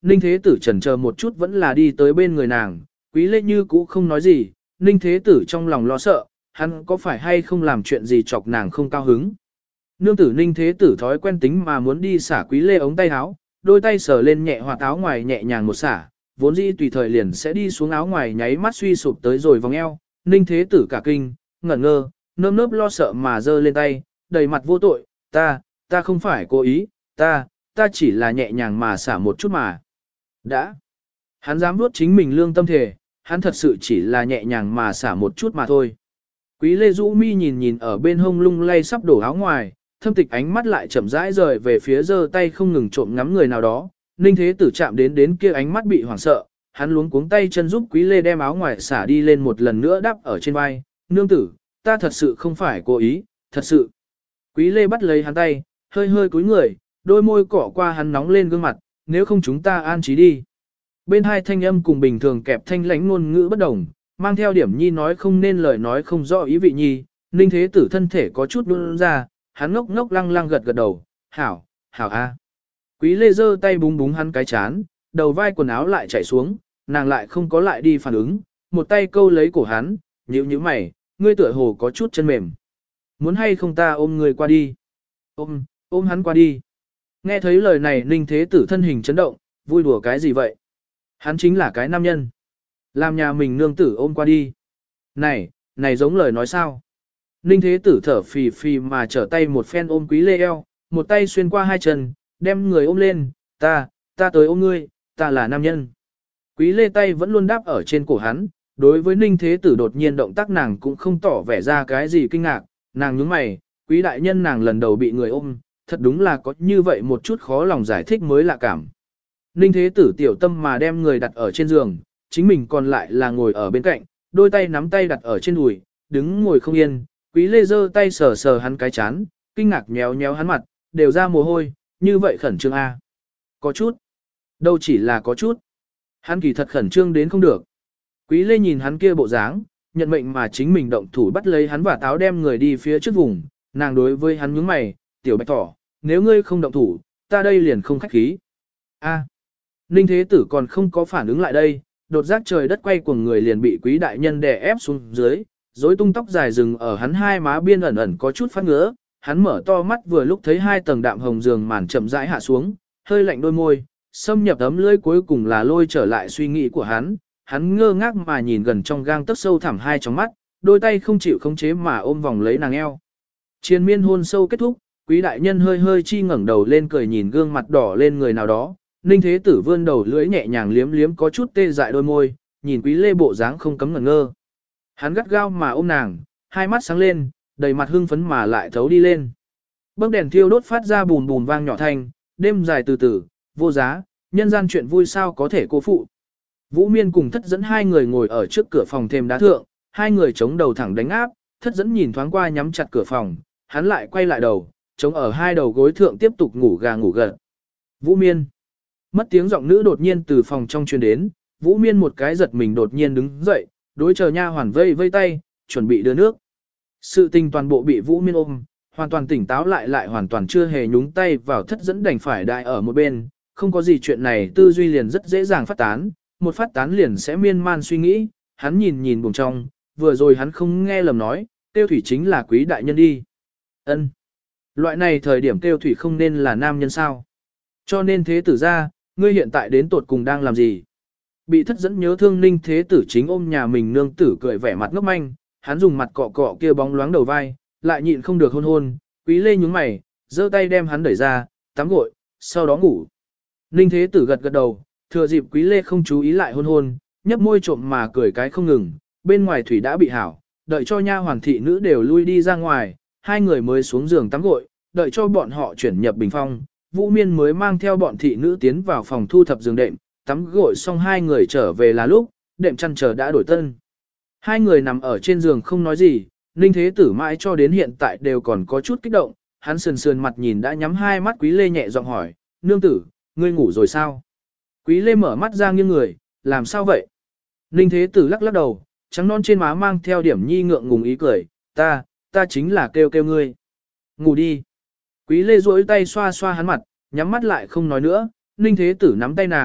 Ninh Thế Tử chần chờ một chút vẫn là đi tới bên người nàng, Quý Lê như cũ không nói gì, Ninh Thế Tử trong lòng lo sợ, hắn có phải hay không làm chuyện gì chọc nàng không cao hứng. Nương tử Ninh Thế Tử thói quen tính mà muốn đi xả Quý Lê ống tay áo, đôi tay sờ lên nhẹ hoạt áo ngoài nhẹ nhàng một xả, vốn dĩ tùy thời liền sẽ đi xuống áo ngoài nháy mắt suy sụp tới rồi vòng eo, Ninh Thế Tử cả kinh, ngẩn ngơ, nơm nớp lo sợ mà giơ lên tay, đầy mặt vô tội, ta không phải cố ý, ta chỉ là nhẹ nhàng mà xả một chút mà. Đã. Hắn dám nuốt chính mình lương tâm thể, hắn thật sự chỉ là nhẹ nhàng mà xả một chút mà thôi. Quý Lê rũ mi nhìn ở bên hông lung lay sắp đổ áo ngoài, thâm tịch ánh mắt lại chậm rãi rời về phía giơ tay không ngừng trộm ngắm người nào đó. Ninh Thế Tử chạm đến kia ánh mắt bị hoảng sợ, hắn luống cuống tay chân giúp Quý Lê đem áo ngoài xả đi lên một lần nữa đắp ở trên vai. Nương tử, ta thật sự không phải cố ý, thật sự. Quý Lê bắt lấy hắn tay, hơi hơi cúi người, đôi môi cỏ qua hắn nóng lên gương mặt, nếu không chúng ta an trí đi. Bên hai thanh âm cùng bình thường kẹp thanh lãnh ngôn ngữ bất đồng, mang theo điểm nhi nói không nên lời nói không rõ ý vị nhi, Ninh Thế Tử thân thể có chút run ra, hắn ngốc ngốc lăng lăng gật gật đầu, hảo a. Quý Lê giơ tay búng búng hắn cái chán, đầu vai quần áo lại chảy xuống, nàng lại không có lại đi phản ứng, một tay câu lấy cổ hắn, nhíu mày, ngươi tựa hồ có chút chân mềm. Muốn hay không ta ôm người qua đi? Ôm hắn qua đi. Nghe thấy lời này Ninh Thế Tử thân hình chấn động, vui đùa cái gì vậy? Hắn chính là cái nam nhân. Làm nhà mình nương tử ôm qua đi. Này giống lời nói sao? Ninh Thế Tử thở phì phì mà trở tay một phen ôm Quý Lê eo, một tay xuyên qua hai chân, đem người ôm lên, ta tới ôm ngươi, ta là nam nhân. Quý Lê tay vẫn luôn đáp ở trên cổ hắn, đối với Ninh Thế Tử đột nhiên động tác nàng cũng không tỏ vẻ ra cái gì kinh ngạc, nàng nhướng mày, Quý đại nhân nàng lần đầu bị người ôm, thật đúng là có như vậy một chút khó lòng giải thích mới lạ cảm. Ninh Thế Tử tiểu tâm mà đem người đặt ở trên giường, chính mình còn lại là ngồi ở bên cạnh, đôi tay nắm tay đặt ở trên đùi, đứng ngồi không yên, Quý Lê giơ tay sờ sờ hắn cái chán, kinh ngạc nhéo nhéo hắn mặt, đều ra mồ hôi, như vậy khẩn trương a. Có chút. Đâu chỉ là có chút. Hắn kỳ thật khẩn trương đến không được. Quý Lê nhìn hắn kia bộ dáng, nhận mệnh mà chính mình động thủ bắt lấy hắn và táo đem người đi phía trước vùng, nàng đối với hắn nhướng mày, tiểu bạch thỏ, nếu ngươi không động thủ, ta đây liền không khách khí. A. Ninh Thế Tử còn không có phản ứng lại đây, đột giác trời đất quay cuồng người liền bị Quý đại nhân đè ép xuống dưới, rối tung tóc dài rừng ở hắn hai má biên ẩn ẩn có chút phát ngứa, hắn mở to mắt vừa lúc thấy hai tầng đạm hồng giường màn chậm rãi hạ xuống, hơi lạnh đôi môi, xâm nhập ấm lưỡi cuối cùng là lôi trở lại suy nghĩ của hắn ngơ ngác mà nhìn gần trong gang tấc sâu thẳm hai trong mắt, đôi tay không chịu khống chế mà ôm vòng lấy nàng eo. Triền miên hôn sâu kết thúc, Quý đại nhân hơi hơi chi ngẩng đầu lên cười nhìn gương mặt đỏ lên người nào đó, Ninh Thế Tử vươn đầu lưỡi nhẹ nhàng liếm liếm có chút tê dại đôi môi, nhìn Quý Lê bộ dáng không cấm ngẩn ngơ. Hắn gắt gao mà ôm nàng, hai mắt sáng lên, đầy mặt hưng phấn mà lại thấu đi lên. Bấc đèn thiêu đốt phát ra bùn bùn vang nhỏ thanh, đêm dài từ từ, vô giá, nhân gian chuyện vui sao có thể cô phụ. Vũ Miên cùng Thất Dẫn hai người ngồi ở trước cửa phòng thềm đá thượng, hai người chống đầu thẳng đánh áp, Thất Dẫn nhìn thoáng qua nhắm chặt cửa phòng, hắn lại quay lại đầu, chống ở hai đầu gối thượng tiếp tục ngủ gà ngủ gật. Vũ Miên. Mất tiếng giọng nữ đột nhiên từ phòng trong truyền đến, Vũ Miên một cái giật mình đột nhiên đứng dậy, đối chờ nha hoàn vây vây tay, chuẩn bị đưa nước. Sự tình toàn bộ bị Vũ Miên ôm, hoàn toàn tỉnh táo lại hoàn toàn chưa hề nhúng tay vào Thất Dẫn đành phải đại ở một bên, không có gì chuyện này tư duy liền rất dễ dàng phát tán, một phát tán liền sẽ miên man suy nghĩ, hắn nhìn buồng trong, vừa rồi hắn không nghe lầm nói, Tiêu Thủy chính là Quý đại nhân đi. Ân, loại này thời điểm Tiêu Thủy không nên là nam nhân sao? Cho nên thế tử ra, ngươi hiện tại đến tột cùng đang làm gì? Bị Thất Dẫn nhớ thương Ninh Thế Tử chính ôm nhà mình nương tử cười vẻ mặt ngốc manh, hắn dùng mặt cọ cọ kia bóng loáng đầu vai, lại nhịn không được hôn. Quý Lê nhúng mày, giơ tay đem hắn đẩy ra, tắm gội, sau đó ngủ. Ninh Thế Tử gật gật đầu, thừa dịp Quý Lê không chú ý lại hôn, nhấp môi trộm mà cười cái không ngừng. Bên ngoài thủy đã bị hảo, đợi cho nha hoàn thị nữ đều lui đi ra ngoài, hai người mới xuống giường tắm gội, đợi cho bọn họ chuyển nhập bình phong. Vũ Miên mới mang theo bọn thị nữ tiến vào phòng thu thập giường đệm, tắm gội xong hai người trở về là lúc, đệm chăn chờ đã đổi tân. Hai người nằm ở trên giường không nói gì, Ninh Thế Tử mãi cho đến hiện tại đều còn có chút kích động, hắn sườn sườn mặt nhìn đã nhắm hai mắt Quý Lê nhẹ giọng hỏi, nương tử, ngươi ngủ rồi sao? Quý Lê mở mắt ra nghiêng người, làm sao vậy? Ninh Thế Tử lắc lắc đầu, trắng non trên má mang theo điểm nhi ngượng ngùng ý cười, ta chính là kêu ngươi. Ngủ đi. Quý Lê duỗi tay xoa xoa hắn mặt, nhắm mắt lại không nói nữa, Ninh Thế Tử nắm tay nàng,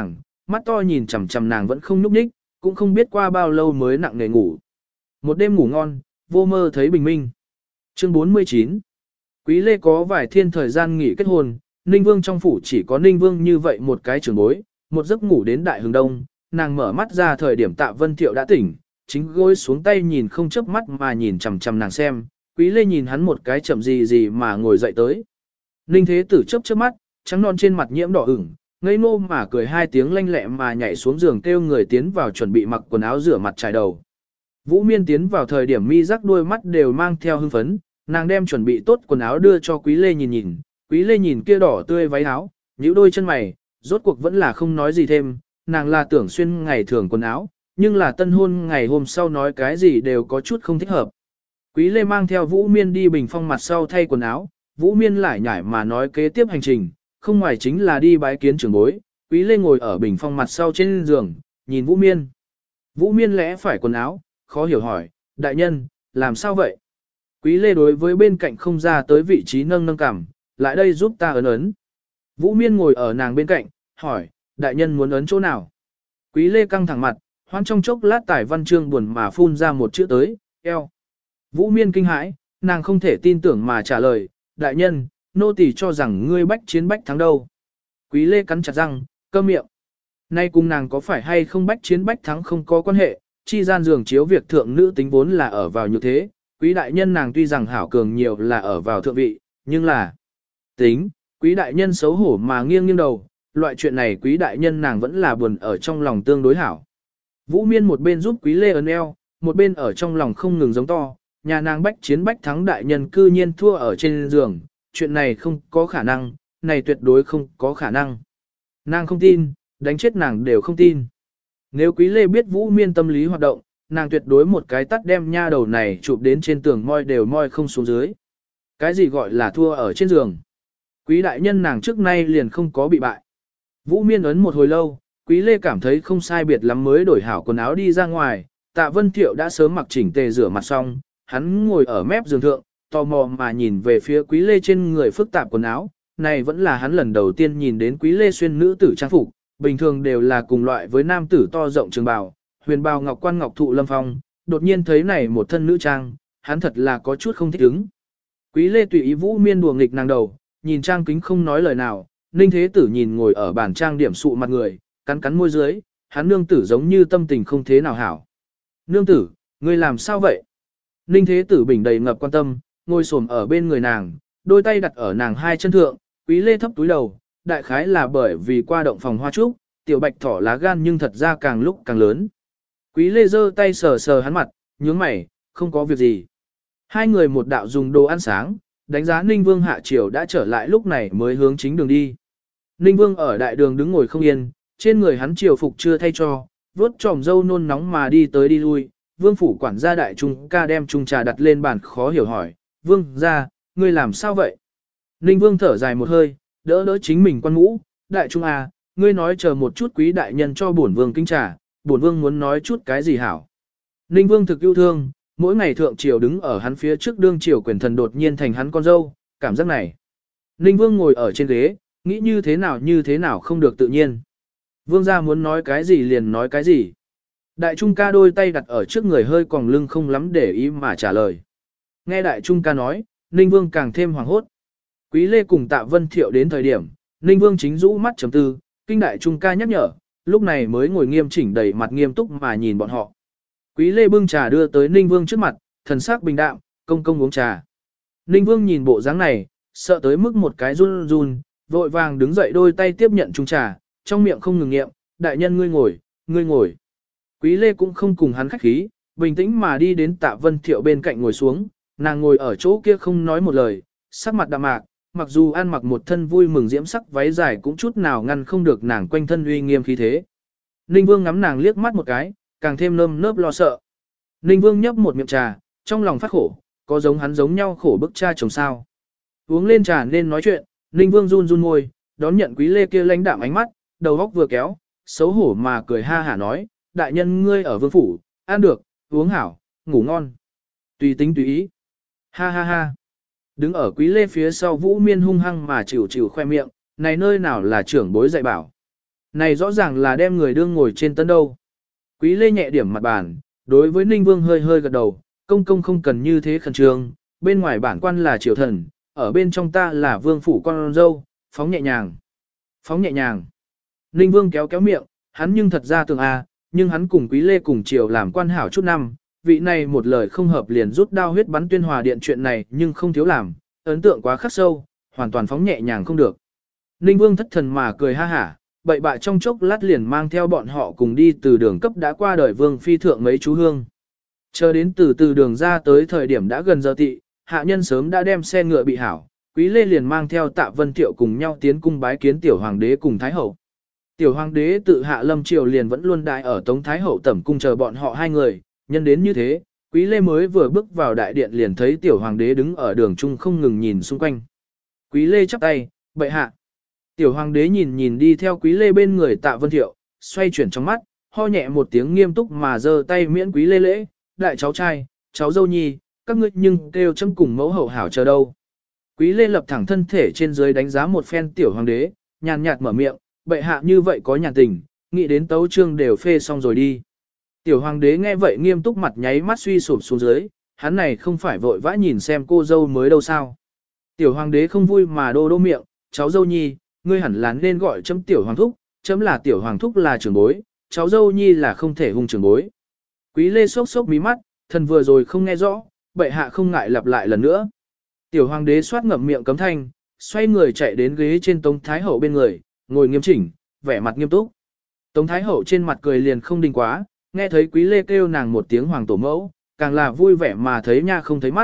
mắt to nhìn chằm chằm nàng vẫn không nhúc nhích, cũng không biết qua bao lâu mới nặng nề ngủ. Một đêm ngủ ngon, vô mơ thấy bình minh. Chương 49. Quý Lê có vài thiên thời gian nghỉ kết hôn, Ninh Vương trong phủ chỉ có Ninh Vương như vậy một cái trưởng bối, một giấc ngủ đến đại hướng đông, nàng mở mắt ra thời điểm Tạ Vân Thiệu đã tỉnh, chính gối xuống tay nhìn không chớp mắt mà nhìn chằm chằm nàng xem, Quý Lê nhìn hắn một cái chậm gì mà ngồi dậy tới. Ninh Thế Tử chớp chớp mắt, trắng non trên mặt nhiễm đỏ ửng, ngây ngô mà cười hai tiếng lanh lẹ mà nhảy xuống giường kêu người tiến vào chuẩn bị mặc quần áo rửa mặt trải đầu. Vũ Miên tiến vào thời điểm mi rắc đôi mắt đều mang theo hưng phấn, nàng đem chuẩn bị tốt quần áo đưa cho Quý Lê nhìn nhìn, Quý Lê nhìn kia đỏ tươi váy áo, nhíu đôi chân mày, rốt cuộc vẫn là không nói gì thêm, nàng là tưởng xuyên ngày thường quần áo, nhưng là tân hôn ngày hôm sau nói cái gì đều có chút không thích hợp. Quý Lê mang theo Vũ Miên đi bình phong mặt sau thay quần áo, Vũ Miên lại nhảy mà nói kế tiếp hành trình, không ngoài chính là đi bái kiến trưởng bối, Quý Lê ngồi ở bình phong mặt sau trên giường, nhìn Vũ Miên. Vũ Miên lẽ phải quần áo, khó hiểu hỏi, đại nhân, làm sao vậy? Quý Lê đối với bên cạnh không ra tới vị trí nâng nâng cằm, lại đây giúp ta ấn ấn. Vũ Miên ngồi ở nàng bên cạnh, hỏi, đại nhân muốn ấn chỗ nào? Quý Lê căng thẳng mặt, hoan trong chốc lát tải văn chương buồn mà phun ra một chữ tới, eo. Vũ Miên kinh hãi, nàng không thể tin tưởng mà trả lời, đại nhân, nô tỳ cho rằng ngươi bách chiến bách thắng đâu. Quý Lê cắn chặt răng, câm miệng. Nay cùng nàng có phải hay không bách chiến bách thắng không có quan hệ, chi gian giường chiếu việc thượng nữ tính vốn là ở vào như thế, quý đại nhân nàng tuy rằng hảo cường nhiều là ở vào thượng vị, nhưng là tính, quý đại nhân xấu hổ mà nghiêng nghiêng đầu, loại chuyện này quý đại nhân nàng vẫn là buồn ở trong lòng tương đối hảo. Vũ Miên một bên giúp Quý Lê ấn eo, một bên ở trong lòng không ngừng giống to, nhà nàng bách chiến bách thắng đại nhân cư nhiên thua ở trên giường, chuyện này không có khả năng, này tuyệt đối không có khả năng. Nàng không tin, đánh chết nàng đều không tin. Nếu Quý Lê biết Vũ Miên tâm lý hoạt động, nàng tuyệt đối một cái tắt đem nha đầu này chụp đến trên tường moi đều moi không xuống dưới. Cái gì gọi là thua ở trên giường? Quý đại nhân nàng trước nay liền không có bị bại. Vũ Miên ấn một hồi lâu, Quý Lê cảm thấy không sai biệt lắm mới đổi hảo quần áo đi ra ngoài, Tạ Vân Thiệu đã sớm mặc chỉnh tề rửa mặt xong, hắn ngồi ở mép giường thượng, tò mò mà nhìn về phía Quý Lê trên người phức tạp quần áo, này vẫn là hắn lần đầu tiên nhìn đến Quý Lê xuyên nữ tử trang phục, bình thường đều là cùng loại với nam tử to rộng trường bào, huyền bào ngọc quan ngọc thụ lâm phong, đột nhiên thấy này một thân nữ trang, hắn thật là có chút không thích ứng. Quý Lê tùy ý Vũ Miên đùa nghịch nàng đầu, nhìn trang kính không nói lời nào, Ninh Thế Tử nhìn ngồi ở bàn trang điểm sụ mặt người, cắn cắn môi dưới, hắn nương tử giống như tâm tình không thế nào hảo. Nương tử, ngươi làm sao vậy? Ninh Thế Tử bình đầy ngập quan tâm, ngồi xổm ở bên người nàng, đôi tay đặt ở nàng hai chân thượng, Quý Lê thấp túi đầu, đại khái là bởi vì qua động phòng hoa trúc, tiểu bạch thỏ lá gan nhưng thật ra càng lúc càng lớn. Quý Lê giơ tay sờ sờ hắn mặt, nhướng mày, không có việc gì. Hai người một đạo dùng đồ ăn sáng, đánh giá Ninh Vương hạ triều đã trở lại lúc này mới hướng chính đường đi. Ninh Vương ở đại đường đứng ngồi không yên, trên người hắn triều phục chưa thay cho, vuốt tròm dâu nôn nóng mà đi tới đi lui. Vương phủ quản gia đại trung ca đem chung trà đặt lên bàn khó hiểu hỏi, Vương ra, ngươi làm sao vậy? Ninh Vương thở dài một hơi, đỡ đỡ chính mình quan mũ, đại trung à, ngươi nói chờ một chút quý đại nhân cho bổn vương kính trà, bổn vương muốn nói chút cái gì hảo. Ninh Vương thực yêu thương, mỗi ngày thượng triều đứng ở hắn phía trước đương triều quyền thần đột nhiên thành hắn con dâu, cảm giác này. Ninh Vương ngồi ở trên ghế, nghĩ như thế nào không được tự nhiên. Vương gia muốn nói cái gì liền nói cái gì. Đại trung ca đôi tay đặt ở trước người hơi còng lưng không lắm để ý mà trả lời. Nghe đại trung ca nói, Ninh Vương càng thêm hoảng hốt. Quý Lê cùng Tạ Vân Thiệu đến thời điểm, Ninh Vương chính rũ mắt chấm tư, kinh đại trung ca nhắc nhở, lúc này mới ngồi nghiêm chỉnh đầy mặt nghiêm túc mà nhìn bọn họ. Quý Lê bưng trà đưa tới Ninh Vương trước mặt, thần sắc bình đạm, công công uống trà. Ninh Vương nhìn bộ dáng này, sợ tới mức một cái run run, vội vàng đứng dậy đôi tay tiếp nhận chung trà, trong miệng không ngừng nghiệm, đại nhân ngươi ngồi, ngươi ngồi. Quý Lê cũng không cùng hắn khách khí, bình tĩnh mà đi đến Tạ Vân Thiệu bên cạnh ngồi xuống, nàng ngồi ở chỗ kia không nói một lời, sắc mặt đạm mạc, mặc dù ăn mặc một thân vui mừng diễm sắc váy dài cũng chút nào ngăn không được nàng quanh thân uy nghiêm khí thế. Ninh Vương ngắm nàng liếc mắt một cái, càng thêm nơm nớp lo sợ. Ninh Vương nhấp một miệng trà, trong lòng phát khổ, có giống hắn giống nhau khổ bức cha chồng sao. Uống lên trà nên nói chuyện, Ninh Vương run run môi, đón nhận Quý Lê kia lãnh đạm ánh mắt, đầu óc vừa kéo, xấu hổ mà cười ha hả nói, đại nhân ngươi ở vương phủ, ăn được, uống hảo, ngủ ngon. Tùy tính tùy ý. Ha ha ha. Đứng ở Quý Lê phía sau Vũ Miên hung hăng mà chịu chịu khoe miệng, này nơi nào là trưởng bối dạy bảo. Này rõ ràng là đem người đương ngồi trên tân đâu. Quý Lê nhẹ điểm mặt bàn, đối với Ninh Vương hơi hơi gật đầu, công công không cần như thế khẩn trương, bên ngoài bản quan là triều thần, ở bên trong ta là vương phủ con dâu, phóng nhẹ nhàng. Phóng nhẹ nhàng. Ninh Vương kéo kéo miệng, hắn nhưng thật ra tưởng nhưng hắn cùng Quý Lê cùng triều làm quan hảo chút năm, vị này một lời không hợp liền rút đao huyết bắn Tuyên Hòa điện chuyện này nhưng không thiếu làm, ấn tượng quá khắc sâu, hoàn toàn phóng nhẹ nhàng không được. Ninh Vương thất thần mà cười ha hả, bậy bạ trong chốc lát liền mang theo bọn họ cùng đi từ đường cấp đã qua đời Vương phi thượng mấy chú hương. Chờ đến từ đường ra tới thời điểm đã gần giờ tị, hạ nhân sớm đã đem xe ngựa bị hảo, Quý Lê liền mang theo Tạ Vân Thiệu cùng nhau tiến cung bái kiến tiểu hoàng đế cùng thái hậu. Tiểu hoàng đế tự hạ lâm triều liền vẫn luôn đại ở Tống thái hậu tẩm cung chờ bọn họ hai người, nhân đến như thế, Quý Lê mới vừa bước vào đại điện liền thấy tiểu hoàng đế đứng ở đường trung không ngừng nhìn xung quanh. Quý Lê chắp tay, bệ hạ. Tiểu hoàng đế nhìn đi theo Quý Lê bên người Tạ Vân Thiệu, xoay chuyển trong mắt, ho nhẹ một tiếng nghiêm túc mà giơ tay miễn Quý Lê lễ, đại cháu trai, cháu dâu nhi, các ngươi nhưng kêu chấm cùng mẫu hậu hảo chờ đâu. Quý Lê lập thẳng thân thể trên dưới đánh giá một phen tiểu hoàng đế, nhàn nhạt mở miệng, bệ hạ như vậy có nhàn tình, nghĩ đến tấu chương đều phê xong rồi đi. Tiểu hoàng đế nghe vậy nghiêm túc mặt nháy mắt suy sụp xuống dưới, hắn này không phải vội vã nhìn xem cô dâu mới đâu sao. Tiểu hoàng đế không vui mà đô miệng, cháu dâu nhi, ngươi hẳn là nên gọi chấm tiểu hoàng thúc, chấm là tiểu hoàng thúc là trưởng bối, cháu dâu nhi là không thể hung trưởng bối. Quý Lê sốc sốc mí mắt, thần vừa rồi không nghe rõ, bệ hạ không ngại lặp lại lần nữa. Tiểu hoàng đế xoát ngậm miệng cấm thanh, xoay người chạy đến ghế trên Tống Thái Hậu bên người, ngồi nghiêm chỉnh, vẻ mặt nghiêm túc. Tống Thái Hậu trên mặt cười liền không đình quá, nghe thấy Quý Lê kêu nàng một tiếng hoàng tổ mẫu, càng là vui vẻ mà thấy nha không thấy mắt.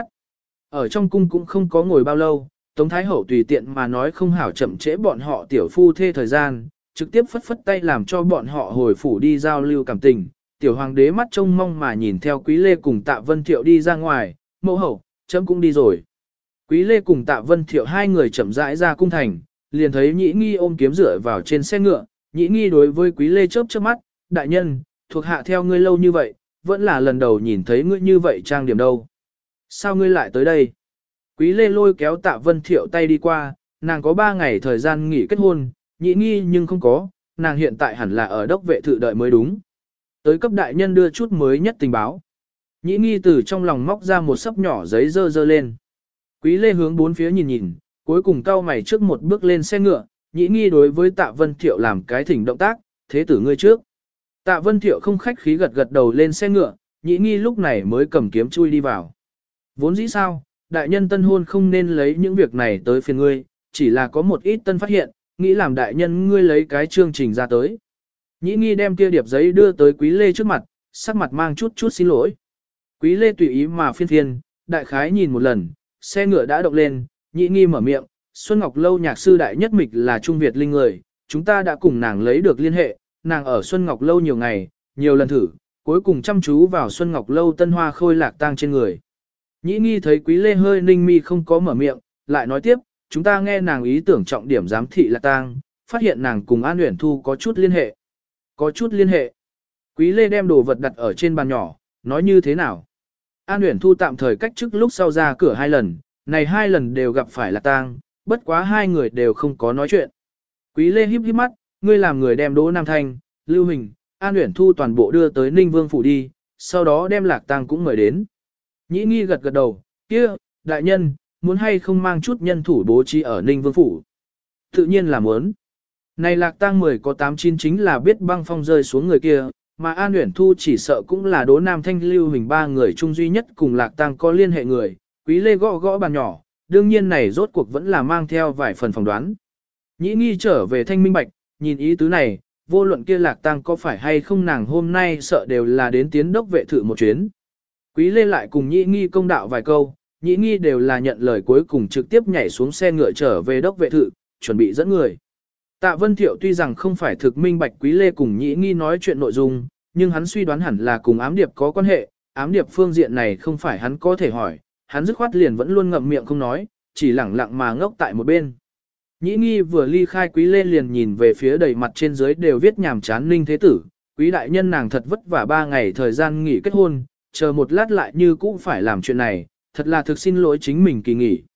Ở trong cung cũng không có ngồi bao lâu, Tống Thái Hậu tùy tiện mà nói không hảo chậm trễ bọn họ tiểu phu thê thời gian, trực tiếp phất phất tay làm cho bọn họ hồi phủ đi giao lưu cảm tình. Tiểu hoàng đế mắt trông mong mà nhìn theo Quý Lê cùng Tạ Vân Thiệu đi ra ngoài, mẫu hậu, chấm cũng đi rồi. Quý Lê cùng Tạ Vân Thiệu hai người chậm rãi ra cung thành, liền thấy Nhĩ Nghi ôm kiếm dựa vào trên xe ngựa, Nhĩ Nghi đối với Quý Lê chớp chớp mắt, đại nhân, thuộc hạ theo ngươi lâu như vậy, vẫn là lần đầu nhìn thấy ngươi như vậy trang điểm đâu. Sao ngươi lại tới đây? Quý Lê lôi kéo Tạ Vân Thiệu tay đi qua, nàng có 3 ngày thời gian nghỉ kết hôn, Nhĩ Nghi nhưng không có, nàng hiện tại hẳn là ở đốc vệ thự đợi mới đúng. Tới cấp đại nhân đưa chút mới nhất tình báo. Nhĩ Nghi từ trong lòng móc ra một sấp nhỏ giấy dơ lên. Quý Lê hướng bốn phía nhìn, cuối cùng cau mày trước một bước lên xe ngựa, Nhĩ Nghi đối với Tạ Vân Thiệu làm cái thỉnh động tác, thế tử ngươi trước. Tạ Vân Thiệu không khách khí gật đầu lên xe ngựa, Nhĩ Nghi lúc này mới cầm kiếm chui đi vào. Vốn dĩ sao, đại nhân tân hôn không nên lấy những việc này tới phiền ngươi, chỉ là có một ít tân phát hiện, nghĩ làm đại nhân ngươi lấy cái chương trình ra tới. Nhĩ Nghi đem kia điệp giấy đưa tới Quý Lê trước mặt, sắc mặt mang chút xin lỗi. Quý Lê tùy ý mà phiên, đại khái nhìn một lần, xe ngựa đã động lên, Nhĩ Nghi mở miệng, Xuân Ngọc Lâu nhạc sư đại nhất mịch là Trung Việt linh người, chúng ta đã cùng nàng lấy được liên hệ, nàng ở Xuân Ngọc Lâu nhiều ngày, nhiều lần thử, cuối cùng chăm chú vào Xuân Ngọc Lâu tân hoa khôi lạc tang trên người. Nhĩ Nghi thấy Quý Lê hơi ninh mi không có mở miệng, lại nói tiếp, chúng ta nghe nàng ý tưởng trọng điểm giám thị lạc tang, phát hiện nàng cùng An Uyển Thu có chút liên hệ. Có chút liên hệ. Quý Lê đem đồ vật đặt ở trên bàn nhỏ, nói như thế nào? An Uyển Thu tạm thời cách chức lúc sau ra cửa 2 lần, này 2 lần đều gặp phải lạc tang, bất quá 2 người đều không có nói chuyện. Quý Lê híp mắt, ngươi làm người đem Đỗ Nam Thanh, Lưu Hình, An Uyển Thu toàn bộ đưa tới Ninh Vương phủ đi, sau đó đem lạc tang cũng mời đến. Nhĩ Nghi gật đầu, kia, đại nhân, muốn hay không mang chút nhân thủ bố trí ở Ninh Vương phủ? Tự nhiên là muốn. Này lạc tang 10 có 8-9 chính là biết băng phong rơi xuống người kia, mà An Uyển Thu chỉ sợ cũng là Đỗ Nam Thanh Lưu Hình 3 người chung duy nhất cùng lạc tang có liên hệ người. Quý Lê gõ bàn nhỏ, đương nhiên này rốt cuộc vẫn là mang theo vài phần phỏng đoán. Nhĩ Nghi trở về thanh minh bạch, nhìn ý tứ này, vô luận kia lạc tang có phải hay không nàng hôm nay sợ đều là đến tiến đốc vệ thự một chuyến. Quý Lê lại cùng Nhĩ Nghi công đạo vài câu, Nhĩ Nghi đều là nhận lời cuối cùng trực tiếp nhảy xuống xe ngựa trở về đốc vệ thự, chuẩn bị dẫn người. Tạ Vân Thiệu tuy rằng không phải thực minh bạch Quý Lê cùng Nhĩ Nghi nói chuyện nội dung, nhưng hắn suy đoán hẳn là cùng ám điệp có quan hệ, ám điệp phương diện này không phải hắn có thể hỏi, hắn dứt khoát liền vẫn luôn ngậm miệng không nói, chỉ lẳng lặng mà ngốc tại một bên. Nhĩ Nghi vừa ly khai Quý Lê liền nhìn về phía đầy mặt trên dưới đều viết nhàm chán Ninh Thế Tử, Quý đại nhân nàng thật vất vả 3 ngày thời gian nghỉ kết hôn, chờ một lát lại như cũ phải làm chuyện này, thật là thực xin lỗi chính mình kỳ nghỉ.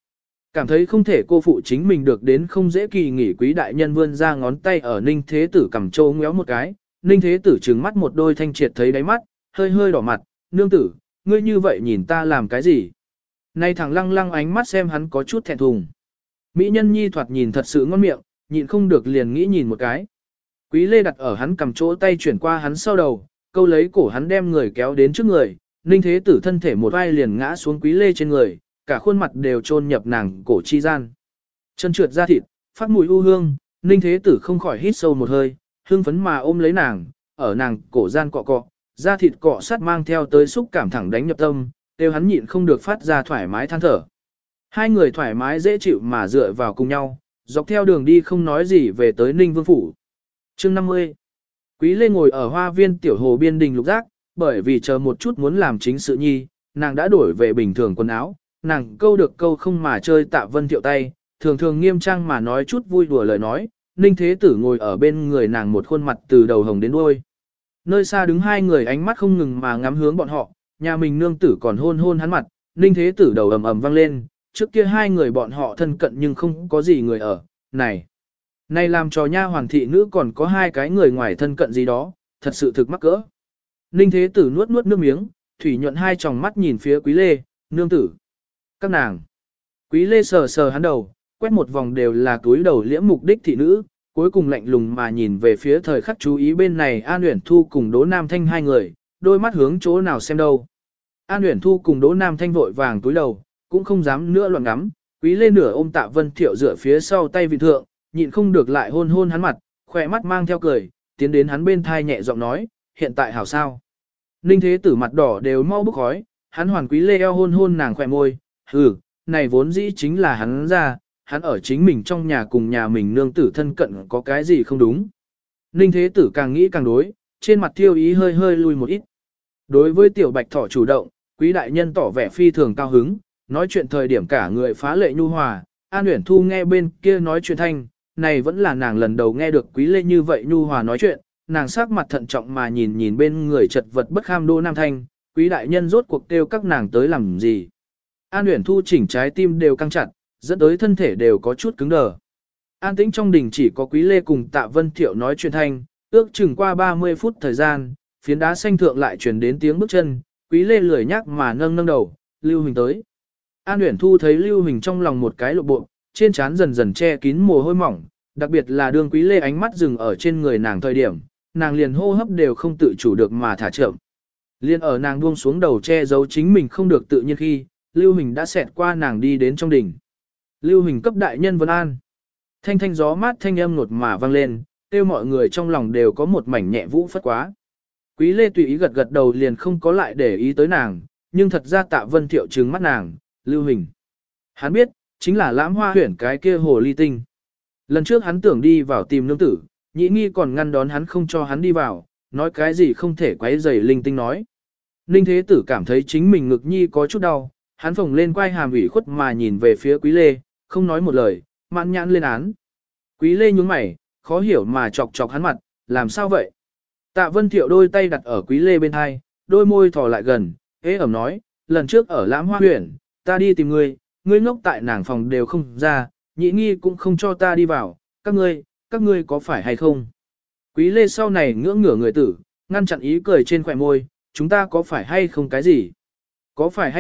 Cảm thấy không thể cô phụ chính mình được đến không dễ kỳ nghỉ, Quý đại nhân vươn ra ngón tay ở Ninh Thế Tử cầm trâu ngéo một cái. Ninh Thế Tử trừng mắt một đôi thanh triệt thấy đáy mắt, hơi hơi đỏ mặt. Nương tử, ngươi như vậy nhìn ta làm cái gì? Nay thằng lăng lăng ánh mắt xem hắn có chút thẹn thùng. Mỹ nhân nhi thoạt nhìn thật sự ngon miệng, nhịn không được liền nghĩ nhìn một cái. Quý Lê đặt ở hắn cầm chỗ tay chuyển qua hắn sau đầu, câu lấy cổ hắn đem người kéo đến trước người. Ninh Thế Tử thân thể một vai liền ngã xuống Quý Lê trên người, cả khuôn mặt đều chôn nhập nàng cổ chi gian. Chân trượt da thịt, phát mùi u hương, Ninh Thế Tử không khỏi hít sâu một hơi, hương phấn mà ôm lấy nàng, ở nàng cổ gian cọ cọ, da thịt cọ sát mang theo tới xúc cảm thẳng đánh nhập tâm, đều hắn nhịn không được phát ra thoải mái than thở. Hai người thoải mái dễ chịu mà dựa vào cùng nhau, dọc theo đường đi không nói gì về tới Ninh Vương Phủ. Chương 50. Quý Lê ngồi ở hoa viên tiểu hồ biên đình lục giác, bởi vì chờ một chút muốn làm chính sự nhi, nàng đã đổi về bình thường quần áo, nàng câu được câu không mà chơi Tạ Vân Thiệu tay, thường thường nghiêm trang mà nói chút vui đùa lời nói. Ninh Thế Tử ngồi ở bên người nàng một khuôn mặt từ đầu hồng đến đuôi. Nơi xa đứng hai người ánh mắt không ngừng mà ngắm hướng bọn họ, nhà mình nương tử còn hôn hôn hắn mặt, Ninh Thế Tử đầu ầm ầm vang lên, trước kia hai người bọn họ thân cận nhưng không có gì người ở, này làm cho nha hoàn thị nữ còn có hai cái người ngoài thân cận gì đó, thật sự thực mắc cỡ. Ninh Thế Tử nuốt nuốt nước miếng, thủy nhuận hai tròng mắt nhìn phía Quý Lê, nương tử. Các nàng. Quý Lê sờ sờ hắn đầu, quét một vòng đều là túi đầu liễm mục đích thị nữ, cuối cùng lạnh lùng mà nhìn về phía thời khắc chú ý bên này An Uyển Thu cùng Đỗ Nam Thanh hai người, đôi mắt hướng chỗ nào xem đâu. An Uyển Thu cùng Đỗ Nam Thanh vội vàng túi đầu, cũng không dám nữa loạn ngắm. Quý Lê nửa ôm Tạ Vân Thiệu dựa phía sau tay vị thượng, nhịn không được lại hôn hôn hắn mặt, khỏe mắt mang theo cười, tiến đến hắn bên thai nhẹ giọng nói, hiện tại hảo sao. Ninh Thế Tử mặt đỏ đều mau bốc khói, hắn hoàn Quý Lê eo hôn hôn nàng khỏe môi, này vốn dĩ chính là hắn ra, hắn ở chính mình trong nhà cùng nhà mình nương tử thân cận có cái gì không đúng. Ninh Thế Tử càng nghĩ càng đối, trên mặt thiêu ý hơi hơi lui một ít. Đối với tiểu bạch thỏ chủ động, Quý đại nhân tỏ vẻ phi thường cao hứng, nói chuyện thời điểm cả người phá lệ nhu hòa. An Uyển Thu nghe bên kia nói chuyện thanh, này vẫn là nàng lần đầu nghe được Quý Lê như vậy nhu hòa nói chuyện, nàng sắc mặt thận trọng mà nhìn nhìn bên người chật vật bất kham Đỗ Nam Thanh, Quý đại nhân rốt cuộc kêu các nàng tới làm gì. An Uyển Thu chỉnh trái tim đều căng chặt, dẫn tới thân thể đều có chút cứng đờ. An tĩnh trong đình chỉ có Quý Lê cùng Tạ Vân Thiệu nói chuyện thanh, ước chừng qua 30 phút thời gian, phiến đá xanh thượng lại truyền đến tiếng bước chân, Quý Lê lười nhắc mà nâng nâng đầu, Lưu Huỳnh tới. An Uyển Thu thấy Lưu Huỳnh trong lòng một cái lộ bộ, trên trán dần dần che kín mồ hôi mỏng, đặc biệt là đương Quý Lê ánh mắt dừng ở trên người nàng thời điểm, nàng liền hô hấp đều không tự chủ được mà thả chậm. Liên ở nàng buông xuống đầu che giấu chính mình không được tự nhiên khi, Lưu Huỳnh đã xẹt qua nàng đi đến trong đình. Lưu Huỳnh cấp đại nhân vân an. Thanh thanh gió mát thanh âm nột mà vang lên, kêu mọi người trong lòng đều có một mảnh nhẹ vũ phất quá. Quý Lê tùy ý gật gật đầu liền không có lại để ý tới nàng, nhưng thật ra Tạ Vân Thiệu trừng mắt nàng, Lưu Huỳnh. Hắn biết, chính là Lãm Hoa Huyển cái kia hồ ly tinh. Lần trước hắn tưởng đi vào tìm nương tử, nhĩ nghi còn ngăn đón hắn không cho hắn đi vào, nói cái gì không thể quấy rầy linh tinh nói. Ninh Thế Tử cảm thấy chính mình ngực nhi có chút đau, hắn phồng lên quai hàm ủy khuất mà nhìn về phía Quý Lê, không nói một lời, mãn nhãn lên án. Quý Lê nhún mày, khó hiểu mà chọc chọc hắn mặt, làm sao vậy? Tạ Vân Thiệu đôi tay đặt ở Quý Lê bên hai, đôi môi thò lại gần, ế ẩm nói, lần trước ở Lãm Hoa Huyển, ta đi tìm ngươi, ngươi ngốc tại nàng phòng đều không ra, nhị nghi cũng không cho ta đi vào, các ngươi có phải hay không? Quý Lê sau này ngưỡng ngửa người tử, ngăn chặn ý cười trên khóe môi, chúng ta có phải hay không cái gì? Có phải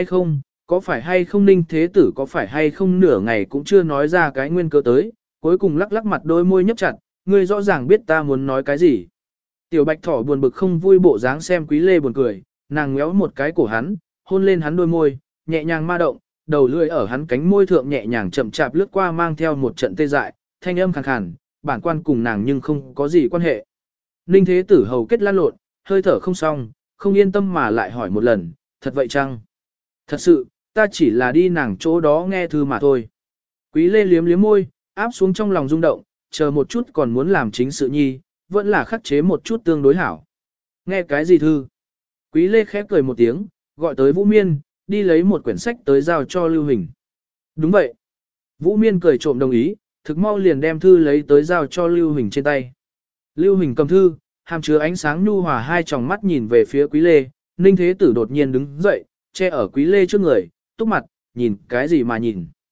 hay không Ninh Thế Tử có phải hay không nửa ngày cũng chưa nói ra cái nguyên cớ tới, cuối cùng lắc lắc mặt đôi môi nhấp chặt, ngươi rõ ràng biết ta muốn nói cái gì. Tiểu bạch thỏ buồn bực không vui bộ dáng xem Quý Lê buồn cười, nàng ngéo một cái cổ hắn, hôn lên hắn đôi môi, nhẹ nhàng ma động, đầu lưỡi ở hắn cánh môi thượng nhẹ nhàng chậm chạp lướt qua mang theo một trận tê dại, thanh âm khàn khàn, bản quan cùng nàng nhưng không có gì quan hệ. Ninh Thế Tử hầu kết lan lộn, hơi thở không xong, không yên tâm mà lại hỏi một lần, thật vậy chăng? Thật sự, ta chỉ là đi nàng chỗ đó nghe thư mà thôi. Quý Lê liếm liếm môi, áp xuống trong lòng rung động, chờ một chút còn muốn làm chính sự nhi, vẫn là khắc chế một chút tương đối hảo. Nghe cái gì thư? Quý Lê khép cười một tiếng, gọi tới Vũ Miên, đi lấy một quyển sách tới giao cho Lưu Huỳnh. Đúng vậy. Vũ Miên cười trộm đồng ý, thực mau liền đem thư lấy tới giao cho Lưu Huỳnh trên tay. Lưu Huỳnh cầm thư, hàm chứa ánh sáng nhu hòa hai tròng mắt nhìn về phía Quý Lê, Ninh Thế Tử đột nhiên đứng dậy, che ở Quý Lê trước người, túc mặt, nhìn cái gì mà nhìn.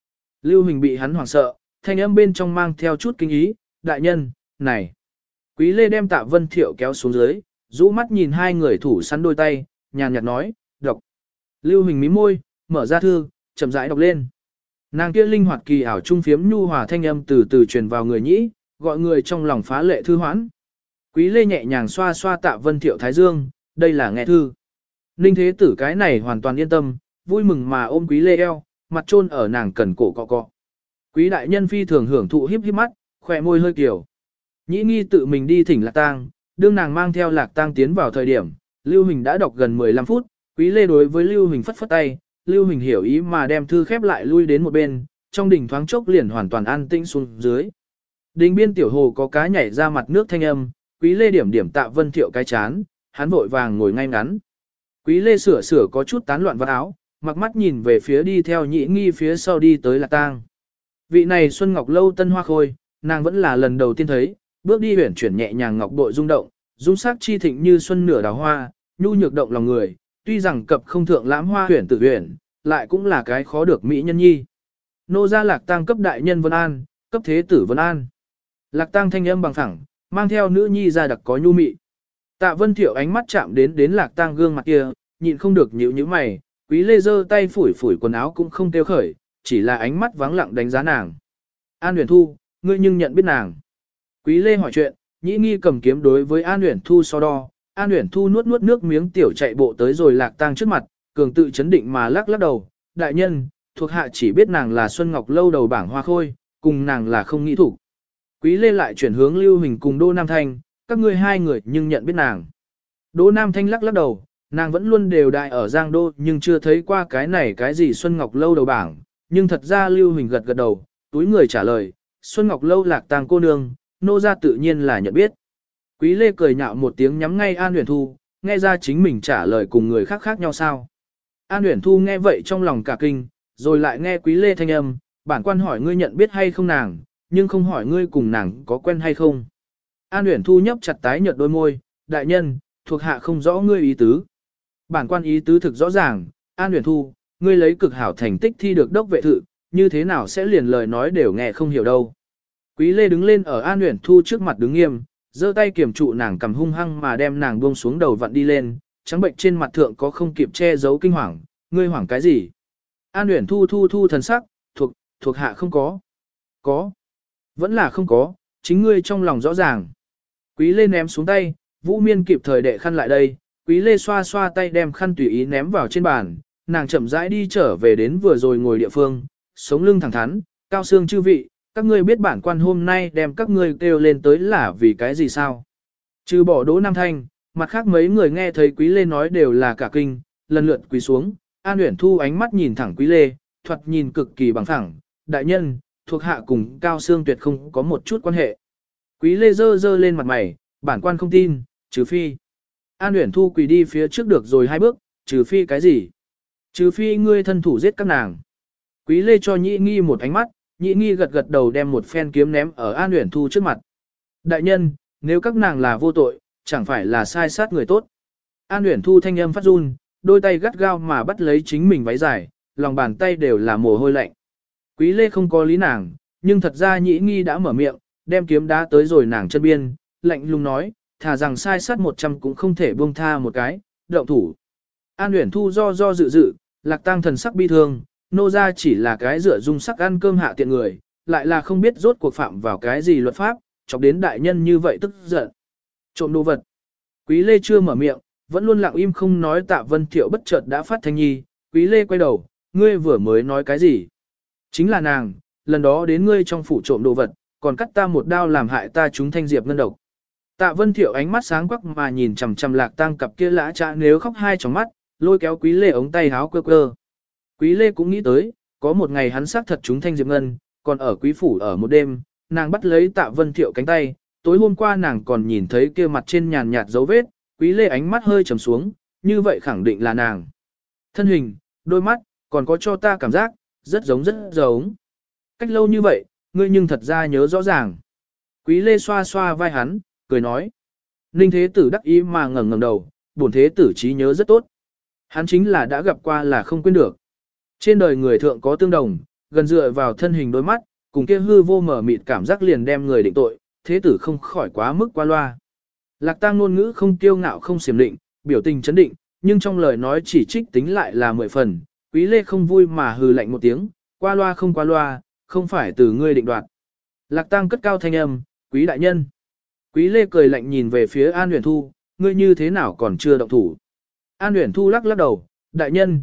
Lưu Hình bị hắn hoảng sợ, thanh âm bên trong mang theo chút kinh ý, đại nhân, này. Quý Lê đem Tạ Vân Thiệu kéo xuống dưới, rũ mắt nhìn hai người thủ săn đôi tay, nhàn nhạt nói, đọc. Lưu Hình mím môi, mở ra thư, chậm rãi đọc lên. Nàng kia linh hoạt kỳ ảo trung phiếm nhu hòa thanh âm từ từ truyền vào người nhĩ, gọi người trong lòng phá lệ thư hoãn. Quý Lê nhẹ nhàng xoa xoa Tạ Vân Thiệu thái dương, đây là nghe thư. Ninh Thế Tử cái này hoàn toàn yên tâm, vui mừng mà ôm Quý Lê eo, mặt chôn ở nàng cần cổ cọ cọ. Quý đại nhân phi thường hưởng thụ híp híp mắt, khỏe môi hơi kiểu. Nhĩ nghi tự mình đi thỉnh Lạc Tang, đương nàng mang theo Lạc Tang tiến vào thời điểm, Lưu Hình đã đọc gần 15 phút, Quý Lê đối với Lưu Hình phất phất tay, Lưu Hình hiểu ý mà đem thư khép lại lui đến một bên, trong đỉnh thoáng chốc liền hoàn toàn an tĩnh xuống dưới. Đình biên tiểu hồ có cá nhảy ra mặt nước thanh âm, Quý Lê điểm điểm Tạ Vân Thiệu cái chán, hắn vội vàng ngồi ngay ngắn. Quý Lê sửa có chút tán loạn vào áo, mặc mắt nhìn về phía đi theo Nhĩ nghi phía sau đi tới Lạc Tang. Vị này Xuân Ngọc Lâu tân hoa khôi, nàng vẫn là lần đầu tiên thấy, bước đi huyển chuyển nhẹ nhàng ngọc bội rung động, dung sắc chi thịnh như xuân nửa đào hoa, nhu nhược động lòng người, tuy rằng cập không thượng lãm hoa huyển tự huyển, lại cũng là cái khó được mỹ nhân nhi. Nô gia Lạc Tang cấp đại nhân Vân An, cấp thế tử Vân An. Lạc Tang thanh âm bằng phẳng, mang theo nữ nhi ra đặc có nhu mị. Tạ Vân Thiệu ánh mắt chạm đến Lạc Tang gương mặt kia, nhịn không được nhíu mày, Quý Lê giơ tay phủi phủi quần áo cũng không tiêu khởi, chỉ là ánh mắt vắng lặng đánh giá nàng. An Uyển Thu, ngươi nhưng nhận biết nàng. Quý Lê hỏi chuyện, Nhĩ nghi cầm kiếm đối với An Uyển Thu so đo, An Uyển Thu nuốt nước miếng tiểu chạy bộ tới rồi Lạc Tang trước mặt, cường tự chấn định mà lắc đầu, đại nhân, thuộc hạ chỉ biết nàng là Xuân Ngọc Lâu đầu bảng hoa khôi, cùng nàng là không nghĩ thủ. Quý Lê lại chuyển hướng Lưu Hình cùng Đỗ Nam Thanh, các ngươi hai người nhưng nhận biết nàng. Đỗ Nam Thanh lắc đầu, nàng vẫn luôn đều đại ở Giang Đô nhưng chưa thấy qua cái này cái gì Xuân Ngọc Lâu đầu bảng, nhưng thật ra Lưu Hình gật đầu, túi người trả lời, Xuân Ngọc Lâu Lạc Tang cô nương, nô gia tự nhiên là nhận biết. Quý Lê cười nhạo một tiếng nhắm ngay An Uyển Thu, nghe ra chính mình trả lời cùng người khác khác nhau sao. An Uyển Thu nghe vậy trong lòng cả kinh, rồi lại nghe Quý Lê thanh âm, bản quan hỏi ngươi nhận biết hay không nàng, nhưng không hỏi ngươi cùng nàng có quen hay không. An Uyển Thu nhấp chặt tái nhợt đôi môi, đại nhân, thuộc hạ không rõ ngươi ý tứ. Bản quan ý tứ thực rõ ràng, An Uyển Thu, ngươi lấy cực hảo thành tích thi được đốc vệ thự, như thế nào sẽ liền lời nói đều nghe không hiểu đâu. Quý Lê đứng lên ở An Uyển Thu trước mặt đứng nghiêm, giơ tay kiểm trụ nàng cầm hung hăng mà đem nàng buông xuống đầu vặn đi lên, trắng bệnh trên mặt thượng có không kịp che giấu kinh hoàng, ngươi hoảng cái gì? An Uyển Thu thu thần sắc, thuộc hạ không có. Có. Vẫn là không có, chính ngươi trong lòng rõ ràng. Quý Lê ném xuống tay, Vũ Miên kịp thời đệ khăn lại đây, Quý Lê xoa xoa tay đem khăn tùy ý ném vào trên bàn, nàng chậm rãi đi trở về đến vừa rồi ngồi địa phương, sống lưng thẳng thắn, cao xương chư vị, các ngươi biết bản quan hôm nay đem các ngươi kêu lên tới là vì cái gì sao? Trừ bỏ Đỗ Nam Thanh, mặt khác mấy người nghe thấy Quý Lê nói đều là cả kinh, lần lượt quỳ xuống, An Uyển Thu ánh mắt nhìn thẳng Quý Lê, thoạt nhìn cực kỳ bằng thẳng, đại nhân, thuộc hạ cùng cao xương tuyệt không có một chút quan hệ. Quý Lê dơ lên mặt mày, bản quan không tin, trừ phi. An Uyển Thu quỳ đi phía trước được rồi hai bước, trừ phi cái gì? Trừ phi ngươi thân thủ giết các nàng. Quý Lê cho Nhĩ nghi một ánh mắt, Nhĩ nghi gật đầu đem một phen kiếm ném ở An Uyển Thu trước mặt. Đại nhân, nếu các nàng là vô tội, chẳng phải là sai sát người tốt. An Uyển Thu thanh âm phát run, đôi tay gắt gao mà bắt lấy chính mình váy dài, lòng bàn tay đều là mồ hôi lạnh. Quý Lê không có lý nàng, nhưng thật ra Nhĩ nghi đã mở miệng, đem kiếm đá tới rồi nàng chân biên, lạnh lùng nói, thà rằng sai sát 100 cũng không thể buông tha một cái, động thủ. An Uyển Thu do dự, Lạc Tang thần sắc bi thương, nô gia chỉ là cái rửa dung sắc ăn cơm hạ tiện người, lại là không biết rốt cuộc phạm vào cái gì luật pháp, chọc đến đại nhân như vậy tức giận. Trộm đồ vật. Quý Lê chưa mở miệng, vẫn luôn lặng im không nói. Tạ Vân Thiệu bất chợt đã phát thanh nhi, Quý Lê quay đầu, ngươi vừa mới nói cái gì? Chính là nàng, lần đó đến ngươi trong phủ trộm đồ vật, còn cắt ta một đao làm hại ta trúng thanh diệp ngân độc. Tạ Vân Thiệu ánh mắt sáng quắc mà nhìn chằm chằm Lạc Tang cặp kia lã trã nếu khóc hai tròng mắt, lôi kéo Quý Lê ống tay háo quơ. Quý Lê cũng nghĩ tới, có một ngày hắn xác thật trúng thanh diệp ngân, còn ở quý phủ ở một đêm, nàng bắt lấy Tạ Vân Thiệu cánh tay, tối hôm qua nàng còn nhìn thấy kia mặt trên nhàn nhạt dấu vết, Quý Lê ánh mắt hơi trầm xuống, như vậy khẳng định là nàng. Thân hình, đôi mắt, còn có cho ta cảm giác, rất giống. Cách lâu như vậy, ngươi nhưng thật ra nhớ rõ ràng. Quý Lê xoa xoa vai hắn, cười nói. Ninh Thế Tử đắc ý mà ngẩng đầu, bổn Thế Tử trí nhớ rất tốt. Hắn chính là đã gặp qua là không quên được. Trên đời người thượng có tương đồng, gần dựa vào thân hình đôi mắt, cùng kia hư vô mở mịt cảm giác liền đem người định tội, thế tử không khỏi quá mức qua loa. Lạc Tang ngôn ngữ không kiêu ngạo không xiểm định, biểu tình chấn định, nhưng trong lời nói chỉ trích tính lại là 10 phần, Quý Lê không vui mà hừ lạnh một tiếng, qua loa không qua loa, không phải từ ngươi định đoạt. Lạc Tang cất cao thanh âm, Quý đại nhân. Quý Lê cười lạnh nhìn về phía An Uyển Thu, ngươi như thế nào còn chưa động thủ. An Uyển Thu lắc lắc đầu, đại nhân,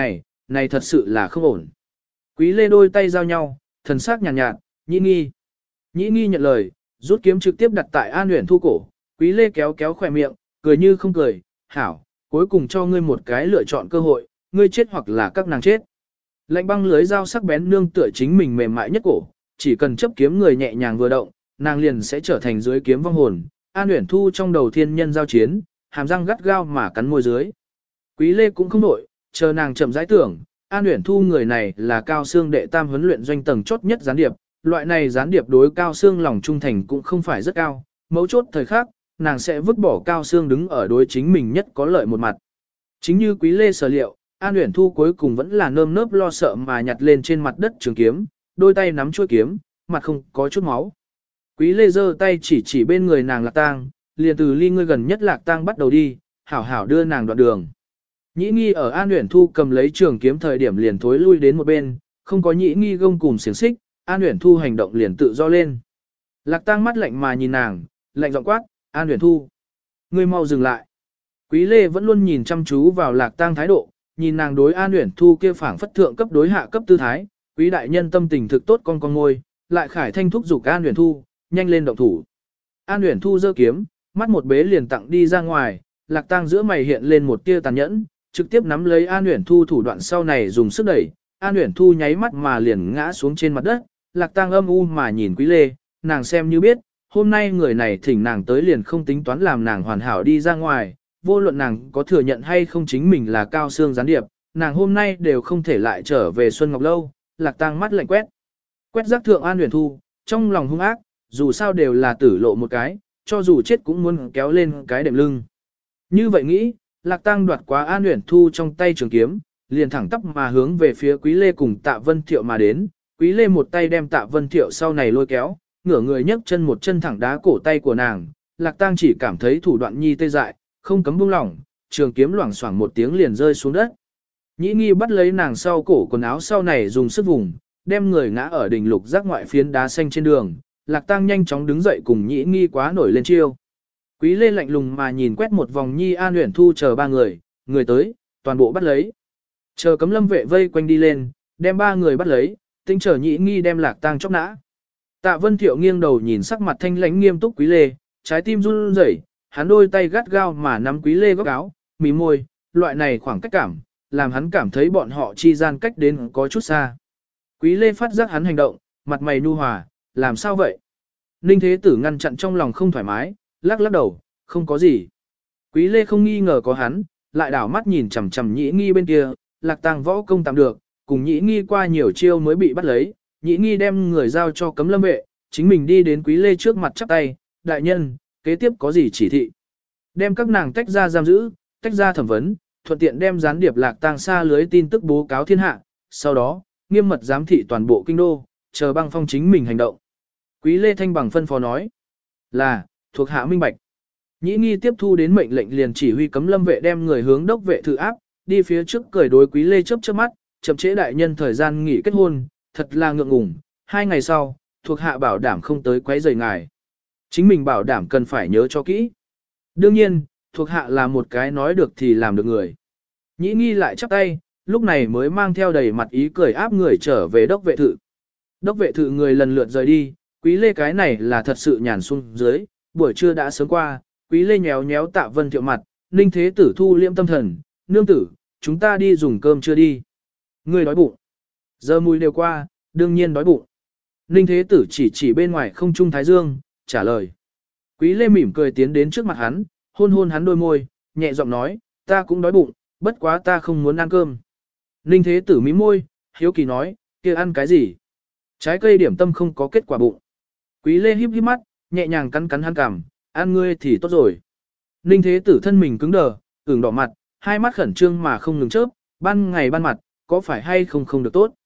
này thật sự là không ổn. Quý Lê đôi tay giao nhau, thần sắc nhàn nhạt, Nhĩ Nghi. Nhĩ Nghi nhận lời, rút kiếm trực tiếp đặt tại An Uyển Thu cổ, Quý Lê kéo kéo khỏe miệng, cười như không cười, hảo, cuối cùng cho ngươi một cái lựa chọn cơ hội, ngươi chết hoặc là các nàng chết. Lạnh băng lưới dao sắc bén nương tựa chính mình mềm mại nhất cổ, chỉ cần chấp kiếm người nhẹ nhàng vừa động, nàng liền sẽ trở thành dưới kiếm vong hồn. An Uyển Thu trong đầu thiên nhân giao chiến, hàm răng gắt gao mà cắn môi dưới. Quý Lê cũng không đổi, chờ nàng chậm rãi tưởng, An Uyển Thu người này là Cao Xương đệ tam huấn luyện doanh tầng chốt nhất gián điệp, loại này gián điệp đối Cao Xương lòng trung thành cũng không phải rất cao, mấu chốt thời khắc, nàng sẽ vứt bỏ Cao Xương đứng ở đối chính mình nhất có lợi một mặt. Chính như Quý Lê sở liệu, An Uyển Thu cuối cùng vẫn là nơm nớp lo sợ mà nhặt lên trên mặt đất trường kiếm, đôi tay nắm chuôi kiếm, mặt không có chút máu. Quý Lê giơ tay chỉ bên người nàng Lạc Tang, liền từ ly ngươi gần nhất Lạc Tang bắt đầu đi, hảo hảo đưa nàng đoạn đường. Nhĩ Nghi ở An Uyển Thu cầm lấy trường kiếm thời điểm liền thối lui đến một bên, không có Nhĩ Nghi gông cùm xiềng xích, An Uyển Thu hành động liền tự do lên. Lạc Tang mắt lạnh mà nhìn nàng, lạnh giọng quát, An Uyển Thu, ngươi mau dừng lại. Quý Lê vẫn luôn nhìn chăm chú vào Lạc Tang thái độ, nhìn nàng đối An Uyển Thu kia phảng phất thượng cấp đối hạ cấp tư thái, Quý đại nhân tâm tình thực tốt con ngôi, lại khải thanh thúc giục An Uyển Thu, nhanh lên động thủ. An Uyển Thu giơ kiếm, mắt một bế liền tặng đi ra ngoài, Lạc Tang giữa mày hiện lên một tia tàn nhẫn, trực tiếp nắm lấy An Uyển Thu thủ đoạn sau này dùng sức đẩy, An Uyển Thu nháy mắt mà liền ngã xuống trên mặt đất, Lạc Tang âm u mà nhìn Quý Lê, nàng xem như biết, hôm nay người này thỉnh nàng tới liền không tính toán làm nàng hoàn hảo đi ra ngoài, vô luận nàng có thừa nhận hay không chính mình là Cao Xương gián điệp, nàng hôm nay đều không thể lại trở về Xuân Ngọc Lâu. Lạc Tang mắt lạnh quét giác thượng An Uyển Thu, trong lòng hung ác, dù sao đều là tử lộ một cái, cho dù chết cũng muốn kéo lên cái đệm lưng. Như vậy nghĩ, Lạc Tang đoạt quá An Uyển Thu trong tay trường kiếm, liền thẳng tắp mà hướng về phía Quý Lê cùng Tạ Vân Thiệu mà đến. Quý Lê một tay đem Tạ Vân Thiệu sau này lôi kéo, ngửa người nhấc chân một chân thẳng đá cổ tay của nàng. Lạc Tang chỉ cảm thấy thủ đoạn nhi tê dại, không cấm buông lỏng, trường kiếm loảng xoảng một tiếng liền rơi xuống đất. Nhĩ Nghi bắt lấy nàng sau cổ quần áo sau này dùng sức vùng, đem người ngã ở đỉnh lục giác ngoại phiến đá xanh trên đường. Lạc Tang nhanh chóng đứng dậy cùng Nhĩ Nghi quá nổi lên chiêu. Quý Lê lạnh lùng mà nhìn quét một vòng nhi An Uyển Thu chờ ba người tới, toàn bộ bắt lấy. Chờ Cấm Lâm vệ vây quanh đi lên, đem ba người bắt lấy, tinh chờ Nhĩ Nghi đem Lạc Tang chóc nã. Tạ Vân Thiệu nghiêng đầu nhìn sắc mặt thanh lãnh nghiêm túc Quý Lê, trái tim run rẩy, hắn đôi tay gắt gao mà nắm Quý Lê góc áo, mím môi, loại này khoảng cách cảm, làm hắn cảm thấy bọn họ chi gian cách đến có chút xa. Quý Lê phát giác hắn hành động, mặt mày nhu hòa, làm sao vậy? Ninh Thế Tử ngăn chặn trong lòng không thoải mái, lắc lắc đầu, không có gì. Quý Lê không nghi ngờ có hắn, lại đảo mắt nhìn chằm chằm Nhĩ Nghi bên kia, Lạc Tang võ công tạm được, cùng Nhĩ Nghi qua nhiều chiêu mới bị bắt lấy, Nhĩ Nghi đem người giao cho Cấm Lâm vệ, chính mình đi đến Quý Lê trước mặt chắp tay, đại nhân, kế tiếp có gì chỉ thị? Đem các nàng tách ra giam giữ, tách ra thẩm vấn, thuận tiện đem gián điệp Lạc Tang xa lưới tin tức bố cáo thiên hạ, sau đó, nghiêm mật giám thị toàn bộ kinh đô, chờ băng phong chính mình hành động. Quý Lê thanh bằng phân phó nói, là, thuộc hạ minh bạch. Nhĩ Nghi tiếp thu đến mệnh lệnh liền chỉ huy Cấm Lâm vệ đem người hướng đốc vệ thử áp, đi phía trước cười đối Quý Lê chớp chớp mắt, chậm trễ đại nhân thời gian nghỉ kết hôn, thật là ngượng ngùng, 2 ngày sau, thuộc hạ bảo đảm không tới quấy rầy ngài. Chính mình bảo đảm cần phải nhớ cho kỹ. Đương nhiên, thuộc hạ là một cái nói được thì làm được người. Nhĩ Nghi lại chắp tay, lúc này mới mang theo đầy mặt ý cười áp người trở về đốc vệ thự. Đốc vệ thự người lần lượt rời đi, Quý Lê cái này là thật sự nhàn xuống dưới, buổi trưa đã sớm qua, Quý Lê nhéo nhéo Tạ Vân Thiệu mặt, Ninh Thế Tử thu liễm tâm thần, nương tử, chúng ta đi dùng cơm chưa đi. Ngươi đói bụng. Giờ mùi đều qua, đương nhiên đói bụng. Ninh Thế Tử chỉ bên ngoài không trung thái dương, trả lời. Quý Lê mỉm cười tiến đến trước mặt hắn, hôn hôn hắn đôi môi, nhẹ giọng nói, ta cũng đói bụng, bất quá ta không muốn ăn cơm. Ninh Thế Tử mím môi, hiếu kỳ nói, kia ăn cái gì? Trái cây điểm tâm không có kết quả bụng. Quý Lê híp híp mắt, nhẹ nhàng cắn cắn hắn cằm, ăn ngươi thì tốt rồi. Ninh Thế Tử thân mình cứng đờ, ửng đỏ mặt, hai mắt khẩn trương mà không ngừng chớp, ban ngày ban mặt, có phải hay không không được tốt.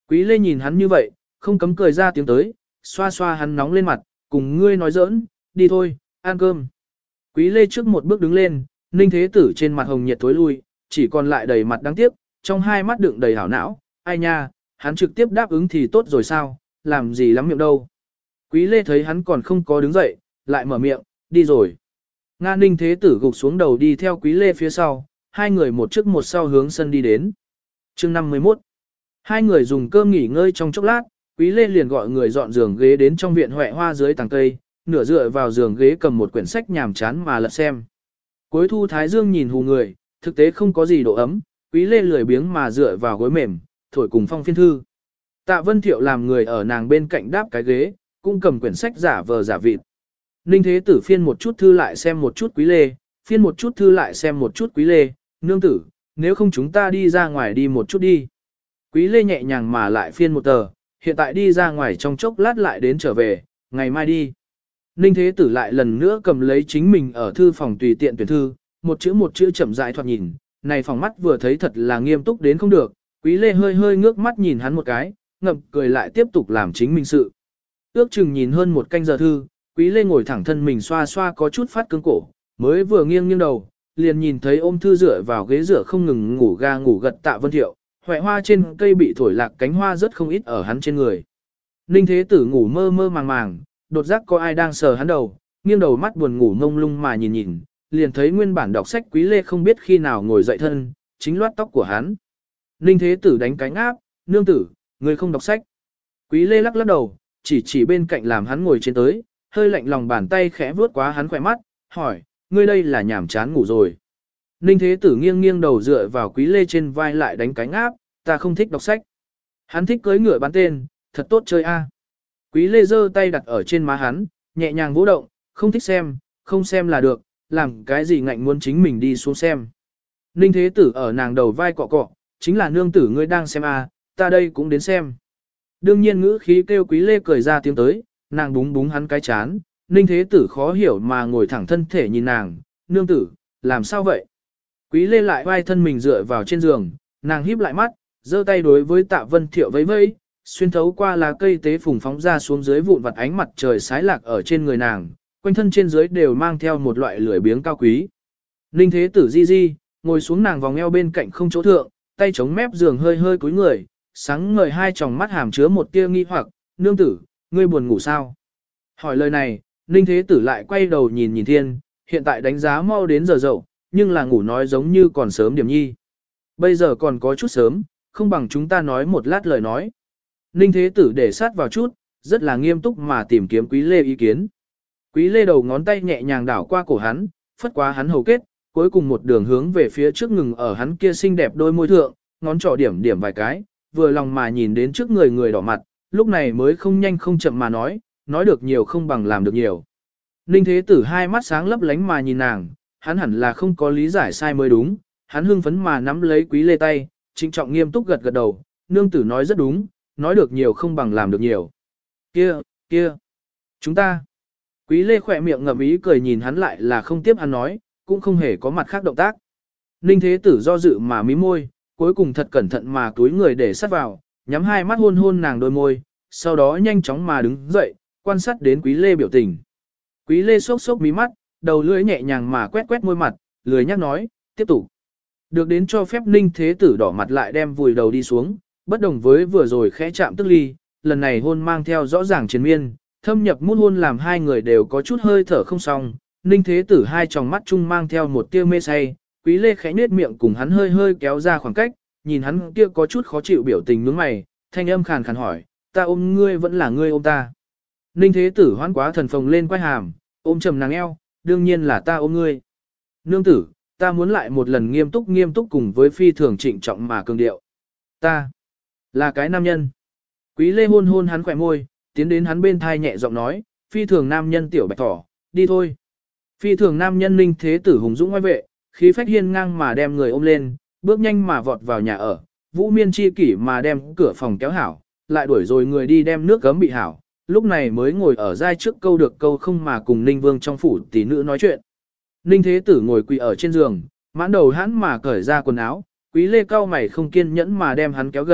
Quý Lê nhìn hắn như vậy, không cấm cười ra tiếng tới, xoa xoa hắn nóng lên mặt, cùng ngươi nói giỡn, đi thôi, ăn cơm. Quý Lê trước một bước đứng lên, Ninh Thế Tử trên mặt hồng nhiệt thối lui, chỉ còn lại đầy mặt đáng tiếc, trong hai mắt đựng đầy hảo não, ai nha, hắn trực tiếp đáp ứng thì tốt rồi sao, làm gì lắm miệng đâu. Quý Lê thấy hắn còn không có đứng dậy, lại mở miệng, đi rồi. Nga Ninh Thế Tử gục xuống đầu đi theo Quý Lê phía sau, hai người một trước một sau hướng sân đi đến. Chương 51. Hai người dùng cơm nghỉ ngơi trong chốc lát, Quý Lê liền gọi người dọn giường ghế đến trong viện hoẹ hoa dưới tàng cây, nửa dựa vào giường ghế cầm một quyển sách nhàm chán mà lật xem. Cuối thu thái dương nhìn hù người, thực tế không có gì độ ấm, Quý Lê lười biếng mà dựa vào gối mềm, thổi cùng phong phiên thư. Tạ Vân Thiệu làm người ở nàng bên cạnh đáp cái ghế, cũng cầm quyển sách giả vờ giả vịt. Ninh Thế Tử phiên một chút thư lại xem một chút Quý Lê, phiên một chút thư lại xem một chút Quý Lê, nương tử, nếu không chúng ta đi ra ngoài đi một chút đi. Quý Lê nhẹ nhàng mà lại phiên một tờ, hiện tại đi ra ngoài trong chốc lát lại đến trở về, ngày mai đi. Ninh Thế Tử lại lần nữa cầm lấy chính mình ở thư phòng tùy tiện tuyển thư, một chữ chậm rãi thoạt nhìn, này phòng mắt vừa thấy thật là nghiêm túc đến không được, Quý Lê hơi hơi ngước mắt nhìn hắn một cái, ngậm cười lại tiếp tục làm chính mình sự. Ước chừng nhìn hơn một canh giờ thư, Quý Lê ngồi thẳng thân mình xoa xoa có chút phát cứng cổ, mới vừa nghiêng nghiêng đầu, liền nhìn thấy ôm thư dựa vào ghế dựa không ngừng ngủ ga ngủ gật Tạ Vân Thiệu, hoại hoa trên cây bị thổi lạc cánh hoa rất không ít ở hắn trên người. Ninh Thế Tử ngủ mơ mơ màng màng, đột giác có ai đang sờ hắn đầu, nghiêng đầu mắt buồn ngủ ngông lung mà nhìn nhìn, liền thấy nguyên bản đọc sách Quý Lê không biết khi nào ngồi dậy thân, chính loát tóc của hắn. Ninh Thế Tử đánh cánh áp, nương tử, người không đọc sách. Quý Lê lắc lắc đầu, chỉ bên cạnh làm hắn ngồi trên tới, hơi lạnh lòng bàn tay khẽ vuốt quá hắn khỏe mắt, hỏi, ngươi đây là nhảm chán ngủ rồi. Ninh Thế Tử nghiêng nghiêng đầu dựa vào Quý Lê trên vai lại đánh cánh áp, ta không thích đọc sách. Hắn thích cưỡi ngựa bán tên, thật tốt chơi a. Quý Lê giơ tay đặt ở trên má hắn, nhẹ nhàng vỗ động, không thích xem, không xem là được, làm cái gì ngạnh muốn chính mình đi xuống xem. Ninh Thế Tử ở nàng đầu vai cọ cọ, chính là nương tử ngươi đang xem a, ta đây cũng đến xem. Đương nhiên ngữ khí kêu Quý Lê cười ra tiếng tới, nàng búng búng hắn cái chán, Ninh Thế Tử khó hiểu mà ngồi thẳng thân thể nhìn nàng, nương tử, làm sao vậy? Quý Lê lại vai thân mình dựa vào trên giường, nàng híp lại mắt, giơ tay đối với Tạ Vân Thiệu vẫy vẫy, xuyên thấu qua lá cây tế phùng phóng ra xuống dưới vụn vặt ánh mặt trời sái lạc ở trên người nàng, quanh thân trên dưới đều mang theo một loại lưỡi biếng cao quý. Ninh Thế Tử di di, ngồi xuống nàng vòng eo bên cạnh không chỗ thượng, tay chống mép giường hơi hơi cúi người, sáng ngời hai tròng mắt hàm chứa một tia nghi hoặc, nương tử, ngươi buồn ngủ sao? Hỏi lời này, Ninh Thế Tử lại quay đầu nhìn nhìn thiên, hiện tại đánh giá mau đến giờ dậu, nhưng là ngủ nói giống như còn sớm điểm nhi. Bây giờ còn có chút sớm, không bằng chúng ta nói một lát lời nói. Ninh Thế Tử để sát vào chút, rất là nghiêm túc mà tìm kiếm Quý Lê ý kiến. Quý Lê đầu ngón tay nhẹ nhàng đảo qua cổ hắn, phất qua hắn hầu kết, cuối cùng một đường hướng về phía trước ngừng ở hắn kia xinh đẹp đôi môi thượng, ngón trỏ điểm điểm vài cái, vừa lòng mà nhìn đến trước người đỏ mặt, lúc này mới không nhanh không chậm mà nói được nhiều không bằng làm được nhiều. Ninh Thế Tử hai mắt sáng lấp lánh mà nhìn nàng, hắn hẳn là không có lý giải sai mới đúng, hắn hưng phấn mà nắm lấy Quý Lê tay, trịnh trọng nghiêm túc gật gật đầu, nương tử nói rất đúng, nói được nhiều không bằng làm được nhiều. Kia, chúng ta. Quý Lê khỏe miệng ngậm ý cười nhìn hắn lại là không tiếp hắn nói, cũng không hề có mặt khác động tác. Ninh Thế Tử do dự mà mím môi, cuối cùng thật cẩn thận mà túi người để sát vào, nhắm hai mắt hôn hôn nàng đôi môi, sau đó nhanh chóng mà đứng dậy, quan sát đến Quý Lê biểu tình. Quý Lê sốc sốc mí mắt, đầu lưỡi nhẹ nhàng mà quét quét môi mặt, lười nhắc nói, tiếp tục. Được đến cho phép Ninh Thế Tử đỏ mặt lại đem vùi đầu đi xuống, bất đồng với vừa rồi khẽ chạm tức ly, lần này hôn mang theo rõ ràng chiến miên, thâm nhập mút hôn làm hai người đều có chút hơi thở không xong. Ninh Thế Tử hai tròng mắt chung mang theo một tia mê say, Quý Lê khẽ nhếch miệng cùng hắn hơi hơi kéo ra khoảng cách, nhìn hắn kia có chút khó chịu biểu tình nhướng mày, thanh âm khàn khàn hỏi, ta ôm ngươi vẫn là ngươi ôm ta. Ninh Thế Tử hoán quá thần phồng lên quay hàm, ôm trầm nàng eo, đương nhiên là ta ôm ngươi. Nương tử, ta muốn lại một lần nghiêm túc cùng với phi thường trịnh trọng mà cường điệu. Ta là cái nam nhân. Quý Lê hôn hôn hắn khỏe môi, tiến đến hắn bên thai nhẹ giọng nói, phi thường nam nhân tiểu bạch thỏ, đi thôi. Phi thường nam nhân Ninh Thế Tử hùng dũng ngoài vệ, khí phách hiên ngang mà đem người ôm lên, bước nhanh mà vọt vào nhà ở, Vũ Miên chi kỷ mà đem cửa phòng kéo hảo, lại đuổi rồi người đi đem nước gấm bị hảo, lúc này mới ngồi ở giai trước câu được câu không mà cùng Ninh Vương trong phủ tỷ nữ nói chuyện. Ninh Thế Tử ngồi quỳ ở trên giường, mãn đầu hắn mà cởi ra quần áo, Quý Lê cao mày không kiên nhẫn mà đem hắn kéo gần,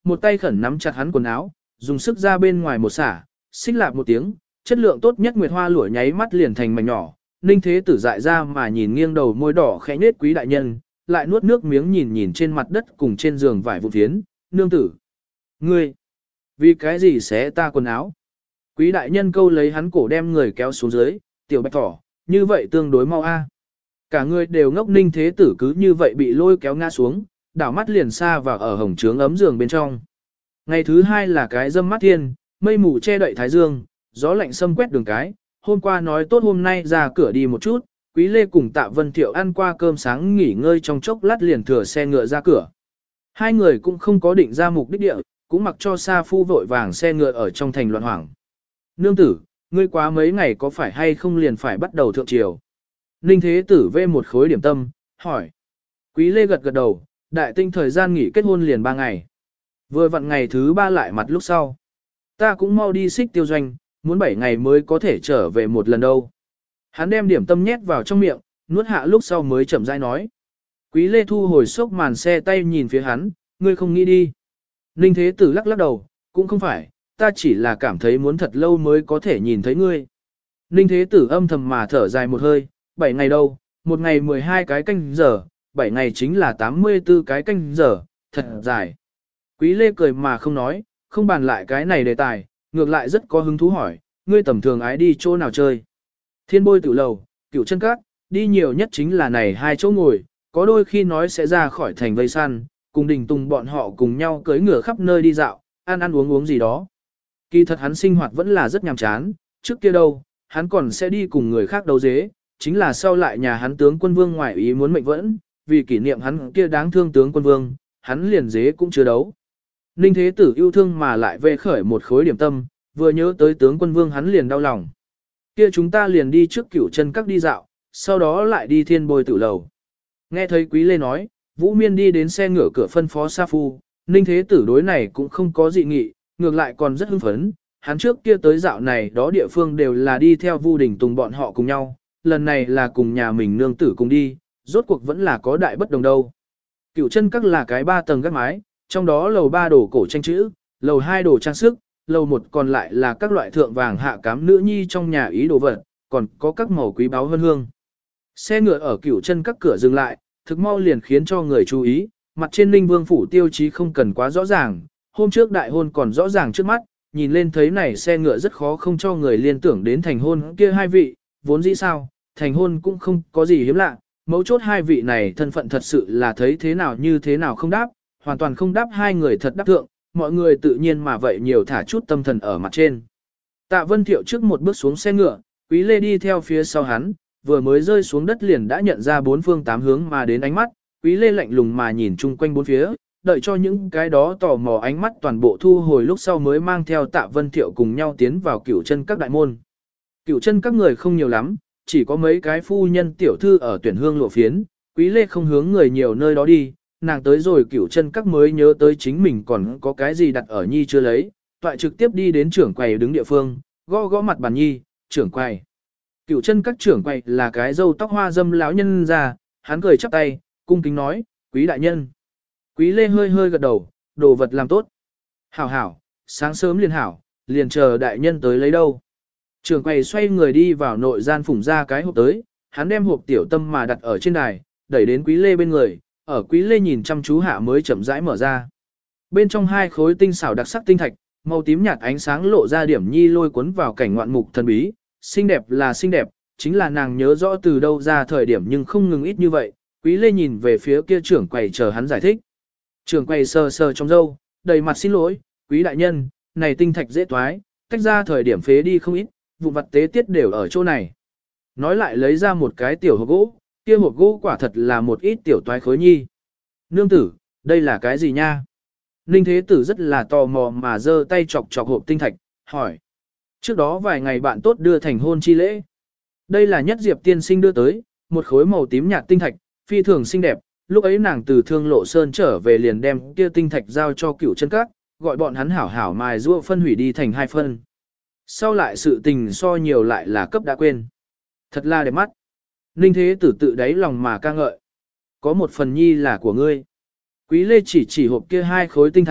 một tay khẩn nắm chặt hắn quần áo, dùng sức ra bên ngoài một xả, xích lạp một tiếng, chất lượng tốt nhất nguyệt hoa lụa nháy mắt liền thành mảnh nhỏ. Ninh Thế Tử dại ra mà nhìn nghiêng đầu môi đỏ khẽ nhếch Quý đại nhân, lại nuốt nước miếng nhìn nhìn trên mặt đất cùng trên giường vải vụn phiến, nương tử. Ngươi, vì cái gì xé ta quần áo? Quý đại nhân câu lấy hắn cổ đem người kéo xuống dưới, tiểu bạch thỏ, như vậy tương đối mau a. Cả người đều ngốc. Ninh Thế Tử cứ như vậy bị lôi kéo ngã xuống, đảo mắt liền xa vào ở hồng trướng ấm giường bên trong. Ngày thứ hai là cái dâm mát thiên, mây mù che đậy thái dương, gió lạnh xâm quét đường cái. Hôm qua nói tốt hôm nay ra cửa đi một chút, Quý Lê cùng Tạ Vân Thiệu ăn qua cơm sáng nghỉ ngơi trong chốc lát liền thừa xe ngựa ra cửa. Hai người cũng không có định ra mục đích địa, cũng mặc cho Sa Phu vội vàng xe ngựa ở trong thành loạn hoảng. Nương tử, ngươi quá mấy ngày có phải hay không liền phải bắt đầu thượng triều? Ninh Thế Tử vê một khối điểm tâm, hỏi. Quý Lê gật gật đầu, đại tinh thời gian nghỉ kết hôn liền 3 ngày. Vừa vặn ngày thứ 3 lại mặt lúc sau. Ta cũng mau đi xích tiêu doanh, muốn 7 ngày mới có thể trở về một lần đâu. Hắn đem điểm tâm nhét vào trong miệng, nuốt hạ lúc sau mới chậm rãi nói. Quý Lê thu hồi sốc màn xe tay nhìn phía hắn, ngươi không nghĩ đi. Ninh Thế Tử lắc lắc đầu, cũng không phải, ta chỉ là cảm thấy muốn thật lâu mới có thể nhìn thấy ngươi. Ninh Thế Tử âm thầm mà thở dài một hơi, 7 ngày đâu, một ngày 12 cái canh giờ, 7 ngày chính là 84 cái canh giờ, thật dài. Quý Lê cười mà không nói, không bàn lại cái này đề tài, ngược lại rất có hứng thú hỏi, ngươi tầm thường ái đi chỗ nào chơi. Thiên Bôi Tử Lầu, Cửu Chân Các, đi nhiều nhất chính là này 2 chỗ ngồi, có đôi khi nói sẽ ra khỏi thành vây săn, cùng Đình Tùng bọn họ cùng nhau cưỡi ngựa khắp nơi đi dạo, ăn uống gì đó. Kỳ thật hắn sinh hoạt vẫn là rất nhàm chán, trước kia đâu, hắn còn sẽ đi cùng người khác đấu dế, chính là sau lại nhà hắn tướng quân vương ngoại ý muốn mệnh vẫn, vì kỷ niệm hắn kia đáng thương tướng quân vương, hắn liền dế cũng chưa đấu. Ninh Thế Tử yêu thương mà lại về khởi một khối điểm tâm, vừa nhớ tới tướng quân vương hắn liền đau lòng. Kia chúng ta liền đi trước Cửu Chân Các đi dạo, sau đó lại đi Thiên Bôi Tử Lầu. Nghe thấy Quý Lê nói, Vũ Miên đi đến xe ngựa cửa phân phó Sa Phu, Ninh Thế Tử đối này cũng không có dị nghị, ngược lại còn rất hưng phấn. Hắn trước kia tới dạo này đó địa phương đều là đi theo Vu Đình Tùng bọn họ cùng nhau, lần này là cùng nhà mình nương tử cùng đi, rốt cuộc vẫn là có đại bất đồng đâu. Cửu Chân Các là cái 3 tầng gác mái, trong đó lầu 3 đồ cổ tranh chữ, lầu 2 đồ trang sức, lầu 1 còn lại là các loại thượng vàng hạ cám nữ nhi trong nhà ý đồ vật, còn có các màu quý báu vân hương. Xe ngựa ở Cửu Chân Các cửa dừng lại, thực mau liền khiến cho người chú ý, mặt trên Ninh Vương phủ tiêu chí không cần quá rõ ràng, hôm trước đại hôn còn rõ ràng trước mắt, nhìn lên thấy này xe ngựa rất khó không cho người liên tưởng đến thành hôn kia hai vị, vốn dĩ sao, thành hôn cũng không có gì hiếm lạ, mấu chốt hai vị này thân phận thật sự là thấy thế nào như thế nào không đáp, hoàn toàn không đáp hai người thật đáp thượng, mọi người tự nhiên mà vậy nhiều thả chút tâm thần ở mặt trên. Tạ Vân Thiệu trước một bước xuống xe ngựa, Quý Lê đi theo phía sau hắn, vừa mới rơi xuống đất liền đã nhận ra 4 phương 8 hướng mà đến ánh mắt, Quý Lê lạnh lùng mà nhìn chung quanh bốn phía, đợi cho những cái đó tò mò ánh mắt toàn bộ thu hồi lúc sau mới mang theo Tạ Vân Thiệu cùng nhau tiến vào Cửu Chân Các đại môn. Cửu Chân Các người không nhiều lắm, chỉ có mấy cái phu nhân tiểu thư ở tuyển hương lộ phiến, Quý Lê không hướng người nhiều nơi đó đi, nàng tới rồi Cửu Chân Các mới nhớ tới chính mình còn có cái gì đặt ở nhi chưa lấy, toại trực tiếp đi đến trưởng quầy đứng địa phương, gõ gõ mặt bàn nhi, trưởng quầy. Cửu Chân Các trưởng quầy là cái râu tóc hoa dâm lão nhân ra, hắn cười chắp tay, cung kính nói, Quý đại nhân. Quý Lê hơi hơi gật đầu, đồ vật làm tốt. Hảo hảo, sáng sớm liền hảo, liền chờ đại nhân tới lấy đâu. Trưởng quầy xoay người đi vào nội gian phủng ra cái hộp tới, hắn đem hộp tiểu tâm mà đặt ở trên đài, đẩy đến Quý Lê bên người, ở Quý Lê nhìn chăm chú hạ mới chậm rãi mở ra. Bên trong 2 khối tinh xảo đặc sắc tinh thạch, màu tím nhạt ánh sáng lộ ra điểm nhi lôi cuốn vào cảnh ngoạn mục thần bí, xinh đẹp là xinh đẹp, chính là nàng nhớ rõ từ đâu ra thời điểm nhưng không ngừng ít như vậy. Quý Lê nhìn về phía kia trưởng quầy chờ hắn giải thích. Trưởng quầy sờ sờ trong râu, đầy mặt xin lỗi, Quý đại nhân, này tinh thạch dễ toái, tách ra thời điểm phế đi không ít, vụn vặt tế tiết đều ở chỗ này. Nói lại lấy ra một cái tiểu hộp gỗ, kia hộp gỗ quả thật là một ít tiểu toái khối nhi. Nương tử, đây là cái gì nha? Ninh Thế Tử rất là tò mò mà giơ tay chọc chọc hộp tinh thạch, hỏi. Trước đó vài ngày bạn tốt đưa thành hôn chi lễ. Đây là Nhất Diệp tiên sinh đưa tới, một khối màu tím nhạt tinh thạch, phi thường xinh đẹp. Lúc ấy nàng từ Thương Lộ Sơn trở về liền đem kia tinh thạch giao cho Cửu Chân Các, gọi bọn hắn hảo hảo mài giũa phân hủy đi thành 2 phân. Sau lại sự tình so nhiều lại là cấp đã quên. Thật là đẹp mắt. Ninh Thế Tử tự đáy lòng mà ca ngợi. Có một phần nhi là của ngươi. Quý Lê chỉ hộp kia 2 khối tinh thạch,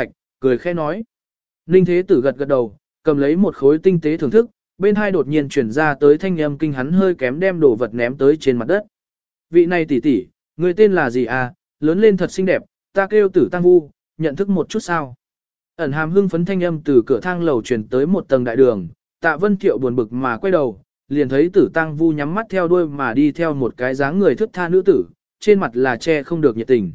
cười khẽ nói. Ninh Thế Tử gật gật đầu, cầm lấy một khối tinh tế thưởng thức, bên hai đột nhiên chuyển ra tới thanh âm kinh hắn hơi kém đem đồ vật ném tới trên mặt đất. Vị này tỷ tỷ, người tên là gì à, lớn lên thật xinh đẹp, ta kêu Tử Tăng Vu, nhận thức một chút sao. Ẩn hàm hưng phấn thanh âm từ cửa thang lầu truyền tới một tầng đại đường, Tạ Vân Thiệu buồn bực mà quay đầu, liền thấy Tử Tăng Vu nhắm mắt theo đuôi mà đi theo một cái dáng người thướt tha nữ tử, trên mặt là che không được nhiệt tình.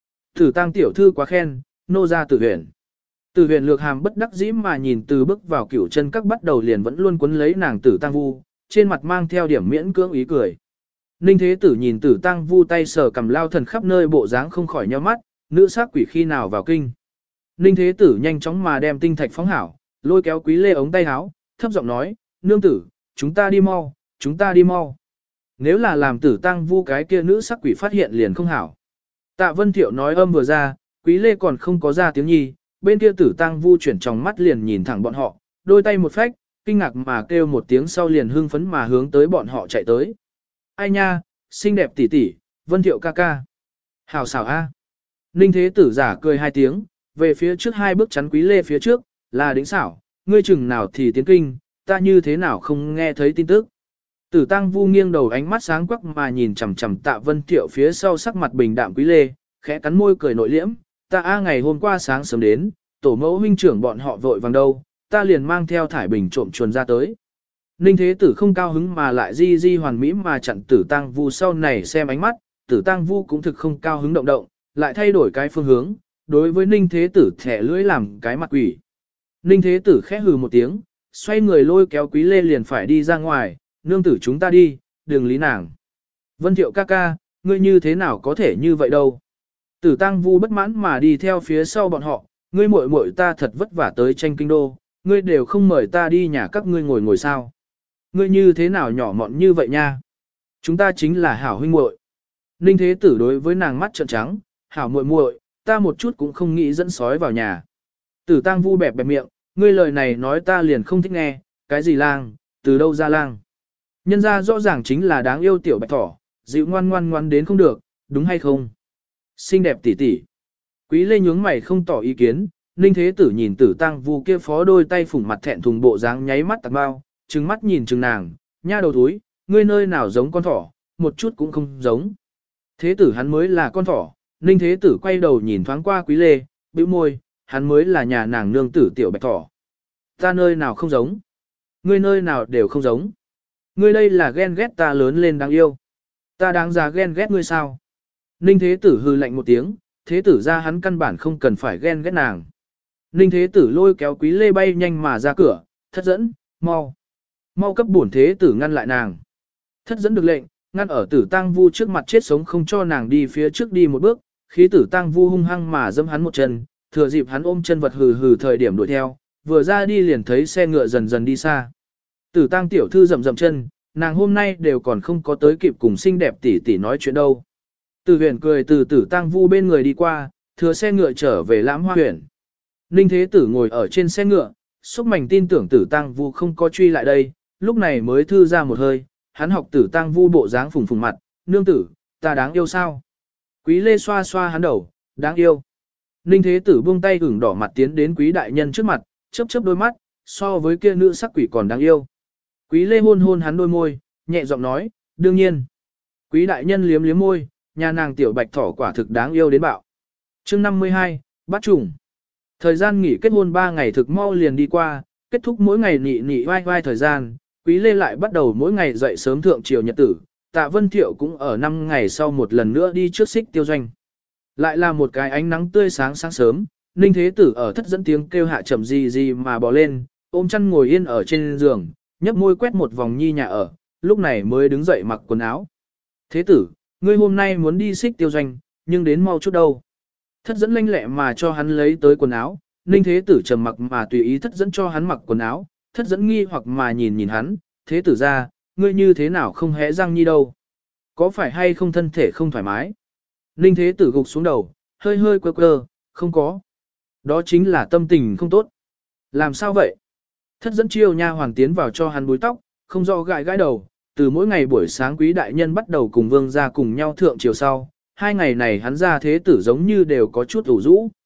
Tử Tăng tiểu thư quá khen, nô gia Tử Huyền. Tử Huyền lược hàm bất đắc dĩ mà nhìn từ bước vào cửu chân các bắt đầu liền vẫn luôn quấn lấy nàng Tử Tăng Vu, trên mặt mang theo điểm miễn cưỡng ý cười. Ninh Thế Tử nhìn Tử Tăng Vu tay sờ cầm lao thần khắp nơi bộ dáng không khỏi nhíu mắt, nữ sắc quỷ khi nào vào kinh. Ninh Thế Tử nhanh chóng mà đem tinh thạch phóng hảo, lôi kéo Quý Lê ống tay áo, thấp giọng nói, nương tử, chúng ta đi mau, chúng ta đi mau. Nếu là làm Tử Tăng Vu cái kia nữ sắc quỷ phát hiện liền không hảo. Tạ Vân Thiệu nói âm vừa ra, Quý Lê còn không có ra tiếng nhi, bên kia Tử Tăng Vu chuyển trong mắt liền nhìn thẳng bọn họ, đôi tay một phách, kinh ngạc mà kêu một tiếng sau liền hưng phấn mà hướng tới bọn họ chạy tới. Ai nha, xinh đẹp tỷ tỷ, Vân Thiệu ca ca. Hảo xảo a. Ninh Thế Tử giả cười hai tiếng, về phía trước hai bước chắn Quý Lê phía trước, là đỉnh xảo, ngươi chừng nào thì tiến kinh, ta như thế nào không nghe thấy tin tức. Tử Tăng Vu nghiêng đầu ánh mắt sáng quắc mà nhìn chằm chằm Tạ Vân Thiệu phía sau sắc mặt bình đạm Quý Lê, khẽ cắn môi cười nội liễm, ta ngày hôm qua sáng sớm đến, tổ mẫu huynh trưởng bọn họ vội vàng đâu, ta liền mang theo thải bình trộm chuồn ra tới. Ninh Thế Tử không cao hứng mà lại di hoàn mỹ mà chặn Tử Tăng Vu sau này xem ánh mắt, Tử Tăng Vu cũng thực không cao hứng động, lại thay đổi cái phương hướng, đối với Ninh Thế Tử thẻ lưỡi làm cái mặt quỷ. Ninh Thế Tử khẽ hừ một tiếng, xoay người lôi kéo Quý Lê liền phải đi ra ngoài, nương tử chúng ta đi, đừng lý nàng. Vân Thiệu ca ca, ngươi như thế nào có thể như vậy đâu. Tử Tăng Vu bất mãn mà đi theo phía sau bọn họ, ngươi muội muội ta thật vất vả tới tranh kinh đô, ngươi đều không mời ta đi nhà các ngươi ngồi sao. Ngươi như thế nào nhỏ mọn như vậy nha. Chúng ta chính là hảo huynh muội. Ninh Thế Tử đối với nàng mắt trợn trắng, hảo muội muội, ta một chút cũng không nghĩ dẫn sói vào nhà. Tử Tăng Vu bẹp miệng, ngươi lời này nói ta liền không thích nghe, cái gì lang, từ đâu ra lang. Nhân ra rõ ràng chính là đáng yêu tiểu bạch thỏ, dịu ngoan ngoan đến không được, đúng hay không? Xinh đẹp tỷ tỷ. Quý Lê nhướng mày không tỏ ý kiến, Ninh Thế Tử nhìn Tử Tăng Vu kia phó đôi tay phủng mặt thẹn thùng bộ dáng nháy mắt tạc bao, trừng mắt nhìn chừng nàng, nha đầu thúi, ngươi nơi nào giống con thỏ, một chút cũng không giống. Thế tử hắn mới là con thỏ, Ninh Thế Tử quay đầu nhìn thoáng qua Quý Lê, bĩu môi, hắn mới là nhà nàng nương tử tiểu bạch thỏ. Ta nơi nào không giống? Ngươi nơi nào đều không giống. Ngươi đây là ghen ghét ta lớn lên đáng yêu. Ta đáng giá ghen ghét ngươi sao? Ninh Thế Tử hư lạnh một tiếng, Thế Tử ra hắn căn bản không cần phải ghen ghét nàng. Ninh Thế Tử lôi kéo Quý Lê bay nhanh mà ra cửa, thất dẫn, mau. Mau cấp bổn Thế Tử ngăn lại nàng. Thất dẫn được lệnh, ngăn ở Tử Tăng Vu trước mặt chết sống không cho nàng đi phía trước đi một bước, khí Tử Tăng Vu hung hăng mà dẫm hắn một chân, thừa dịp hắn ôm chân vật hừ hừ thời điểm đuổi theo, vừa ra đi liền thấy xe ngựa dần dần đi xa. Tử Tăng tiểu thư rậm rậm chân, nàng hôm nay đều còn không có tới kịp cùng xinh đẹp tỷ tỷ nói chuyện đâu. Từ Huyền cười từ Tử Tăng Vu bên người đi qua, thừa xe ngựa trở về Lãm Hoa Huyền. Ninh Thế Tử ngồi ở trên xe ngựa, xúc mảnh tin tưởng Tử Tăng Vu không có truy lại đây, lúc này mới thư ra một hơi, hắn học Tử Tăng Vu bộ dáng phùng phùng mặt, nương tử, ta đáng yêu sao? Quý Lê xoa xoa hắn đầu, đáng yêu. Ninh Thế Tử buông tay ửng đỏ mặt tiến đến Quý đại nhân trước mặt, chớp chớp đôi mắt, so với kia nữ sắc quỷ còn đáng yêu. Quý Lê hôn hôn hắn đôi môi, nhẹ giọng nói, đương nhiên. Quý đại nhân liếm liếm môi, nhà nàng tiểu bạch thỏ quả thực đáng yêu đến bạo. Chương 52, bắt trùng. Thời gian nghỉ kết hôn 3 ngày thực mau liền đi qua, kết thúc mỗi ngày nị nị vai vai thời gian, Quý Lê lại bắt đầu mỗi ngày dậy sớm thượng triều nhật tử, Tạ Vân Thiệu cũng ở 5 ngày sau một lần nữa đi trước Xích Tiêu Doanh. Lại là một cái ánh nắng tươi sáng sáng sớm, Ninh Thế Tử ở thất dẫn tiếng kêu hạ chậm gì mà bò lên, ôm chăn ngồi yên ở trên giường, nhấp môi quét một vòng nhi nhà ở, lúc này mới đứng dậy mặc quần áo. Thế tử, ngươi hôm nay muốn đi Xích Tiêu Doanh, nhưng đến mau chút đâu. Thất dẫn lanh lẹ mà cho hắn lấy tới quần áo, Ninh Thế Tử trầm mặc mà tùy ý thất dẫn cho hắn mặc quần áo, thất dẫn nghi hoặc mà nhìn hắn, Thế tử ra, ngươi như thế nào không hé răng nhi đâu. Có phải hay không thân thể không thoải mái? Ninh Thế Tử gục xuống đầu, hơi hơi quơ quơ, không có. Đó chính là tâm tình không tốt. Làm sao vậy? Thất dẫn chiêu nha hoàn tiến vào cho hắn búi tóc, không do gãi gãi đầu, từ mỗi ngày buổi sáng Quý đại nhân bắt đầu cùng vương gia cùng nhau thượng chiều sau, 2 ngày này hắn ra Thế Tử giống như đều có chút ủ rũ.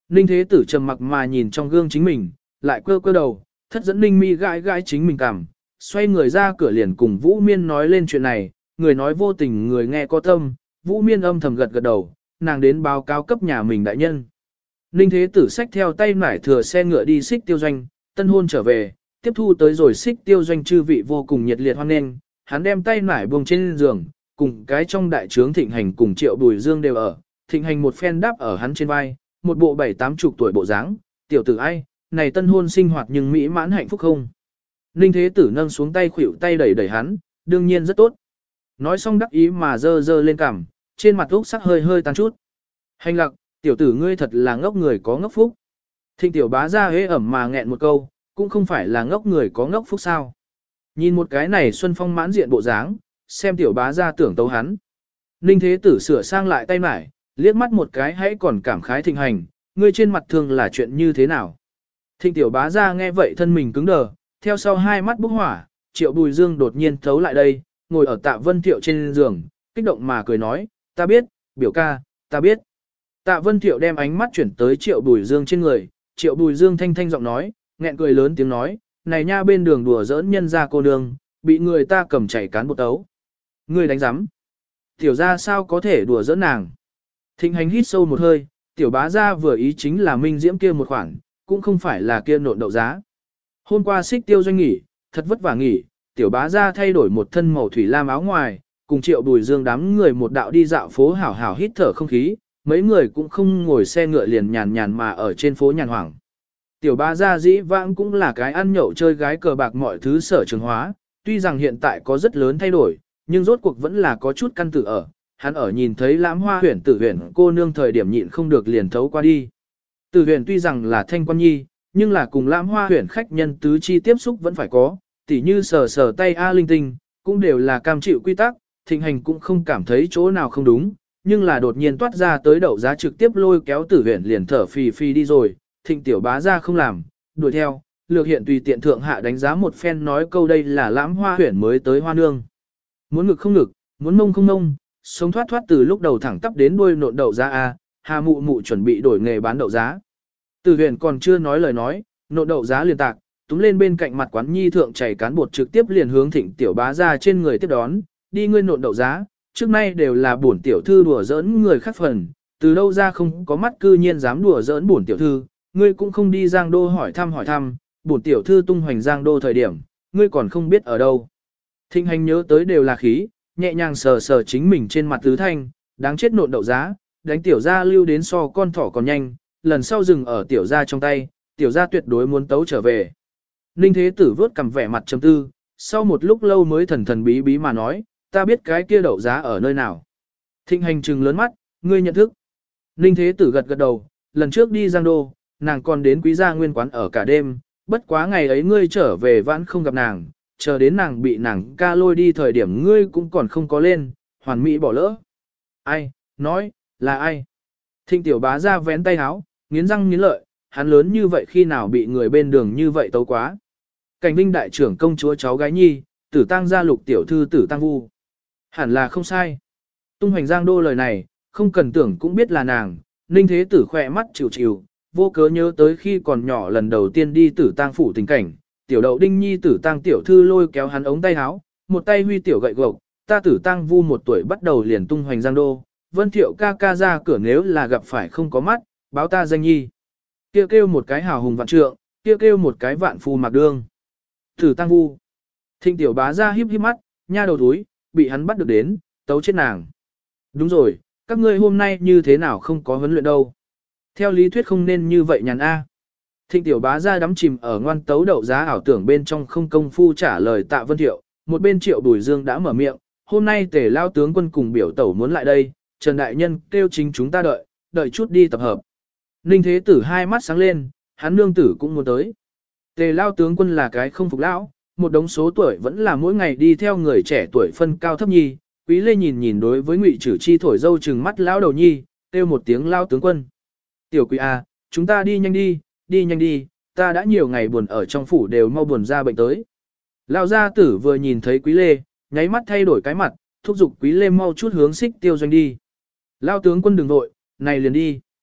Ninh Thế Tử trầm mặc mà nhìn trong gương chính mình, lại quơ quơ đầu, thất dẫn Ninh mi gãi gãi chính mình cằm, xoay người ra cửa liền cùng Vũ Miên nói lên chuyện này, người nói vô tình người nghe có tâm, Vũ Miên âm thầm gật gật đầu, nàng đến báo cáo cấp nhà mình đại nhân. Ninh Thế Tử xách theo tay nải thừa xe ngựa đi Xích Tiêu Doanh, tân hôn trở về, tiếp thu tới rồi Xích Tiêu Doanh chư vị vô cùng nhiệt liệt hoan nghênh, hắn đem tay nải buông trên giường, cùng cái trong đại trướng Thịnh Hành cùng Triệu Bùi Dương đều ở, Thịnh Hành một phen đáp ở hắn trên vai, một bộ 7-80 tuổi bộ dáng, tiểu tử ai, này tân hôn sinh hoạt nhưng mỹ mãn hạnh phúc không? Ninh Thế Tử nâng xuống tay khuỷu tay đẩy đẩy hắn, đương nhiên rất tốt. Nói xong đắc ý mà dơ dơ lên cằm, trên mặt úc sắc hơi hơi tan chút. Hành lặc, tiểu tử ngươi thật là ngốc người có ngốc phúc. Thịnh tiểu bá ra hế ẩm mà nghẹn một câu, cũng không phải là ngốc người có ngốc phúc sao. Nhìn một cái này Xuân Phong mãn diện bộ dáng, xem tiểu bá ra tưởng tấu hắn. Ninh Thế Tử sửa sang lại tay mải, liếc mắt một cái hãy còn cảm khái Thịnh Hành, ngươi trên mặt thường là chuyện như thế nào. Thịnh tiểu bá ra nghe vậy thân mình cứng đờ, theo sau hai mắt bốc hỏa, Triệu Bùi Dương đột nhiên thấu lại đây, ngồi ở Tạ Vân Thiệu trên giường, kích động mà cười nói, ta biết, biểu ca, ta biết. Tạ Vân Thiệu đem ánh mắt chuyển tới Triệu Bùi Dương trên người, Triệu Bùi Dương thanh thanh giọng nói, nghẹn cười lớn tiếng nói, này nha bên đường đùa giỡn nhân ra cô nương, bị người ta cầm chảy cán bột tấu. Ngươi đánh giám. Tiểu ra sao có thể đùa giỡn nàng. Thịnh Hành hít sâu một hơi, tiểu bá ra vừa ý chính là minh diễm kia một khoản, cũng không phải là kia nộn đậu giá. Hôm qua Xích Tiêu Doanh nghỉ, thật vất vả nghỉ, tiểu bá ra thay đổi một thân màu thủy lam áo ngoài, cùng Triệu Bùi Dương đám người một đạo đi dạo phố hảo hảo hít thở không khí, mấy người cũng không ngồi xe ngựa liền nhàn nhàn mà ở trên phố nhàn hoảng. Tiểu bá ra dĩ vãng cũng là cái ăn nhậu chơi gái cờ bạc mọi thứ sở trường hóa, tuy rằng hiện tại có rất lớn thay đổi, nhưng rốt cuộc vẫn là có chút căn tự ở. Hắn ở nhìn thấy Lãm Hoa Huyển Tử Huyển cô nương thời điểm nhịn không được liền thấu qua đi. Tử Huyển tuy rằng là thanh quan nhi, nhưng là cùng Lãm Hoa Huyển khách nhân tứ chi tiếp xúc vẫn phải có, tỉ như sờ sờ tay A linh tinh, cũng đều là cam chịu quy tắc, Thịnh Hành cũng không cảm thấy chỗ nào không đúng, nhưng là đột nhiên toát ra tới đậu giá trực tiếp lôi kéo Tử Huyển liền thở phì phì đi rồi, Thịnh tiểu bá ra không làm, đuổi theo, lược hiện tùy tiện thượng hạ đánh giá một phen nói câu đây là Lãm Hoa Huyển mới tới hoa nương. Muốn ngực không ngực, muốn mông không mông, sống thoát thoát từ lúc đầu thẳng tắp đến đuôi nộn đậu giá A, Hà mụ mụ chuẩn bị đổi nghề bán đậu giá. Tử Huyển còn chưa nói lời nói, nộn đậu giá liền tạc, túm lên bên cạnh mặt quán nhi thượng chảy cán bột trực tiếp liền hướng Thịnh tiểu bá ra trên người tiếp đón, đi ngươi nộn đậu giá, trước nay đều là bổn tiểu thư đùa giỡn người khác phần, từ đâu ra không có mắt cư nhiên dám đùa giỡn bổn tiểu thư, ngươi cũng không đi Giang Đô hỏi thăm, bổn tiểu thư tung hoành Giang Đô thời điểm, ngươi còn không biết ở đâu. Thịnh Hành nhớ tới đều là khí, nhẹ nhàng sờ sờ chính mình trên mặt tứ thanh, đáng chết nộn đậu giá, đánh tiểu gia lưu đến so con thỏ còn nhanh, lần sau dừng ở tiểu gia trong tay, tiểu gia tuyệt đối muốn tấu trở về. Ninh Thế Tử vớt cầm vẻ mặt trầm tư, sau một lúc lâu mới thần thần bí bí mà nói, ta biết cái kia đậu giá ở nơi nào. Thịnh Hành trừng lớn mắt, ngươi nhận thức. Ninh Thế Tử gật gật đầu, lần trước đi Giang Đô, nàng còn đến Quý gia nguyên quán ở cả đêm, bất quá ngày ấy ngươi trở về vẫn không gặp nàng, chờ đến nàng bị nàng ca lôi đi thời điểm ngươi cũng còn không có lên, hoàn mỹ bỏ lỡ. Ai, nói, là ai? Thịnh tiểu bá ra vén tay háo, nghiến răng nghiến lợi, hắn lớn như vậy khi nào bị người bên đường như vậy tấu quá. Cảnh Vinh đại trưởng công chúa cháu gái nhi, Tử Tăng gia lục tiểu thư Tử Tăng Vu. Hẳn là không sai. Tung hoành Giang Đô lời này, không cần tưởng cũng biết là nàng, Ninh Thế Tử khỏe mắt chịu chịu, vô cớ nhớ tới khi còn nhỏ lần đầu tiên đi Tử Tăng phủ tình cảnh, tiểu đậu đinh nhi Tử Tăng tiểu thư lôi kéo hắn ống tay áo, một tay huy tiểu gậy gộc, ta Tử Tăng Vu 1 tuổi bắt đầu liền tung hoành Giang Đô, Vân Thiệu ca ca ra cửa nếu là gặp phải không có mắt, báo ta danh nhi. Kêu một cái hào hùng vạn trượng, kêu một cái vạn phù mặc đương. Tử Tăng Vu. Thịnh tiểu bá ra híp híp mắt, nha đầu túi, bị hắn bắt được đến, tấu chết nàng. Đúng rồi, các ngươi hôm nay như thế nào không có huấn luyện đâu. Theo lý thuyết không nên như vậy nhàn A. Thịnh tiểu bá ra đắm chìm ở ngoan tấu đậu giá ảo tưởng bên trong không công phu trả lời Tạ Vân Thiệu, một bên Triệu Bùi Dương đã mở miệng, hôm nay Tề lao tướng quân cùng biểu tẩu muốn lại đây, Trần Đại Nhân kêu chính chúng ta đợi chút đi tập hợp. Ninh Thế Tử hai mắt sáng lên, hắn nương tử cũng muốn tới. Tề lao tướng quân là cái không phục lão, một đống số tuổi vẫn là mỗi ngày đi theo người trẻ tuổi phân cao thấp nhi, Quý Lê nhìn nhìn đối với Ngụy Trử Chi thổi dâu trừng mắt lão đầu nhi, kêu một tiếng lao tướng quân. Tiểu Quý A, chúng ta đi nhanh đi, ta đã nhiều ngày buồn ở trong phủ đều mau buồn ra bệnh tới. Lão gia tử vừa nhìn thấy Quý Lê, nháy mắt thay đổi cái mặt, thúc giục Quý Lê mau chút hướng Xích Tiêu Doanh đi. Lao tướng quân đừng vội, này liền đi.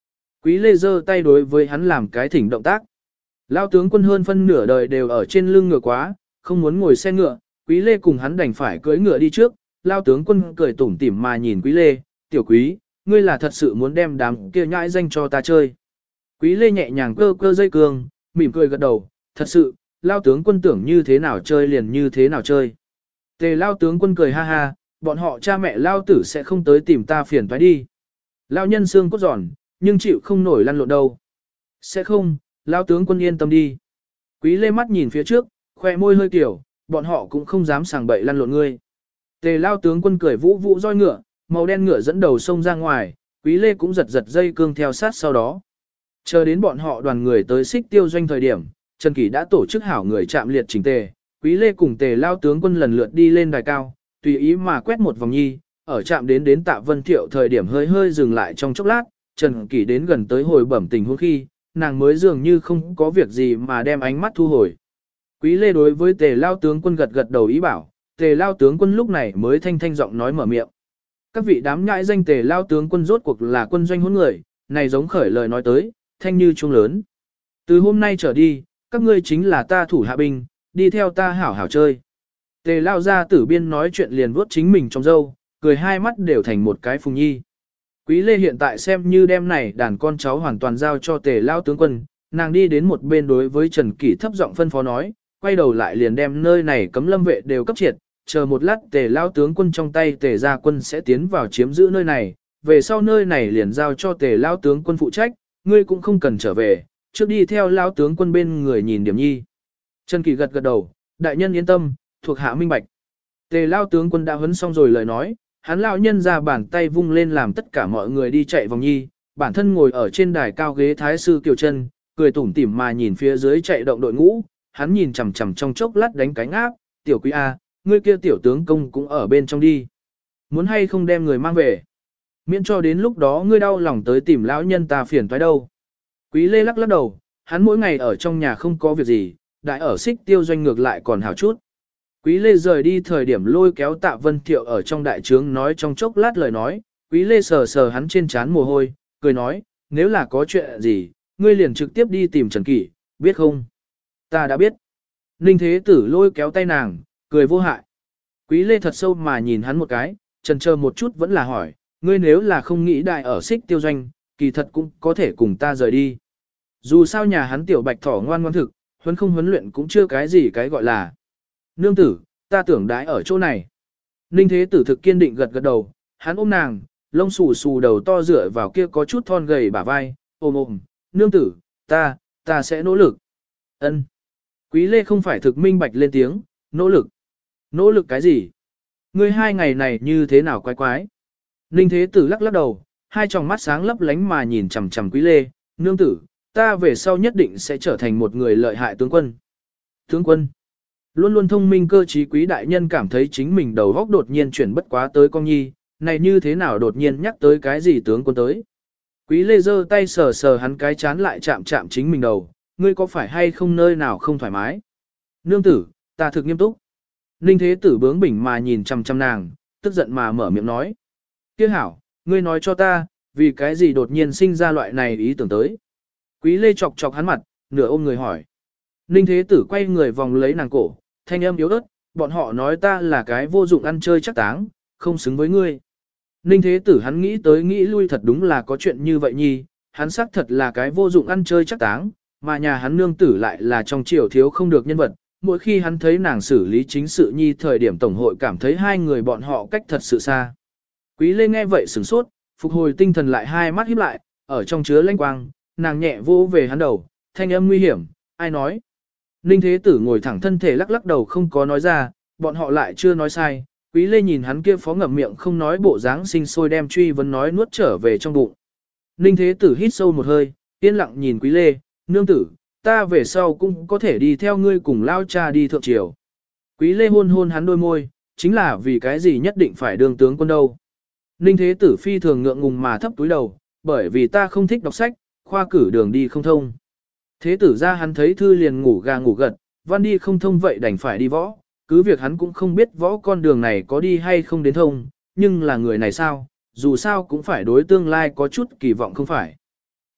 Quý Lê giơ tay đối với hắn làm cái thỉnh động tác. Lao tướng quân hơn phân nửa đời đều ở trên lưng ngựa quá, không muốn ngồi xe ngựa, Quý Lê cùng hắn đành phải cưỡi ngựa đi trước. Lao tướng quân cười tủm tỉm mà nhìn Quý Lê, tiểu quý, ngươi là thật sự muốn đem đám kia nhãi danh cho ta chơi. Quý Lê nhẹ nhàng cơ cơ dây cương, mỉm cười gật đầu, thật sự, Lao tướng quân tưởng như thế nào chơi liền như thế nào chơi. Tề Lao tướng quân cười ha ha, bọn họ cha mẹ Lao tử sẽ không tới tìm ta phiền toái đi. Lao nhân xương cốt giòn, nhưng chịu không nổi lăn lộn đâu. Sẽ không, Lao tướng quân yên tâm đi. Quý Lê mắt nhìn phía trước, khoe môi hơi kiểu, bọn họ cũng không dám sàng bậy lăn lộn ngươi. Tề Lao tướng quân cười vũ vũ roi ngựa, màu đen ngựa dẫn đầu sông ra ngoài, Quý Lê cũng giật giật dây cương theo sát sau đó. Chờ đến bọn họ đoàn người tới Xích Tiêu doanh thời điểm, Trần Kỷ đã tổ chức hảo người chạm liệt chỉnh tề, Quý Lê cùng Tề Lao tướng quân lần lượt đi lên đài cao, tùy ý mà quét một vòng nhi, ở chạm đến Tạ Vân Thiệu thời điểm hơi hơi dừng lại trong chốc lát, Trần Kỷ đến gần tới hồi bẩm tình huống khi, nàng mới dường như không có việc gì mà đem ánh mắt thu hồi. Quý Lê đối với Tề Lao tướng quân gật gật đầu ý bảo, Tề Lao tướng quân lúc này mới thanh thanh giọng nói mở miệng. Các vị đám nhãi danh Tề Lao tướng quân rốt cuộc là quân doanh hỗn người, này giống khởi lời nói tới, thanh như chuông lớn. Từ hôm nay trở đi, các ngươi chính là ta thủ hạ binh, đi theo ta hảo hảo chơi. Tề Lao ra tử biên nói chuyện liền vuốt chính mình trong râu, cười hai mắt đều thành một cái phùng nhi. Quý Lê hiện tại xem như đem này đàn con cháu hoàn toàn giao cho Tề Lao tướng quân, nàng đi đến một bên đối với Trần Kỷ thấp giọng phân phó nói, quay đầu lại liền đem nơi này cấm lâm vệ đều cấp triệt, chờ một lát Tề Lao tướng quân trong tay Tề gia quân sẽ tiến vào chiếm giữ nơi này, về sau nơi này liền giao cho Tề Lao tướng quân phụ trách, ngươi cũng không cần trở về, trước đi theo Lao tướng quân bên người nhìn điểm nhi. Trần Kỷ gật gật đầu, đại nhân yên tâm, thuộc hạ minh bạch. Tề Lao tướng quân đã huấn xong rồi lời nói, hắn lão nhân ra bàn tay vung lên làm tất cả mọi người đi chạy vòng nhi, bản thân ngồi ở trên đài cao ghế thái sư kiều chân, cười tủm tỉm mà nhìn phía dưới chạy động đội ngũ, hắn nhìn chằm chằm trong chốc lát đánh cánh áp, tiểu quý A, ngươi kia tiểu tướng công cũng ở bên trong đi. Muốn hay không đem người mang về? Miễn cho đến lúc đó ngươi đau lòng tới tìm lão nhân ta phiền toái đâu. Quý Lê lắc lắc đầu, hắn mỗi ngày ở trong nhà không có việc gì, đại ở Xích Tiêu doanh ngược lại còn hảo chút. Quý Lê rời đi thời điểm lôi kéo Tạ Vân Thiệu ở trong đại trướng nói trong chốc lát lời nói, Quý Lê sờ sờ hắn trên trán mồ hôi, cười nói, nếu là có chuyện gì, ngươi liền trực tiếp đi tìm Trần Kỷ, biết không? Ta đã biết. Ninh Thế Tử lôi kéo tay nàng, cười vô hại. Quý Lê thật sâu mà nhìn hắn một cái, chần chờ một chút vẫn là hỏi, ngươi nếu là không nghĩ đại ở Xích Tiêu doanh, kỳ thật cũng có thể cùng ta rời đi. Dù sao nhà hắn tiểu bạch thỏ ngoan ngoan thực, huấn không huấn luyện cũng chưa cái gì cái gọi là. Nương tử, ta tưởng đãi ở chỗ này. Ninh Thế Tử thực kiên định gật gật đầu, hắn ôm nàng, lông xù xù đầu to dựa vào kia có chút thon gầy bả vai, ôm, nương tử, ta sẽ nỗ lực. Ân. Quý Lê không phải thực minh bạch lên tiếng, nỗ lực. Nỗ lực cái gì? Ngươi 2 ngày này như thế nào quái quái? Ninh Thế Tử lắc lắc đầu, hai tròng mắt sáng lấp lánh mà nhìn chằm chằm Quý Lê, nương tử, ta về sau nhất định sẽ trở thành một người lợi hại tướng quân. Tướng quân. Luôn luôn thông minh cơ trí Quý đại nhân cảm thấy chính mình đầu góc đột nhiên chuyển bất quá tới con nhi, này như thế nào đột nhiên nhắc tới cái gì tướng quân tới. Quý Lê giơ tay sờ sờ hắn cái chán lại chạm chạm chính mình đầu, ngươi có phải hay không nơi nào không thoải mái? Nương tử, ta thực nghiêm túc. Ninh Thế Tử bướng bỉnh mà nhìn chằm chằm nàng, tức giận mà mở miệng nói. Kia hảo, ngươi nói cho ta, vì cái gì đột nhiên sinh ra loại này ý tưởng tới. Quý Lê chọc chọc hắn mặt, nửa ôm người hỏi. Ninh Thế Tử quay người vòng lấy nàng cổ, thanh âm yếu ớt, bọn họ nói ta là cái vô dụng ăn chơi chắc táng, không xứng với ngươi. Ninh Thế Tử hắn nghĩ tới nghĩ lui thật đúng là có chuyện như vậy nhi, hắn xác thật là cái vô dụng ăn chơi chắc táng, mà nhà hắn nương tử lại là trong triều thiếu không được nhân vật. Mỗi khi hắn thấy nàng xử lý chính sự nhi thời điểm tổng hội cảm thấy hai người bọn họ cách thật sự xa. Quý Lê nghe vậy sửng sốt, phục hồi tinh thần lại hai mắt híp lại, ở trong chứa lanh quang, nàng nhẹ vô về hắn đầu, thanh âm nguy hiểm, ai nói. Ninh Thế Tử ngồi thẳng thân thể lắc lắc đầu không có nói ra, bọn họ lại chưa nói sai. Quý Lê nhìn hắn kia phó ngậm miệng không nói bộ dáng sinh sôi đem truy vấn nói nuốt trở về trong bụng. Ninh Thế Tử hít sâu một hơi, yên lặng nhìn Quý Lê, nương tử, ta về sau cũng có thể đi theo ngươi cùng lao cha đi thượng triều. Quý Lê hôn hôn hắn đôi môi, chính là vì cái gì nhất định phải đương tướng quân đâu. Ninh Thế Tử phi thường ngượng ngùng mà thấp túi đầu, bởi vì ta không thích đọc sách, khoa cử đường đi không thông. Thế tử ra hắn thấy thư liền ngủ gà ngủ gật, văn đi không thông vậy đành phải đi võ, cứ việc hắn cũng không biết võ con đường này có đi hay không đến thông, nhưng là người này sao, dù sao cũng phải đối tương lai có chút kỳ vọng không phải.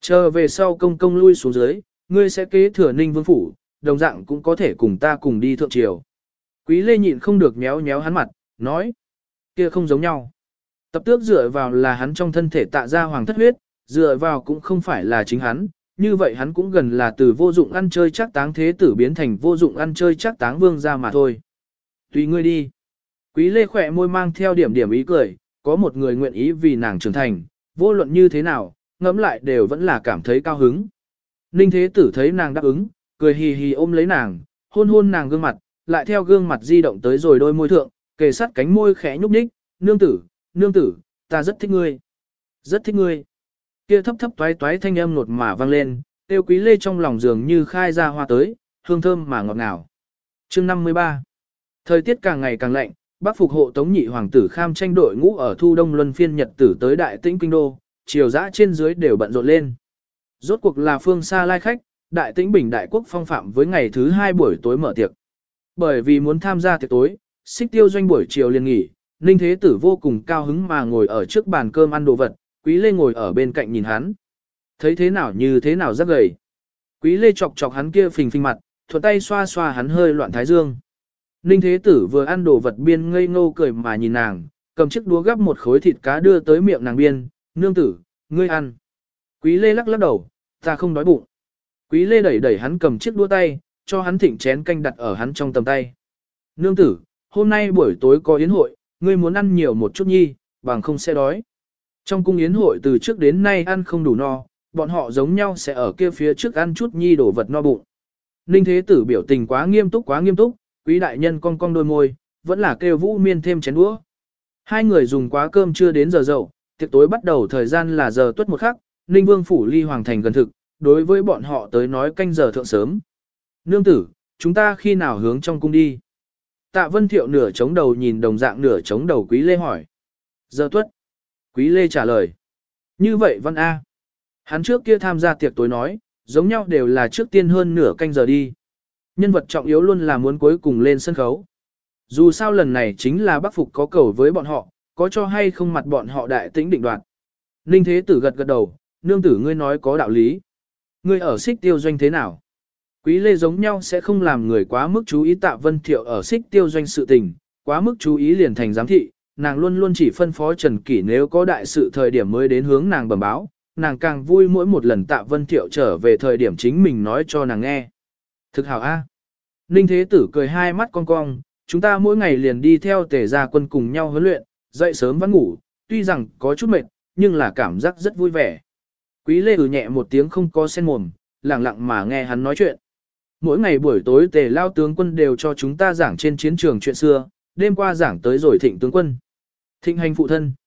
Chờ về sau công công lui xuống dưới, ngươi sẽ kế thừa Ninh Vương phủ, đồng dạng cũng có thể cùng ta cùng đi thượng triều. Quý Lê nhịn không được méo méo hắn mặt, nói, kia không giống nhau. Tập tước dựa vào là hắn trong thân thể tạ ra hoàng thất huyết, dựa vào cũng không phải là chính hắn, như vậy hắn cũng gần là từ vô dụng ăn chơi chắc táng thế tử biến thành vô dụng ăn chơi chắc táng vương ra mà thôi. Tùy ngươi đi. Quý Lê khỏe môi mang theo điểm điểm ý cười, có một người nguyện ý vì nàng trưởng thành, vô luận như thế nào, ngẫm lại đều vẫn là cảm thấy cao hứng. Ninh thế tử thấy nàng đáp ứng, cười hì hì ôm lấy nàng, hôn hôn nàng gương mặt, lại theo gương mặt di động tới rồi đôi môi thượng, kề sát cánh môi khẽ nhúc nhích, nương tử, ta rất thích ngươi. Rất thích ngươi. Kia thấp thấp toái toái thanh âm nột mà vang lên, tiêu Quý Lê trong lòng dường như khai ra hoa tới, hương thơm mà ngọt ngào. Chương 53. Thời tiết càng ngày càng lạnh, Bắc phục hộ tống nhị hoàng tử kham tranh đội ngũ ở thu đông luân phiên nhật tử tới đại tĩnh kinh đô, triều dã trên dưới đều bận rộn lên. Rốt cuộc là phương xa lai khách, đại tĩnh bình đại quốc phong phạm với ngày thứ 2 buổi tối mở tiệc. Bởi vì muốn tham gia tiệc tối, Xích Tiêu Doanh buổi chiều liền nghỉ, Ninh Thế Tử vô cùng cao hứng mà ngồi ở trước bàn cơm ăn đồ vật, Quý Lê ngồi ở bên cạnh nhìn hắn. Thấy thế nào như thế nào rất gầy. Quý Lê chọc chọc hắn kia phình phình mặt, thuận tay xoa xoa hắn hơi loạn thái dương. Ninh Thế Tử vừa ăn đồ vật biên ngây ngô cười mà nhìn nàng, cầm chiếc đũa gắp một khối thịt cá đưa tới miệng nàng biên, nương tử, ngươi ăn. Quý Lê lắc lắc đầu, ta không đói bụng. Quý Lê đẩy đẩy hắn cầm chiếc đũa tay, cho hắn thịnh chén canh đặt ở hắn trong tầm tay. Nương tử, hôm nay buổi tối có yến hội, ngươi muốn ăn nhiều một chút nhi, bằng không sẽ đói. Trong cung yến hội từ trước đến nay ăn không đủ no, bọn họ giống nhau sẽ ở kia phía trước ăn chút nhi đổ vật no bụng. Ninh Thế Tử biểu tình quá nghiêm túc, Quý đại nhân cong cong đôi môi, vẫn là kêu Vũ Miên thêm chén đũa. Hai người dùng quá cơm chưa đến giờ dậu, tiệc tối bắt đầu thời gian là giờ tuất một khắc, Ninh Vương phủ ly hoàng thành gần thực, đối với bọn họ tới nói canh giờ thượng sớm. Nương tử, chúng ta khi nào hướng trong cung đi? Tạ Vân Thiệu nửa chống đầu nhìn đồng dạng nửa chống đầu Quý Lê hỏi. Giờ tuất. Quý Lê trả lời. Như vậy Văn A. Hắn trước kia tham gia tiệc tối nói, giống nhau đều là trước tiên hơn nửa canh giờ đi. Nhân vật trọng yếu luôn là muốn cuối cùng lên sân khấu. Dù sao lần này chính là Bắc Phục có cầu với bọn họ, có cho hay không mặt bọn họ đại tĩnh định đoạt. Ninh Thế Tử gật gật đầu, nương tử ngươi nói có đạo lý. Ngươi ở Xích Tiêu Doanh thế nào? Quý Lê giống nhau sẽ không làm người quá mức chú ý Tạ Vân Thiệu ở Xích Tiêu Doanh sự tình, quá mức chú ý liền thành giám thị, nàng luôn luôn chỉ phân phó Trần Kỷ nếu có đại sự thời điểm mới đến hướng nàng bẩm báo, nàng càng vui mỗi một lần Tạ Vân Thiệu trở về thời điểm chính mình nói cho nàng nghe. Thực hảo A. Ninh Thế Tử cười hai mắt cong cong, chúng ta mỗi ngày liền đi theo Tề gia quân cùng nhau huấn luyện, dậy sớm vẫn ngủ, tuy rằng có chút mệt, nhưng là cảm giác rất vui vẻ. Quý Lê nhẹ một tiếng không có sen mồm, lặng lặng mà nghe hắn nói chuyện. Mỗi ngày buổi tối Tề Lao tướng quân đều cho chúng ta giảng trên chiến trường chuyện xưa, đêm qua giảng tới rồi Thịnh tướng quân. Thịnh hành phụ thân.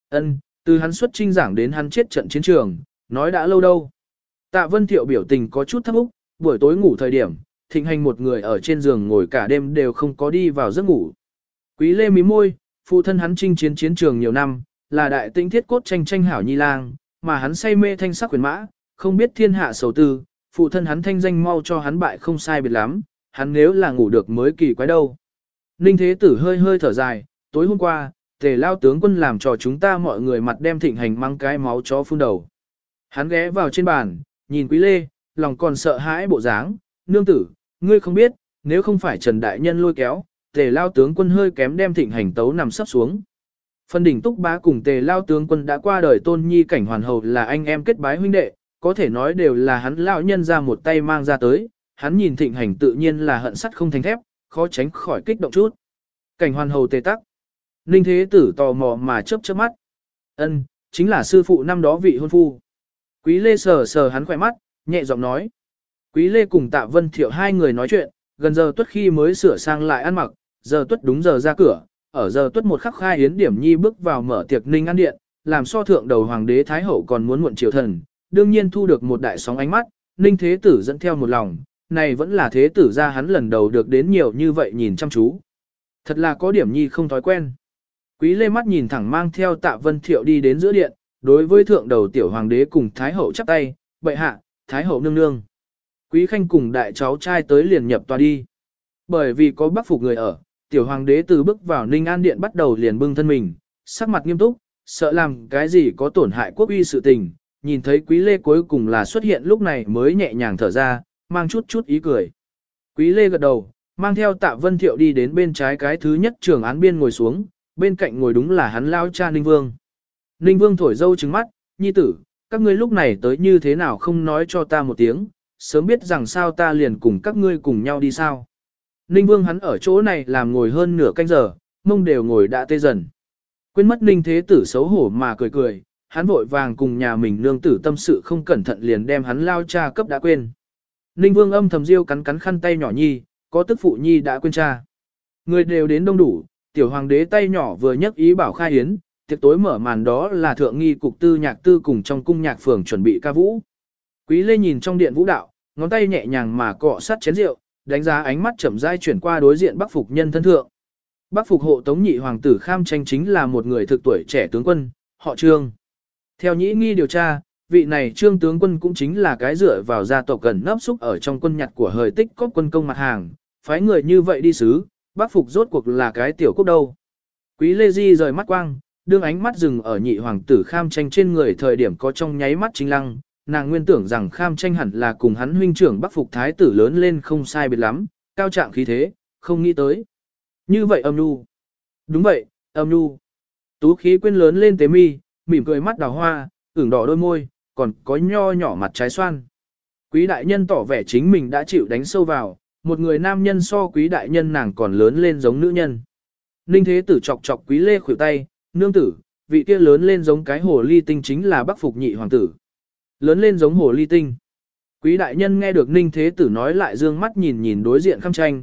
Từ hắn xuất trinh giảng đến hắn chết trận chiến trường, nói đã lâu đâu. Tạ Vân Thiệu biểu tình có chút thấp úc, buổi tối ngủ thời điểm, Thịnh hành một người ở trên giường ngồi cả đêm đều không có đi vào giấc ngủ. Quý Lê mím môi, phụ thân hắn chinh chiến chiến trường nhiều năm, là đại tinh thiết cốt tranh hảo nhi lang, mà hắn say mê thanh sắc quyền mã, không biết thiên hạ sầu tư, phụ thân hắn thanh danh mau cho hắn bại không sai biệt lắm, hắn nếu là ngủ được mới kỳ quái đâu. Ninh Thế Tử hơi hơi thở dài, tối hôm qua, Tề Lao tướng quân làm cho chúng ta mọi người mặt đem Thịnh hành mang cái máu chó phun đầu. Hắn ghé vào trên bàn, nhìn Quý Lê, lòng còn sợ hãi bộ dáng, nương tử, ngươi không biết, nếu không phải Trần Đại Nhân lôi kéo, Tề Lao tướng quân hơi kém đem Thịnh hành tấu nằm sắp xuống. Phân đỉnh Túc Bá cùng Tề Lao tướng quân đã qua đời Tôn Nhi Cảnh Hoàn Hầu là anh em kết bái huynh đệ, có thể nói đều là hắn lão nhân ra một tay mang ra tới, hắn nhìn Thịnh hành tự nhiên là hận sắt không thành thép, khó tránh khỏi kích động chút. Cảnh Hoàn Hầu Tề Tắc. Ninh Thế Tử tò mò mà chớp chớp mắt. Chính là sư phụ năm đó vị hôn phu. Quý Lê sờ sờ hắn khỏe mắt, nhẹ giọng nói. Quý Lê cùng Tạ Vân Thiệu hai người nói chuyện, gần giờ tuất khi mới sửa sang lại ăn mặc, giờ tuất đúng giờ ra cửa, ở giờ tuất một khắc khai yến điểm nhi bước vào mở tiệc Ninh An Điện, làm so thượng đầu hoàng đế Thái Hậu còn muốn muộn triều thần, đương nhiên thu được một đại sóng ánh mắt, Ninh Thế Tử dẫn theo một lòng, này vẫn là Thế Tử ra hắn lần đầu được đến nhiều như vậy nhìn chăm chú. Thật là có điểm nhi không thói quen. Quý Lê mắt nhìn thẳng mang theo Tạ Vân Thiệu đi đến giữa điện, đối với thượng đầu tiểu hoàng đế cùng Thái Hậu chắp tay, bệ hạ, Thái Hậu nương nương. Quý Khanh cùng đại cháu trai tới liền nhập tòa đi. Bởi vì có Bắc Phục người ở, tiểu hoàng đế từ bước vào Ninh An Điện bắt đầu liền bưng thân mình, sắc mặt nghiêm túc, sợ làm cái gì có tổn hại quốc uy sự tình, nhìn thấy Quý Lê cuối cùng là xuất hiện lúc này mới nhẹ nhàng thở ra, mang chút ý cười. Quý Lê gật đầu, mang theo Tạ Vân Thiệu đi đến bên trái cái thứ nhất trường án biên ngồi xuống, bên cạnh ngồi đúng là hắn lao cha Ninh Vương. Ninh Vương thổi dâu trừng mắt, nhi tử, các ngươi lúc này tới như thế nào không nói cho ta một tiếng, sớm biết rằng sao ta liền cùng các ngươi cùng nhau đi sao. Ninh Vương hắn ở chỗ này làm ngồi hơn nửa canh giờ, mông đều ngồi đã tê dần. Quên mất Ninh Thế Tử xấu hổ mà cười cười, hắn vội vàng cùng nhà mình nương tử tâm sự không cẩn thận liền đem hắn lao cha cấp đã quên. Ninh Vương âm thầm riêu cắn cắn khăn tay nhỏ nhi, có tức phụ nhi đã quên cha. Người đều đến đông đủ, tiểu hoàng đế tay nhỏ vừa nhấc ý bảo khai yến, tiệc tối mở màn đó là thượng nghi cục tư nhạc tư cùng trong cung nhạc phường chuẩn bị ca vũ. Quý Lê nhìn trong điện vũ đạo, ngón tay nhẹ nhàng mà cọ sát chén rượu, đánh giá ánh mắt chậm rãi chuyển qua đối diện Bắc Phục nhân thân thượng. Bắc Phục hộ tống nhị hoàng tử Kham Tranh chính là một người thực tuổi trẻ tướng quân, họ Trương. Theo nhĩ nghi điều tra, vị này Trương tướng quân cũng chính là cái dựa vào gia tộc gần nấp xúc ở trong quân nhặt của hời tích cóp quân công mặt hàng, phái người như vậy đi sứ, Bắc Phục rốt cuộc là cái tiểu quốc đâu. Quý Lê Di rời mắt quang, đương ánh mắt dừng ở nhị hoàng tử Kham Tranh trên người thời điểm có trong nháy mắt chính lăng, nàng nguyên tưởng rằng Kham Tranh hẳn là cùng hắn huynh trưởng Bắc Phục thái tử lớn lên không sai biệt lắm, cao trạng khí thế, không nghĩ tới. Như vậy âm nhu. Đúng vậy, âm nhu. Tú khí quên lớn lên tế mi, mỉm cười mắt đào hoa, ửng đỏ đôi môi, còn có nho nhỏ mặt trái xoan. Quý đại nhân tỏ vẻ chính mình đã chịu đánh sâu vào, một người nam nhân so quý đại nhân nàng còn lớn lên giống nữ nhân. Ninh Thế Tử chọc chọc Quý Lê khuỷu tay, nương tử, vị kia lớn lên giống cái hồ ly tinh chính là Bắc Phục nhị hoàng tử. Lớn lên giống hồ ly tinh. Quý đại nhân nghe được Ninh Thế Tử nói lại dương mắt nhìn nhìn đối diện Kham Tranh,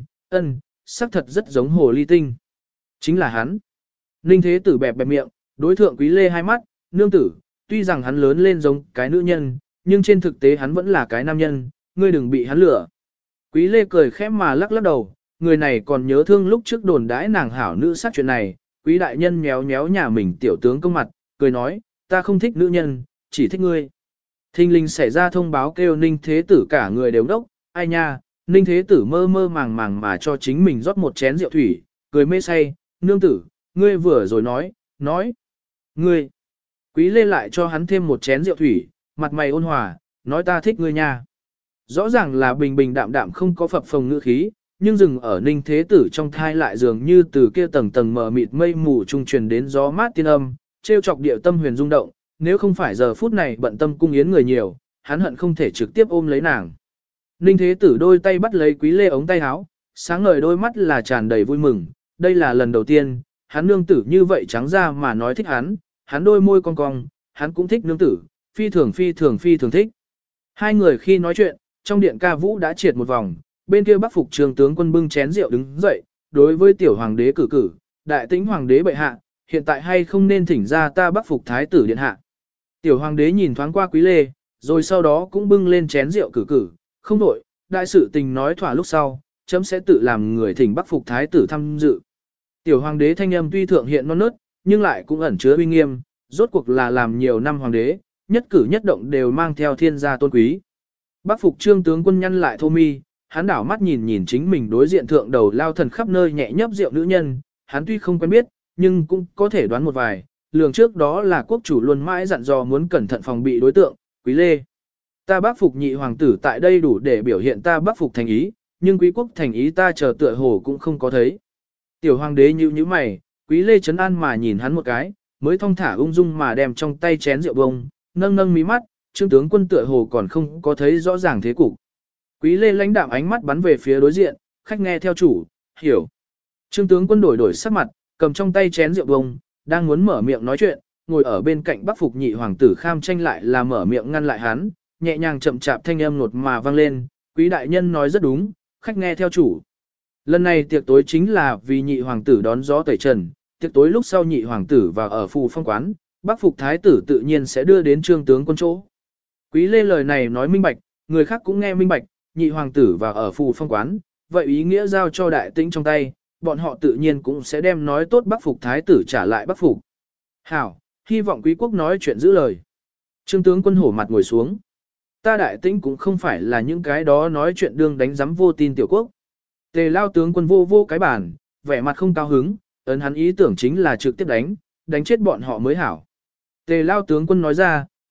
xác thật rất giống hồ ly tinh. Chính là hắn. Ninh Thế Tử bẹp bẹp miệng, đối thượng Quý Lê hai mắt, nương tử, tuy rằng hắn lớn lên giống cái nữ nhân, nhưng trên thực tế hắn vẫn là cái nam nhân, ngươi đừng bị hắn lừa. Quý Lê cười khẽ mà lắc lắc đầu, người này còn nhớ thương lúc trước đồn đãi nàng hảo nữ sát chuyện này, Quý đại nhân méo méo nhà mình tiểu tướng công mặt, cười nói, ta không thích nữ nhân, chỉ thích ngươi. Thinh linh xảy ra thông báo kêu Ninh Thế Tử cả người đều đốc, ai nha, Ninh Thế Tử mơ mơ màng màng mà cho chính mình rót một chén rượu thủy, cười mê say, nương tử, ngươi vừa rồi nói, ngươi. Quý Lê lại cho hắn thêm một chén rượu thủy, mặt mày ôn hòa, nói ta thích ngươi nha. Rõ ràng là bình bình đạm đạm không có phập phồng ngữ khí, nhưng dừng ở Ninh Thế Tử trong thai lại dường như từ kia tầng tầng mờ mịt mây mù trung truyền đến gió mát tiên âm, trêu chọc địa tâm huyền rung động, nếu không phải giờ phút này bận tâm cung yến người nhiều, hắn hận không thể trực tiếp ôm lấy nàng. Ninh Thế Tử đôi tay bắt lấy Quý Lê ống tay áo, sáng ngời đôi mắt là tràn đầy vui mừng, đây là lần đầu tiên, hắn nương tử như vậy trắng ra mà nói thích hắn đôi môi cong cong, hắn cũng thích nương tử, phi thường thích. Hai người khi nói chuyện, trong điện ca vũ đã triệt một vòng, bên kia Bắc Phục Trương tướng quân bưng chén rượu đứng dậy, đối với tiểu hoàng đế cử, đại tĩnh hoàng đế bệ hạ, hiện tại hay không nên thỉnh ra ta Bắc Phục thái tử điện hạ. Tiểu hoàng đế nhìn thoáng qua Quý Lê, rồi sau đó cũng bưng lên chén rượu cử, không đổi, đại sự tình nói thỏa lúc sau, chấm sẽ tự làm người thỉnh Bắc Phục thái tử tham dự. Tiểu hoàng đế thanh âm tuy thượng hiện non nớt, nhưng lại cũng ẩn chứa uy nghiêm, rốt cuộc là làm nhiều năm hoàng đế, nhất cử nhất động đều mang theo thiên gia tôn quý. Bắc Phục Trương tướng quân nhăn lại thô mi, hắn đảo mắt nhìn nhìn chính mình đối diện thượng đầu lao thần khắp nơi nhẹ nhấp rượu nữ nhân, hắn tuy không quen biết, nhưng cũng có thể đoán một vài, lường trước đó là quốc chủ luôn mãi dặn dò muốn cẩn thận phòng bị đối tượng, Quý Lê. Ta Bắc Phục nhị hoàng tử tại đây đủ để biểu hiện ta Bắc Phục thành ý, nhưng quý quốc thành ý ta chờ tựa hồ cũng không có thấy. Tiểu hoàng đế nhíu mày, Quý Lê trấn an mà nhìn hắn một cái, mới thong thả ung dung mà đem trong tay chén rượu bông, nâng mí mắt, Trương tướng quân tựa hồ còn không có thấy rõ ràng thế cục. Quý Lê lãnh đạm ánh mắt bắn về phía đối diện, khách nghe theo chủ, hiểu. Trương tướng quân đổi sắc mặt, cầm trong tay chén rượu bông, đang muốn mở miệng nói chuyện, ngồi ở bên cạnh Bắc Phục nhị hoàng tử Kham Tranh lại là mở miệng ngăn lại hắn, nhẹ nhàng chậm chạp thanh âm nột mà vang lên, quý đại nhân nói rất đúng, khách nghe theo chủ. Lần này tiệc tối chính là vì nhị hoàng tử đón gió tẩy trần, tiệc tối lúc sau nhị hoàng tử vào ở phù phong quán, Bắc Phục thái tử tự nhiên sẽ đưa đến trương tướng quân chỗ. Quý Lê lời này nói minh bạch, người khác cũng nghe minh bạch, nhị hoàng tử vào ở phù phong quán, vậy ý nghĩa giao cho đại tĩnh trong tay, bọn họ tự nhiên cũng sẽ đem nói tốt Bắc Phục thái tử trả lại Bắc Phục. Hảo, hy vọng quý quốc nói chuyện giữ lời. Trương tướng quân hổ mặt ngồi xuống. Ta đại tĩnh cũng không phải là những cái đó nói chuyện đương đánh giám vô tin tiểu quốc. Tề lao tướng quân vô cái bản, vẻ mặt không cao hứng, ấn hắn ý tưởng chính là trực tiếp đánh chết bọn họ mới hảo. Tề lao tướng quân nói ra,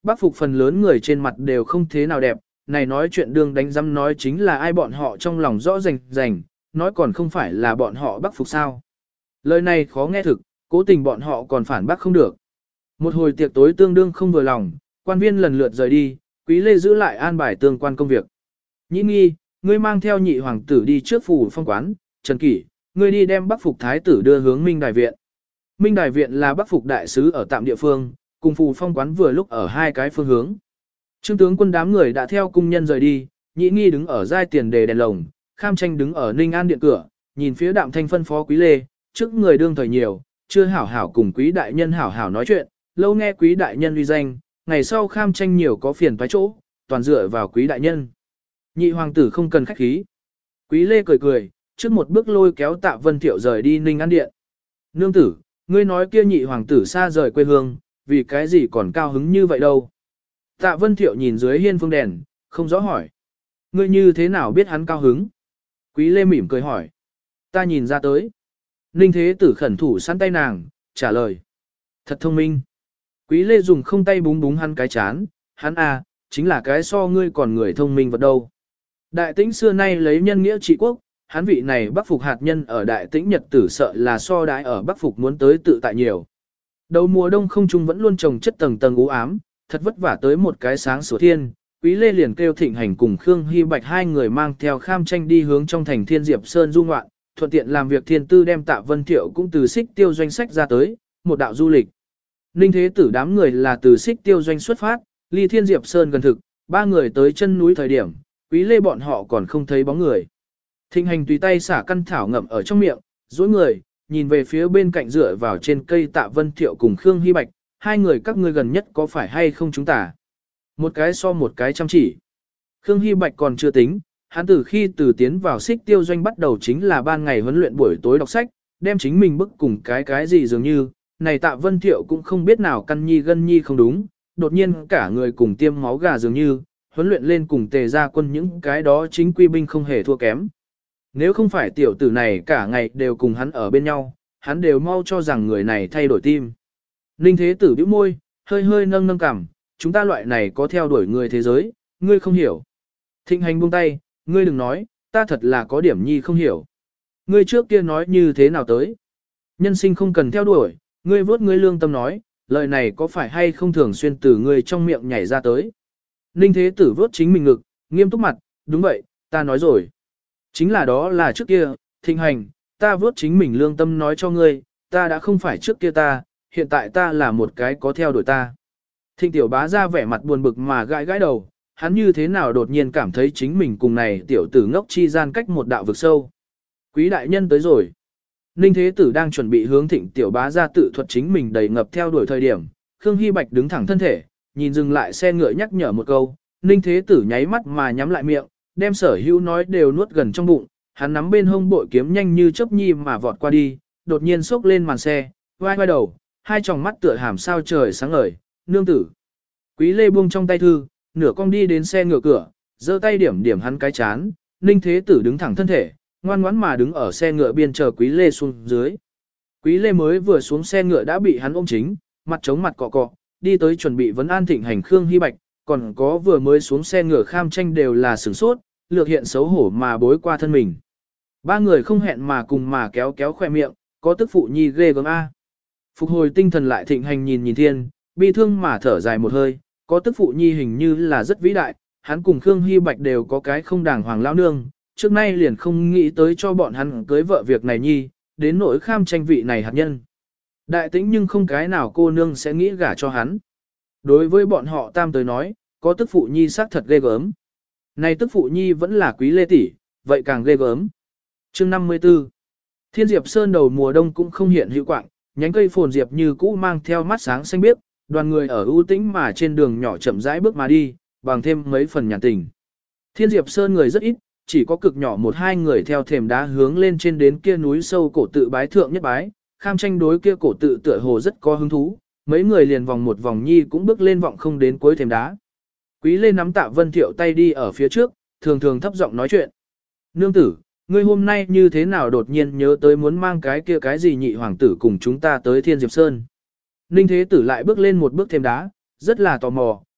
Bắc Phục phần lớn người trên mặt đều không thế nào đẹp, này nói chuyện đương đánh giám nói chính là ai bọn họ trong lòng rõ rành rành, nói còn không phải là bọn họ Bắc Phục sao. Lời này khó nghe thực, cố tình bọn họ còn phản bác không được. Một hồi tiệc tối tương đương không vừa lòng, quan viên lần lượt rời đi, Quý Lê giữ lại an bài tương quan công việc. Nhĩ Nghi, ngươi mang theo nhị hoàng tử đi trước phủ phong quán, Trần Kỷ, ngươi đi đem Bắc Phục thái tử đưa hướng Minh Đài Viện. Minh Đài Viện là Bắc Phục đại sứ ở tạm địa phương, cùng phủ phong quán vừa lúc ở hai cái phương hướng. Trương tướng quân đám người đã theo cung nhân rời đi, Nhĩ Nghi đứng ở giai tiền đề đèn lồng, Kham Tranh đứng ở Ninh An điện cửa, nhìn phía Đạm Thanh phân phó Quý Lê, trước người đương thời nhiều, chưa hảo hảo cùng Quý đại nhân hảo hảo nói chuyện, lâu nghe Quý đại nhân uy danh, ngày sau Kham Tranh nhiều có phiền toái chỗ, toàn dựa vào Quý đại nhân. Nhị hoàng tử không cần khách khí. Quý Lê cười cười, trước một bước lôi kéo Tạ Vân Thiệu rời đi Ninh An điện. Nương tử, ngươi nói kia nhị hoàng tử xa rời quê hương, vì cái gì còn cao hứng như vậy đâu. Tạ Vân Thiệu nhìn dưới hiên phương đèn, không rõ hỏi. Ngươi như thế nào biết hắn cao hứng? Quý Lê mỉm cười hỏi. Ta nhìn ra tới. Ninh Thế Tử khẩn thủ săn tay nàng, trả lời. Thật thông minh. Quý Lê dùng không tay búng búng hắn cái chán, hắn à, chính là cái so ngươi còn người thông minh vật đâu. Đại Tĩnh xưa nay lấy nhân nghĩa trị quốc, hắn vị này Bắc Phục hạt nhân ở Đại Tĩnh Nhật Tử sợ là so đãi ở Bắc Phục muốn tới tự tại nhiều. Đầu mùa đông không trung vẫn luôn trồng chất tầng tầng u ám, thật vất vả tới một cái sáng sủa thiên, Quý Lê liền kêu Thịnh Hành cùng Khương Hy Bạch hai người mang theo Kham Tranh đi hướng trong thành Thiên Diệp Sơn du ngoạn, thuận tiện làm việc thiên tư đem Tạ Vân Thiệu cũng từ Xích Tiêu doanh sách ra tới, một đạo du lịch. Ninh Thế Tử đám người là từ Xích Tiêu doanh xuất phát, ly Thiên Diệp Sơn gần thực, ba người tới chân núi thời điểm, Quý Lê bọn họ còn không thấy bóng người. Thịnh Hành tùy tay xả căn thảo ngậm ở trong miệng, duỗi người, nhìn về phía bên cạnh dựa vào trên cây Tạ Vân Thiệu cùng Khương Hy Bạch, hai người các ngươi gần nhất có phải hay không chúng ta? Một cái so một cái chăm chỉ. Khương Hy Bạch còn chưa tính, hắn từ khi từ tiến vào Xích Tiêu doanh bắt đầu chính là ban ngày huấn luyện buổi tối đọc sách, đem chính mình bức cùng cái gì dường như, này Tạ Vân Thiệu cũng không biết nào căn nhi gân nhi không đúng, đột nhiên cả người cùng tiêm máu gà dường như, huấn luyện lên cùng Tề gia quân những cái đó chính quy binh không hề thua kém. Nếu không phải tiểu tử này cả ngày đều cùng hắn ở bên nhau, hắn đều mau cho rằng người này thay đổi tim. Ninh Thế Tử bĩu môi, hơi hơi nâng nâng cằm, chúng ta loại này có theo đuổi người thế giới, ngươi không hiểu. Thịnh Hành buông tay, ngươi đừng nói, ta thật là có điểm nhi không hiểu. Ngươi trước kia nói như thế nào tới? Nhân sinh không cần theo đuổi, ngươi vốt ngươi lương tâm nói, lời này có phải hay không thường xuyên từ ngươi trong miệng nhảy ra tới? Ninh Thế Tử vốt chính mình ngực, nghiêm túc mặt, đúng vậy, ta nói rồi. Chính là đó là trước kia, Thịnh Hành, ta vốt chính mình lương tâm nói cho ngươi, ta đã không phải trước kia ta, hiện tại ta là một cái có theo đuổi ta. Thịnh Tiểu Bá ra vẻ mặt buồn bực mà gãi gãi đầu, hắn như thế nào đột nhiên cảm thấy chính mình cùng này tiểu tử ngốc chi gian cách một đạo vực sâu. Quý đại nhân tới rồi. Ninh Thế Tử đang chuẩn bị hướng Thịnh Tiểu Bá ra tự thuật chính mình đầy ngập theo đuổi thời điểm, Khương Hy Bạch đứng thẳng thân thể, nhìn dừng lại xe ngựa nhắc nhở một câu, Ninh Thế Tử nháy mắt mà nhắm lại miệng, đem sở hữu nói đều nuốt gần trong bụng, hắn nắm bên hông bội kiếm nhanh như chớp nhi mà vọt qua đi, đột nhiên xốc lên màn xe, vai vai đầu, hai tròng mắt tựa hàm sao trời sáng ngời, nương tử. Quý Lê buông trong tay thư, nửa cong đi đến xe ngựa cửa, giơ tay điểm điểm hắn cái chán, Ninh Thế Tử đứng thẳng thân thể, ngoan ngoãn mà đứng ở xe ngựa biên chờ Quý Lê xuống dưới. Quý Lê mới vừa xuống xe ngựa đã bị hắn ôm chính, mặt chống mặt cọ cọ, đi tới chuẩn bị vấn an Thịnh Hành Khương Hy Bạch, còn có vừa mới xuống xe ngựa Kham Tranh đều là sửng sốt, lược hiện xấu hổ mà bối qua thân mình. Ba người không hẹn mà cùng mà kéo kéo khoe miệng, có tức phụ nhi ghê gớm a. Phục hồi tinh thần lại Thịnh Hành nhìn nhìn thiên, bi thương mà thở dài một hơi, có tức phụ nhi hình như là rất vĩ đại, hắn cùng Khương Hy Bạch đều có cái không đàng hoàng lao nương, trước nay liền không nghĩ tới cho bọn hắn cưới vợ việc này nhi, đến nỗi Kham Tranh vị này hạt nhân. Đại Tĩnh nhưng không cái nào cô nương sẽ nghĩ gả cho hắn. Đối với bọn họ tam tới nói, có tức phụ nhi xác thật ghê gớm. Này tức phụ nhi vẫn là Quý Lê tỷ, vậy càng ghê gớm. Chương 54. Thiên Diệp Sơn đầu mùa đông cũng không hiện hữu quạng, nhánh cây phồn diệp như cũ mang theo mắt sáng xanh biếc, đoàn người ở ưu tĩnh mà trên đường nhỏ chậm rãi bước mà đi, bằng thêm mấy phần nhàn tình. Thiên Diệp Sơn người rất ít, chỉ có cực nhỏ một hai người theo thềm đá hướng lên trên đến kia núi sâu cổ tự bái thượng nhất bái, Kham Tranh đối kia cổ tự tựa hồ rất có hứng thú, mấy người liền vòng một vòng nhi cũng bước lên vọng không đến cuối thềm đá. Quý Lê nắm Tạ Vân Thiệu tay đi ở phía trước, thường thường thấp giọng nói chuyện. Nương tử, ngươi hôm nay như thế nào đột nhiên nhớ tới muốn mang cái kia cái gì nhị hoàng tử cùng chúng ta tới Thiên Diệp Sơn. Ninh Thế Tử lại bước lên một bước thềm đá, rất là tò mò,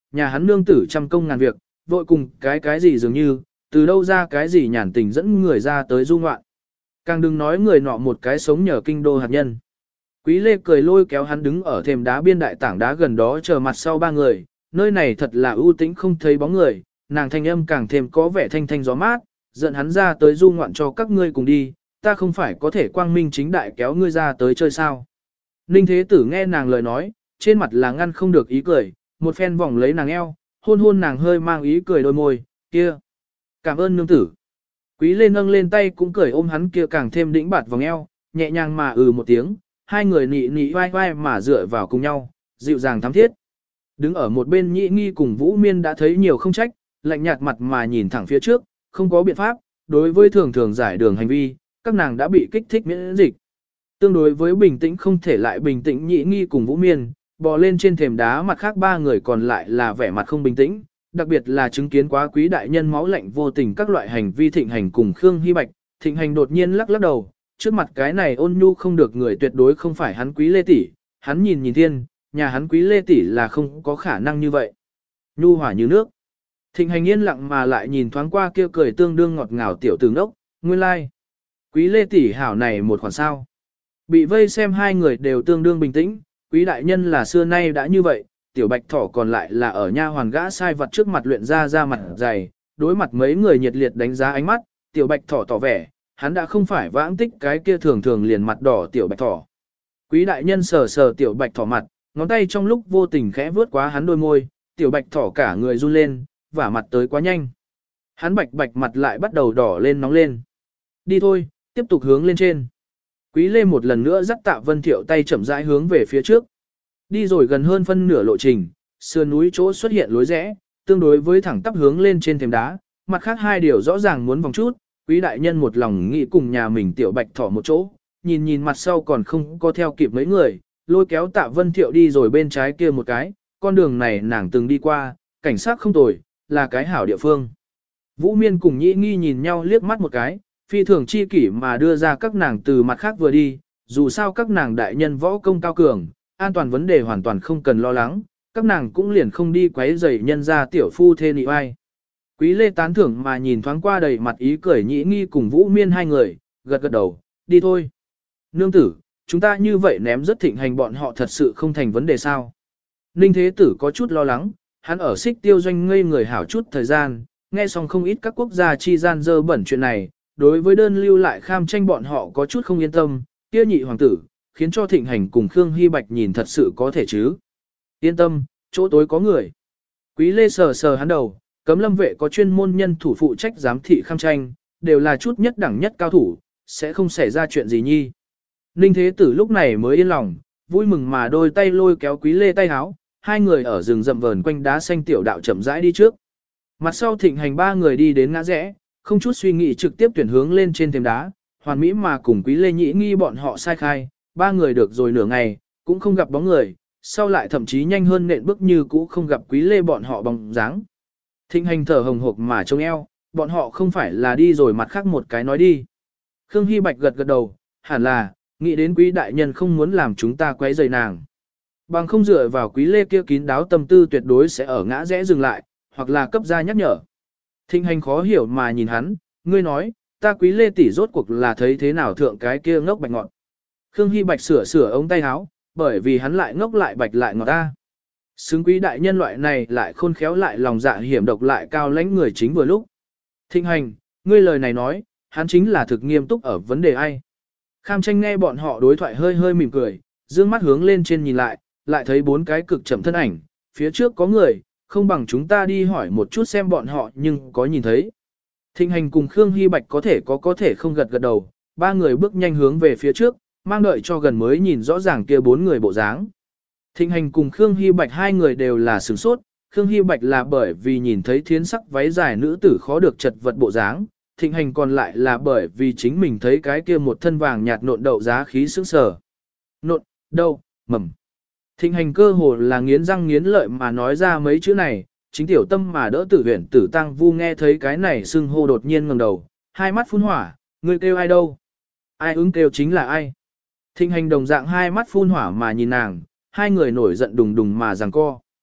nhà hắn nương tử trăm công ngàn việc, vội cùng cái gì dường như, từ đâu ra cái gì nhàn tình dẫn người ra tới du ngoạn. Càng đừng nói người nọ một cái sống nhờ kinh đô hạt nhân. Quý Lê cười lôi kéo hắn đứng ở thềm đá biên đại tảng đá gần đó chờ mặt sau ba người, nơi này thật là ưu tĩnh không thấy bóng người, nàng thanh âm càng thêm có vẻ thanh thanh gió mát, giận hắn ra tới du ngoạn cho các ngươi cùng đi, ta không phải có thể quang minh chính đại kéo ngươi ra tới chơi sao. Ninh Thế Tử nghe nàng lời nói, trên mặt là ngăn không được ý cười, một phen vòng lấy nàng eo, hôn hôn nàng hơi mang ý cười đôi môi, kia. Cảm ơn nương tử. Quý Lê nâng lên tay cũng cười ôm hắn kia càng thêm đĩnh bạt vòng eo, nhẹ nhàng mà một tiếng, hai người nị nị vai vai mà dựa vào cùng nhau, dịu dàng thắm thiết. Đứng ở một bên Nhĩ Nghi cùng Vũ Miên đã thấy nhiều không trách, lạnh nhạt mặt mà nhìn thẳng phía trước, không có biện pháp, đối với thường thường giải đường hành vi, các nàng đã bị kích thích miễn dịch. Tương đối với bình tĩnh không thể lại bình tĩnh Nhĩ Nghi cùng Vũ Miên, bò lên trên thềm đá mặt khác ba người còn lại là vẻ mặt không bình tĩnh, đặc biệt là chứng kiến quá quý đại nhân máu lạnh vô tình các loại hành vi Thịnh Hành cùng Khương Hy Bạch, Thịnh Hành đột nhiên lắc lắc đầu, trước mặt cái này ôn nhu không được người tuyệt đối không phải hắn Quý Lê tỷ, hắn nhìn nhìn thiên, nhà hắn Quý Lê tỷ là không có khả năng như vậy. Nhu hỏa như nước. Thịnh Hành yên lặng mà lại nhìn thoáng qua kia cười tương đương ngọt ngào tiểu tử ngốc, nguyên lai. Like. Quý Lê tỷ hảo này một khoản sao. Bị vây xem hai người đều tương đương bình tĩnh, Quý đại nhân là xưa nay đã như vậy, tiểu bạch thỏ còn lại là ở nha hoàn gã sai vật trước mặt luyện ra mặt dày, đối mặt mấy người nhiệt liệt đánh giá ánh mắt, tiểu bạch thỏ tỏ vẻ, hắn đã không phải vãng tích cái kia thường thường liền mặt đỏ tiểu bạch thỏ. Quý đại nhân sờ sờ tiểu bạch thỏ mặt, ngón tay trong lúc vô tình khẽ vướt quá hắn đôi môi, tiểu bạch thỏ cả người run lên, vả mặt tới quá nhanh. Hắn bạch bạch mặt lại bắt đầu đỏ lên nóng lên. Đi thôi, tiếp tục hướng lên trên. Quý Lê một lần nữa dắt Tạ Vân Thiệu tay chậm rãi hướng về phía trước. Đi rồi gần hơn phân nửa lộ trình, sườn núi chỗ xuất hiện lối rẽ, tương đối với thẳng tắp hướng lên trên thềm đá, mặt khác hai điều rõ ràng muốn vòng chút, Quý đại nhân một lòng nghĩ cùng nhà mình tiểu bạch thỏ một chỗ, nhìn nhìn mặt sau còn không có theo kịp mấy người, lôi kéo Tạ Vân Thiệu đi rồi bên trái kia một cái, con đường này nàng từng đi qua, cảnh sát không tồi, là cái hảo địa phương. Vũ Miên cùng Nhĩ Nghi nhìn nhau liếc mắt một cái, phi thường chi kỷ mà đưa ra các nàng từ mặt khác vừa đi, dù sao các nàng đại nhân võ công cao cường, an toàn vấn đề hoàn toàn không cần lo lắng, các nàng cũng liền không đi quấy rầy nhân ra tiểu phu thê nị oai. Quý Lê tán thưởng mà nhìn thoáng qua đầy mặt ý cười Nhĩ Nghi cùng Vũ Miên hai người, gật gật đầu, đi thôi. Nương tử, chúng ta như vậy ném rất Thịnh Hành bọn họ thật sự không thành vấn đề sao. Ninh Thế Tử có chút lo lắng, hắn ở Xích Tiêu Doanh ngây người hảo chút thời gian, nghe xong không ít các quốc gia chi gian dơ bẩn chuyện này, đối với đơn lưu lại Kham Tranh bọn họ có chút không yên tâm, kia nhị hoàng tử, khiến cho Thịnh Hành cùng Khương Hy Bạch nhìn thật sự có thể chứ. Yên tâm, chỗ tối có người. Quý Lê sờ sờ hắn đầu, Cấm Lâm vệ có chuyên môn nhân thủ phụ trách giám thị Kham Tranh, đều là chút nhất đẳng nhất cao thủ, sẽ không xảy ra chuyện gì nhi. Ninh Thế Tử lúc này mới yên lòng, vui mừng mà đôi tay lôi kéo Quý Lê tay háo, hai người ở rừng rậm vờn quanh đá xanh tiểu đạo chậm rãi đi trước. Mặt sau Thịnh Hành ba người đi đến ngã rẽ, không chút suy nghĩ trực tiếp tuyển hướng lên trên thềm đá, hoàn mỹ mà cùng Quý Lê Nhĩ Nghi bọn họ sai khai, ba người được rồi nửa ngày, cũng không gặp bóng người, sau lại thậm chí nhanh hơn nện bước như cũ không gặp Quý Lê bọn họ bóng dáng. Thịnh Hành thở hồng hộc mà trông eo, bọn họ không phải là đi rồi mặt khác một cái nói đi. Khương Hy Bạch gật gật đầu, hẳn là, nghĩ đến Quý đại nhân không muốn làm chúng ta quấy rầy nàng. Bằng không dựa vào Quý Lê kia kín đáo tâm tư tuyệt đối sẽ ở ngã rẽ dừng lại, hoặc là cấp ra nhắc nhở. Thịnh Hành khó hiểu mà nhìn hắn, ngươi nói, ta Quý Lê tỷ rốt cuộc là thấy thế nào thượng cái kia ngốc bạch ngọt. Khương Hy Bạch sửa ống tay áo, bởi vì hắn lại ngốc lại bạch lại ngọt ta. Xứng Quý đại nhân loại này lại khôn khéo lại lòng dạ hiểm độc lại cao lãnh người chính vừa lúc. Thịnh Hành, ngươi lời này nói, hắn chính là thực nghiêm túc ở vấn đề ai. Kham Tranh nghe bọn họ đối thoại hơi hơi mỉm cười, dương mắt hướng lên trên nhìn lại thấy bốn cái cực chậm thân ảnh, phía trước có người, không bằng chúng ta đi hỏi một chút xem bọn họ nhưng có nhìn thấy. Thịnh Hành cùng Khương Hy Bạch có thể không gật gật đầu, ba người bước nhanh hướng về phía trước, mang đợi cho gần mới nhìn rõ ràng kia bốn người bộ dáng. Thịnh Hành cùng Khương Hy Bạch hai người đều là sửng sốt, Khương Hy Bạch là bởi vì nhìn thấy thiến sắc váy dài nữ tử khó được chật vật bộ dáng, Thịnh Hành còn lại là bởi vì chính mình thấy cái kia một thân vàng nhạt nộn đậu giá khí sững sờ. Nộn, đậu, mầm. Thịnh Hành cơ hồ là nghiến răng nghiến lợi mà nói ra mấy chữ này, chính tiểu tâm mà đỡ Tử Huyền Tử Tăng Vu nghe thấy cái này xưng hô đột nhiên ngẩng đầu, hai mắt phun hỏa, ngươi kêu ai đâu? Ai ứng kêu chính là ai? Thịnh Hành đồng dạng hai mắt phun hỏa mà nhìn nàng, hai người nổi giận đùng đùng mà giằng co.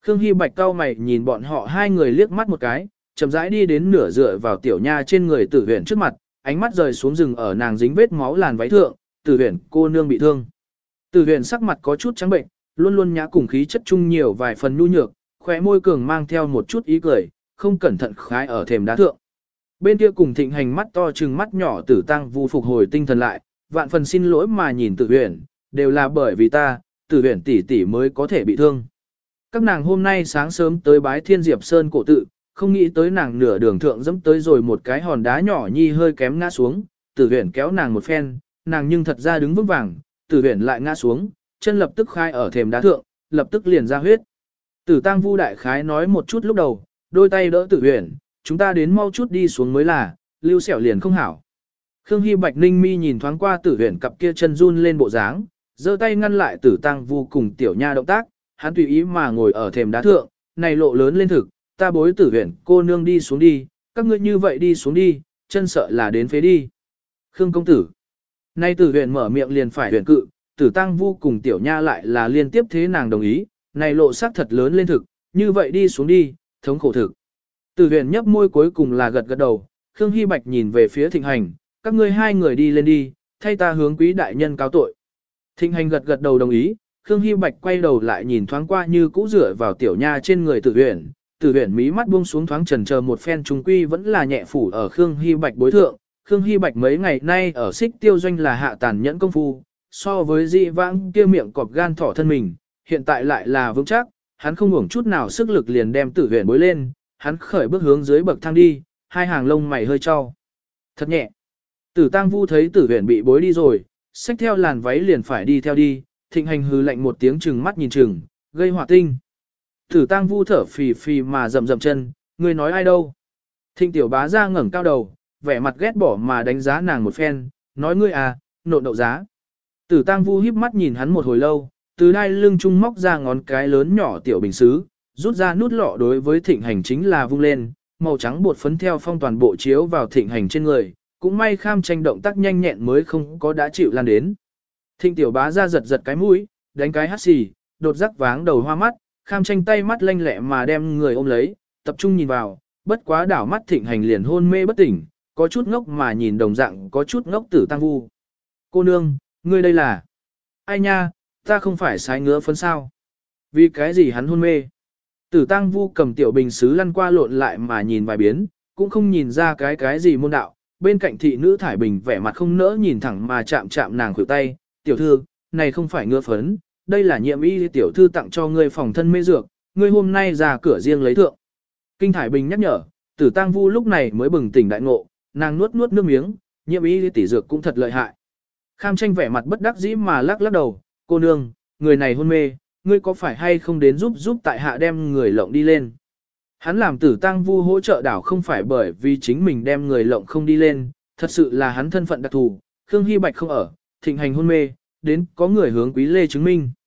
Khương Hy Bạch cau mày nhìn bọn họ hai người liếc mắt một cái, chậm rãi đi đến nửa dựa vào tiểu nha trên người Tử Huyền trước mặt, ánh mắt rời xuống rừng ở nàng dính vết máu làn váy thượng, Tử Huyền cô nương bị thương. Tử Huyền sắc mặt có chút trắng bệnh, luôn luôn nhã cùng khí chất chung nhiều vài phần nhu nhược, khóe môi cường mang theo một chút ý cười, không cẩn thận khái ở thềm đá thượng. Bên kia cùng Thịnh Hành mắt to trừng mắt nhỏ Tử Tăng Vu phục hồi tinh thần lại, vạn phần xin lỗi mà nhìn Tử Huyền, đều là bởi vì ta, Tử Huyền tỷ tỷ mới có thể bị thương. Các nàng hôm nay sáng sớm tới bái Thiên Diệp Sơn cổ tự, không nghĩ tới nàng nửa đường thượng dẫm tới rồi một cái hòn đá nhỏ nhi hơi kém ngã xuống, Tử Huyền kéo nàng một phen, nàng nhưng thật ra đứng vững vàng, Tử Huyền lại ngã xuống, chân lập tức khai ở thềm đá thượng, lập tức liền ra huyết. Tử Tăng Vu đại khái nói một chút lúc đầu, đôi tay đỡ Tử Huyền, chúng ta đến mau chút đi xuống mới là, lưu sẹo liền không hảo. Khương Hy Bạch Ninh mi nhìn thoáng qua Tử Huyền cặp kia chân run lên bộ dáng, giơ tay ngăn lại Tử Tăng Vu cùng tiểu nha động tác, hắn tùy ý mà ngồi ở thềm đá thượng, này lộ lớn lên thực, ta bối Tử Huyền cô nương đi xuống đi, các ngươi như vậy đi xuống đi, chân sợ là đến phế đi. Khương công tử. Nay Tử Huyền mở miệng liền phải huyền cự, Tử Tăng Vu cùng tiểu nha lại là liên tiếp thế nàng đồng ý, này lộ sắc thật lớn lên thực, như vậy đi xuống đi, thống khổ thực. Tử Huyền nhấp môi cuối cùng là gật gật đầu, Khương Hy Bạch nhìn về phía Thịnh Hành, các ngươi hai người đi lên đi, thay ta hướng quý đại nhân cáo tội. Thịnh Hành gật gật đầu đồng ý, Khương Hy Bạch quay đầu lại nhìn thoáng qua như cũ rửa vào tiểu nha trên người Tử Huyền, Tử Huyền mí mắt buông xuống thoáng chần chờ một phen trung quy vẫn là nhẹ phủ ở Khương Hy Bạch bối thượng. Khương Hy Bạch mấy ngày nay ở Xích Tiêu Doanh là hạ tàn nhẫn công phu, so với dị vãng kia miệng cọp gan thỏ thân mình, hiện tại lại là vững chắc, hắn không uổng chút nào sức lực liền đem Tử Huyền bối lên, hắn khởi bước hướng dưới bậc thang đi, hai hàng lông mày hơi trao. Thật nhẹ. Tử Tăng Vu thấy Tử Huyền bị bối đi rồi, xách theo làn váy liền phải đi theo đi, Thịnh Hành hừ lạnh một tiếng chừng mắt nhìn chừng, gây hỏa tinh. Tử Tăng Vu thở phì phì mà rầm rầm chân, ngươi nói ai đâu? Thịnh tiểu bá ra ngẩng cao đầu, vẻ mặt ghét bỏ mà đánh giá nàng một phen, nói ngươi à, nộn đậu giá. Tử Tăng Vu híp mắt nhìn hắn một hồi lâu, từ đai lưng trung móc ra ngón cái lớn nhỏ tiểu bình sứ, rút ra nút lọ đối với Thịnh Hành chính là vung lên, màu trắng bột phấn theo phong toàn bộ chiếu vào Thịnh Hành trên người, cũng may Kham Tranh động tác nhanh nhẹn mới không có đã chịu lan đến. Thịnh tiểu bá ra giật giật cái mũi, đánh cái hắt xì, đột giác váng đầu hoa mắt, Kham Tranh tay mắt lanh lẹ mà đem người ôm lấy, tập trung nhìn vào, bất quá đảo mắt Thịnh Hành liền hôn mê bất tỉnh, có chút ngốc mà nhìn đồng dạng có chút ngốc Tử Tăng Vu. Cô nương, ngươi đây là... Ai nha, ta không phải sái ngứa phấn sao? Vì cái gì hắn hôn mê? Tử Tăng Vu cầm tiểu bình sứ lăn qua lộn lại mà nhìn vài biến, cũng không nhìn ra cái gì môn đạo. Bên cạnh thị nữ Thải Bình vẻ mặt không nỡ nhìn thẳng mà chạm chạm nàng khuỷu tay, tiểu thư, này không phải ngứa phấn, đây là nhiệm y tiểu thư tặng cho ngươi phòng thân mê dược, ngươi hôm nay ra cửa riêng lấy thượng. Kinh Thải Bình nhắc nhở, Tử Tăng Vu lúc này mới bừng tỉnh đại ngộ, nàng nuốt nuốt nước miếng, nhiệm y tỷ dược cũng thật lợi hại. Kham Tranh vẻ mặt bất đắc dĩ mà lắc lắc đầu, cô nương, người này hôn mê, ngươi có phải hay không đến giúp tại hạ đem người lộng đi lên. Hắn làm Tử Tăng Vu hỗ trợ đảo không phải bởi vì chính mình đem người lộng không đi lên, thật sự là hắn thân phận đặc thù, Khương Hy Bạch không ở, Thịnh Hành hôn mê, đến có người hướng Quý Lê chứng minh.